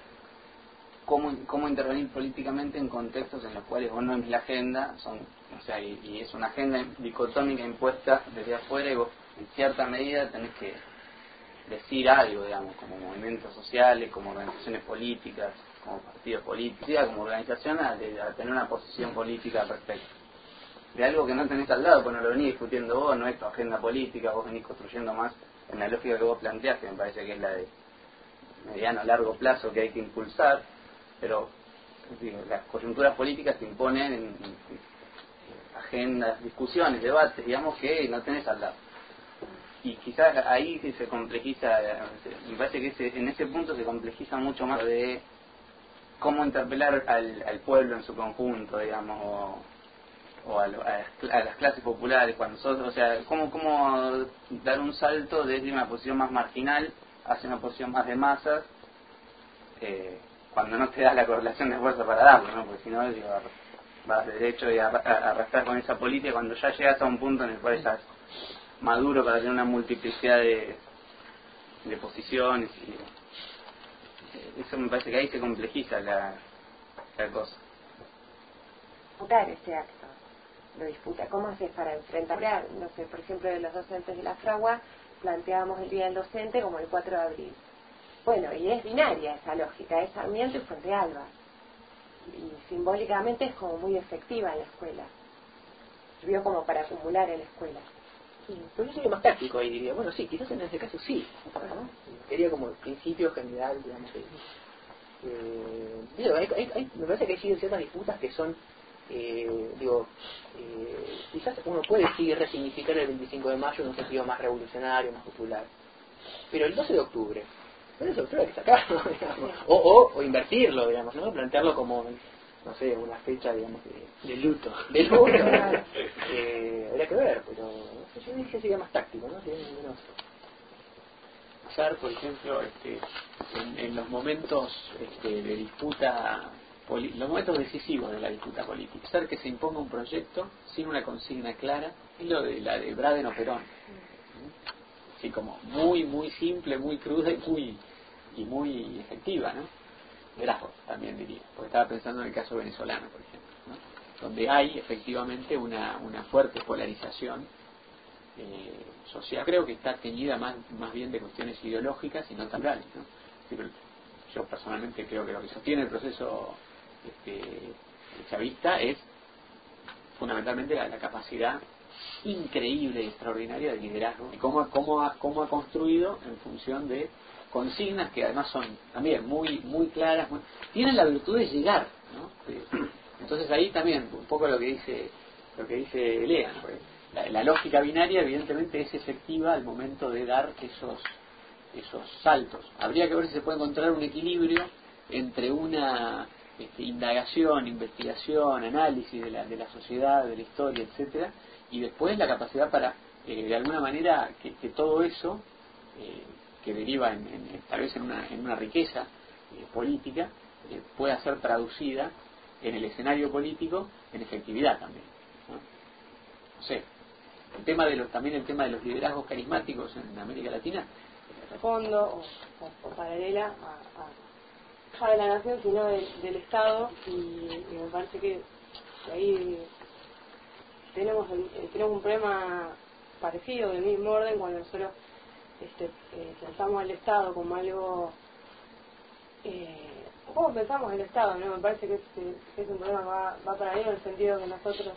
cómo intervenir políticamente en contextos en los cuales vos no ves la agenda, y es una agenda dicotómica impuesta desde afuera, y vos en cierta medida tenés que decir algo, digamos, como movimientos sociales, como organizaciones políticas, como partidos políticos, como organización a tener una posición política al respecto. De algo que no tenés al lado, pues no lo venís discutiendo vos, no es tu agenda política, vos venís construyendo más en la lógica que vos planteás, que me parece que es la de mediano a largo plazo que hay que impulsar, pero digo, las coyunturas políticas te imponen en agendas, discusiones, debates, digamos, que no tenés al lado. Y quizás ahí se complejiza, me parece que en ese punto se complejiza mucho más de cómo interpelar al pueblo en su conjunto, digamos, o a las clases populares, cuando cómo dar un salto desde una posición más marginal hacia una posición más de masas, cuando no te da la correlación de fuerza para darlo, ¿no? Porque si no, digo, vas derecho y arrastrar con esa política cuando ya llegas a un punto en el cual estás maduro para tener una multiplicidad de posiciones, y eso me parece que ahí se complejiza la cosa. Disputar ese acto, lo disputa. ¿Cómo haces para enfrentar? No sé, por ejemplo, de los docentes de la Fragua planteábamos el Día del Docente como el 4 de abril. Bueno, y es binaria esa lógica, es Sarmiento y Fuente Alba, y simbólicamente es como muy efectiva en la escuela, sirvió como para acumular en la escuela. Sí, pero yo sería más táctico y diría, bueno, sí, quizás en este caso sí, ¿no? Sería como el principio general, digamos. Me parece que hay ciertas disputas que son, quizás uno puede sí resignificar el 25 de mayo en un sentido más revolucionario, más popular, pero el 12 de octubre, el 12 de octubre hay que sacarlo, digamos, o invertirlo, digamos, ¿no? Plantearlo como, no sé, una fecha, digamos, de luto. Habría que ver, pero yo dije sería más táctico, ¿no? Sería menos hacer, por ejemplo, en los momentos de disputa, los momentos decisivos de la disputa política, hacer que se imponga un proyecto sin una consigna clara, es lo de la de Braden o Perón, así como muy simple, muy cruda y muy efectiva, ¿no? Grajo también diría, porque estaba pensando en el caso venezolano, por ejemplo, ¿no? Donde hay efectivamente una fuerte polarización social. Creo que está teñida más bien de cuestiones ideológicas y no tan reales, ¿no? Yo personalmente creo que lo que sostiene el proceso chavista es fundamentalmente la capacidad increíble y extraordinaria de liderazgo y cómo ha construido en función de consignas que además son también muy claras, tienen la virtud de llegar, ¿no? Entonces ahí también un poco lo que dice Lea, ¿no? La lógica binaria evidentemente es efectiva al momento de dar esos saltos. Habría que ver si se puede encontrar un equilibrio entre una indagación, investigación, análisis de la sociedad, de la historia, etcétera, y después la capacidad para de alguna manera que todo eso que deriva tal vez en una riqueza política pueda ser traducida en el escenario político en efectividad también, ¿no? No sé, también el tema de los liderazgos carismáticos en América Latina de fondo o paralela a de la nación, sino del Estado, y me parece que ahí tenemos un problema parecido, del mismo orden, cuando nosotros pensamos el Estado como algo, ¿cómo pensamos el Estado? ¿No? Me parece que es un problema que va paralelo en el sentido que nosotros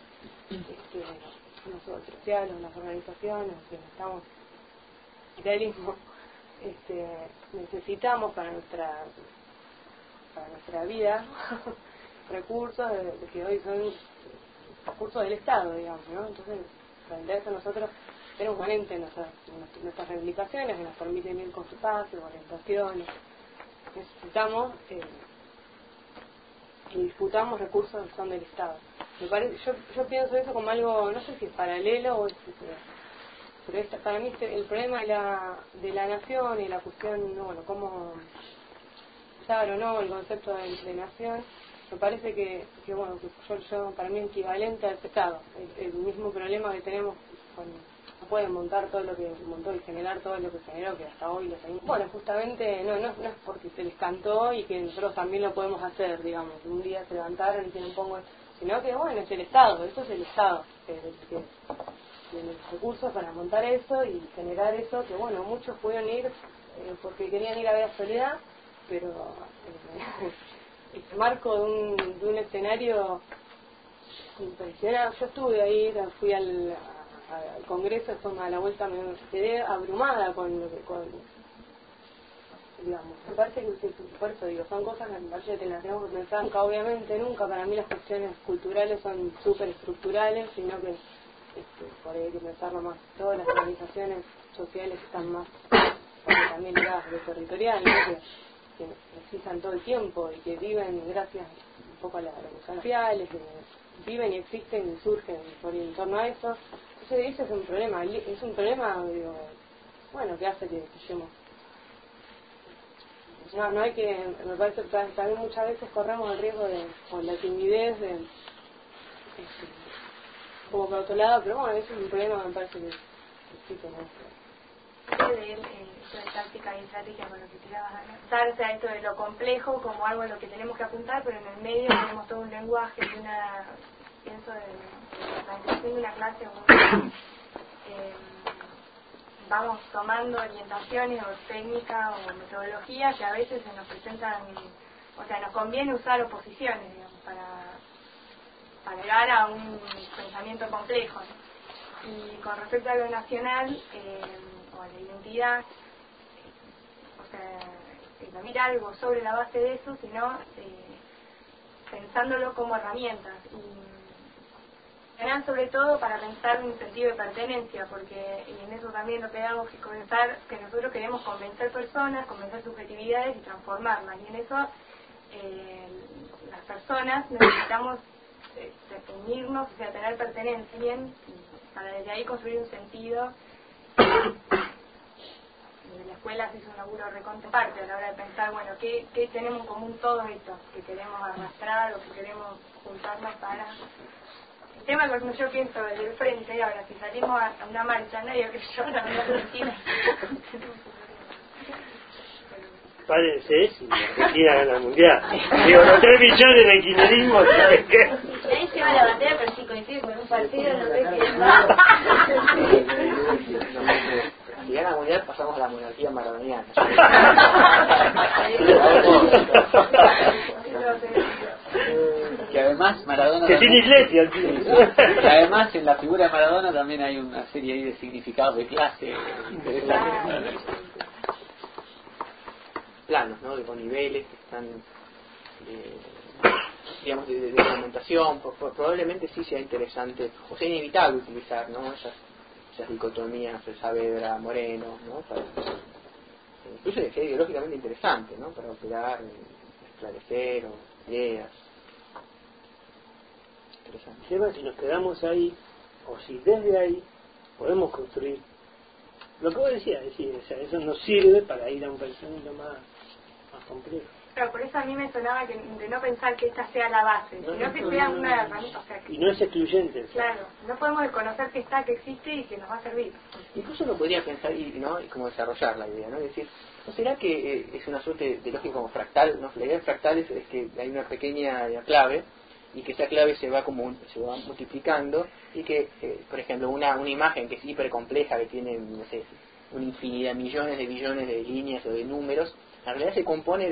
sociales, las organizaciones, que estamos capitalismo, necesitamos para nuestra vida recursos de que hoy son recursos del Estado, digamos, ¿no? Entonces, frente a eso nosotros tenemos permanente nuestras reivindicaciones que nos permiten ir con su espacio, orientaciones. Necesitamos y disputamos recursos que son del Estado. Me parece, yo pienso eso como algo, no sé si es paralelo o es, pero para mí el problema de la nación y la cuestión, bueno, cómo usar o no el concepto de nación, me parece que bueno, que yo para mí es equivalente al Estado, el mismo problema que tenemos cuando no pueden montar todo lo que montó y generar todo lo que generó, que hasta hoy lo seguimos. Bueno, justamente no es porque se les cantó y que nosotros también lo podemos hacer, digamos, un día se levantaron y tienen pongo, sino que bueno, es el Estado, eso es el Estado, que tiene los recursos para montar eso y generar eso, que bueno, muchos pudieron ir porque querían ir a ver a Soledad, pero el marco de un escenario impresionante. Yo estuve ahí, fui al Congreso, después a la vuelta me quedé abrumada con digamos, me parece que por eso digo, son cosas que me parece que las tenemos que pensar, nunca, obviamente nunca, para mí las cuestiones culturales son súper estructurales, sino que por ahí hay que pensarlo más, todas las organizaciones sociales están más también ligadas a lo territorial, ¿no? que necesitan todo el tiempo y que viven gracias un poco a las sociales, que viven y existen y surgen por en torno a eso. Entonces ese es un problema digo, bueno, que hace que estemos. No hay que, me parece que también muchas veces corremos el riesgo con la timidez como por otro lado, pero bueno, eso es un problema, me parece que sí tenemos de esto de táctica y estrategia con lo que tirabas, o sea, esto de lo complejo como algo a lo que tenemos que apuntar, pero en el medio tenemos todo un lenguaje y pienso de la organización de una clase vamos tomando orientaciones o técnicas o metodologías que a veces se nos presentan, o sea, nos conviene usar oposiciones, digamos, para llegar a un pensamiento complejo, ¿no? Y con respecto a lo nacional o a la identidad, o sea, no mira algo sobre la base de eso, sino pensándolo como herramientas y sobre todo para pensar un sentido de pertenencia, porque y en eso también lo pedagógico es pensar que nosotros queremos convencer personas, convencer subjetividades y transformarlas, y en eso las personas necesitamos definirnos, o sea, tener pertenencia bien, para desde ahí construir un sentido desde la escuela se hizo un laburo recontra parte a la hora de pensar, bueno, ¿qué tenemos en común todos estos que queremos arrastrar o que queremos juntarnos para...? El tema es cuando yo pienso desde el frente, ahora si salimos a una marcha, nadie que yo no Argentina. Párense si Argentina gana el mundial. Digo, los 3 millones de kirchnerismo, ¿sabes qué? Ahí se va la bandera, pero si coincide con un partido, no sé quién va. Si gana el mundial, pasamos a la monarquía maradoniana. Que además Maradona que tiene iglesia, que además en la figura de Maradona también hay una serie ahí de significados de clase interesantes. Planos, ¿no? Con niveles que están, digamos, de fragmentación. Probablemente sí sea interesante, o sea inevitable utilizar, ¿no? Esas dicotomías, el Saavedra, Moreno, ¿no? Incluso de ser ideológicamente interesante, ¿no? Para operar, esclarecer o ideas. Interesante. El tema es si nos quedamos ahí, o si desde ahí podemos construir lo que vos decías, o sea, eso nos sirve para ir a un pensamiento más complejo. Pero por eso a mí me sonaba que de no pensar que esta sea la base, sino que sea una herramienta. O sea, que, y no es excluyente. Claro, no podemos desconocer que está, que existe y que nos va a servir. Incluso uno podría pensar ¿no? y como desarrollar la idea, ¿no? Es decir, ¿no será que es una suerte de lógica como fractal? ¿No? La idea de fractales es que hay una pequeña clave y que esa clave se va multiplicando y que, por ejemplo, una imagen que es hiper compleja, que tiene, no sé, una infinidad, millones de billones de líneas o de números, en realidad se compone de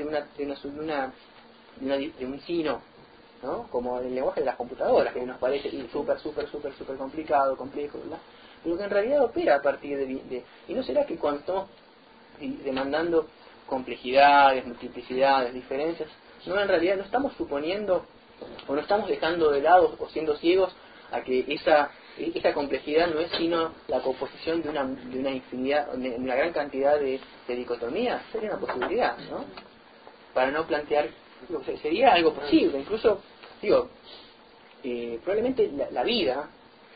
un signo, ¿no? Como el lenguaje de las computadoras, que nos parece súper complicado, complejo, ¿verdad? Pero que en realidad opera a partir de... ¿Y no será que cuando estamos demandando complejidades, multiplicidades, diferencias, no, en realidad no estamos suponiendo o no estamos dejando de lado o siendo ciegos a que esa complejidad no es sino la composición de una infinidad, de una gran cantidad de dicotomías? Sería una posibilidad, ¿no? Para no plantear, sería algo posible, incluso, digo, probablemente la vida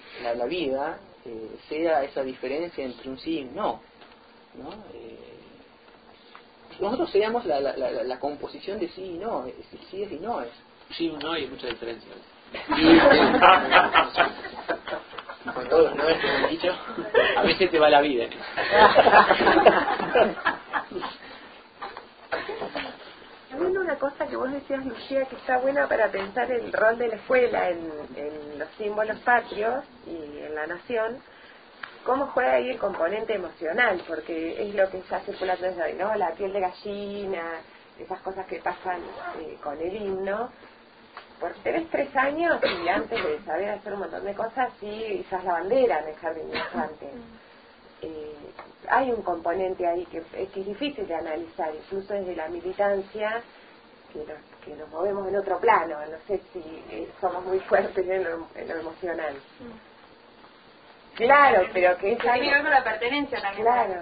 sea esa diferencia entre un sí y un no, ¿no? Nosotros seríamos la composición de sí y no, sí es y no es. Sí, no hay mucha diferencia. Con todos los noes que han dicho, a veces te va la vida. También una cosa que vos decías, Lucía, que está buena para pensar el rol de la escuela en los símbolos patrios y en la nación, cómo juega ahí el componente emocional, porque es lo que está circulando desde hoy, ¿no? La piel de gallina, esas cosas que pasan con el himno. Por tenés 3 años y antes de saber hacer un montón de cosas, sí izás la bandera en el jardín de infantes. Hay un componente ahí que es difícil de analizar, incluso desde la militancia, que nos movemos en otro plano. No sé si somos muy fuertes en lo emocional. Claro, pero que es algo... Tiene que ver con la pertenencia también. Claro.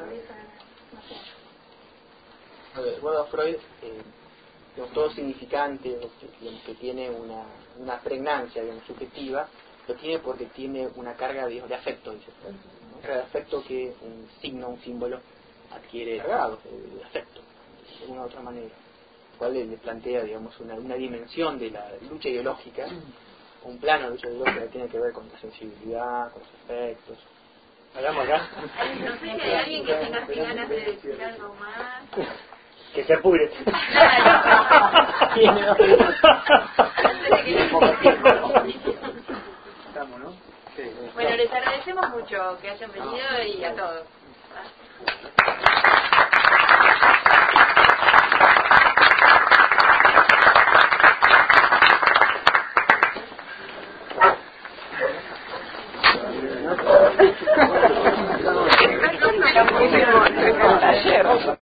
Bueno, Freud, todo significante que tiene una pregnancia, digamos, subjetiva, lo tiene porque tiene una carga de afecto, dice Freud. Una carga de afecto que un signo, un símbolo adquiere cargado de afecto, de una u otra manera. Cual le plantea, digamos, una dimensión de la lucha ideológica, un plano de lucha ideológica que tiene que ver con la sensibilidad, con los afectos. Hagamos acá. No sé si hay alguien que tenga ganas de decir algo más. Que se apure. Bueno, les agradecemos mucho que hayan venido y a todos.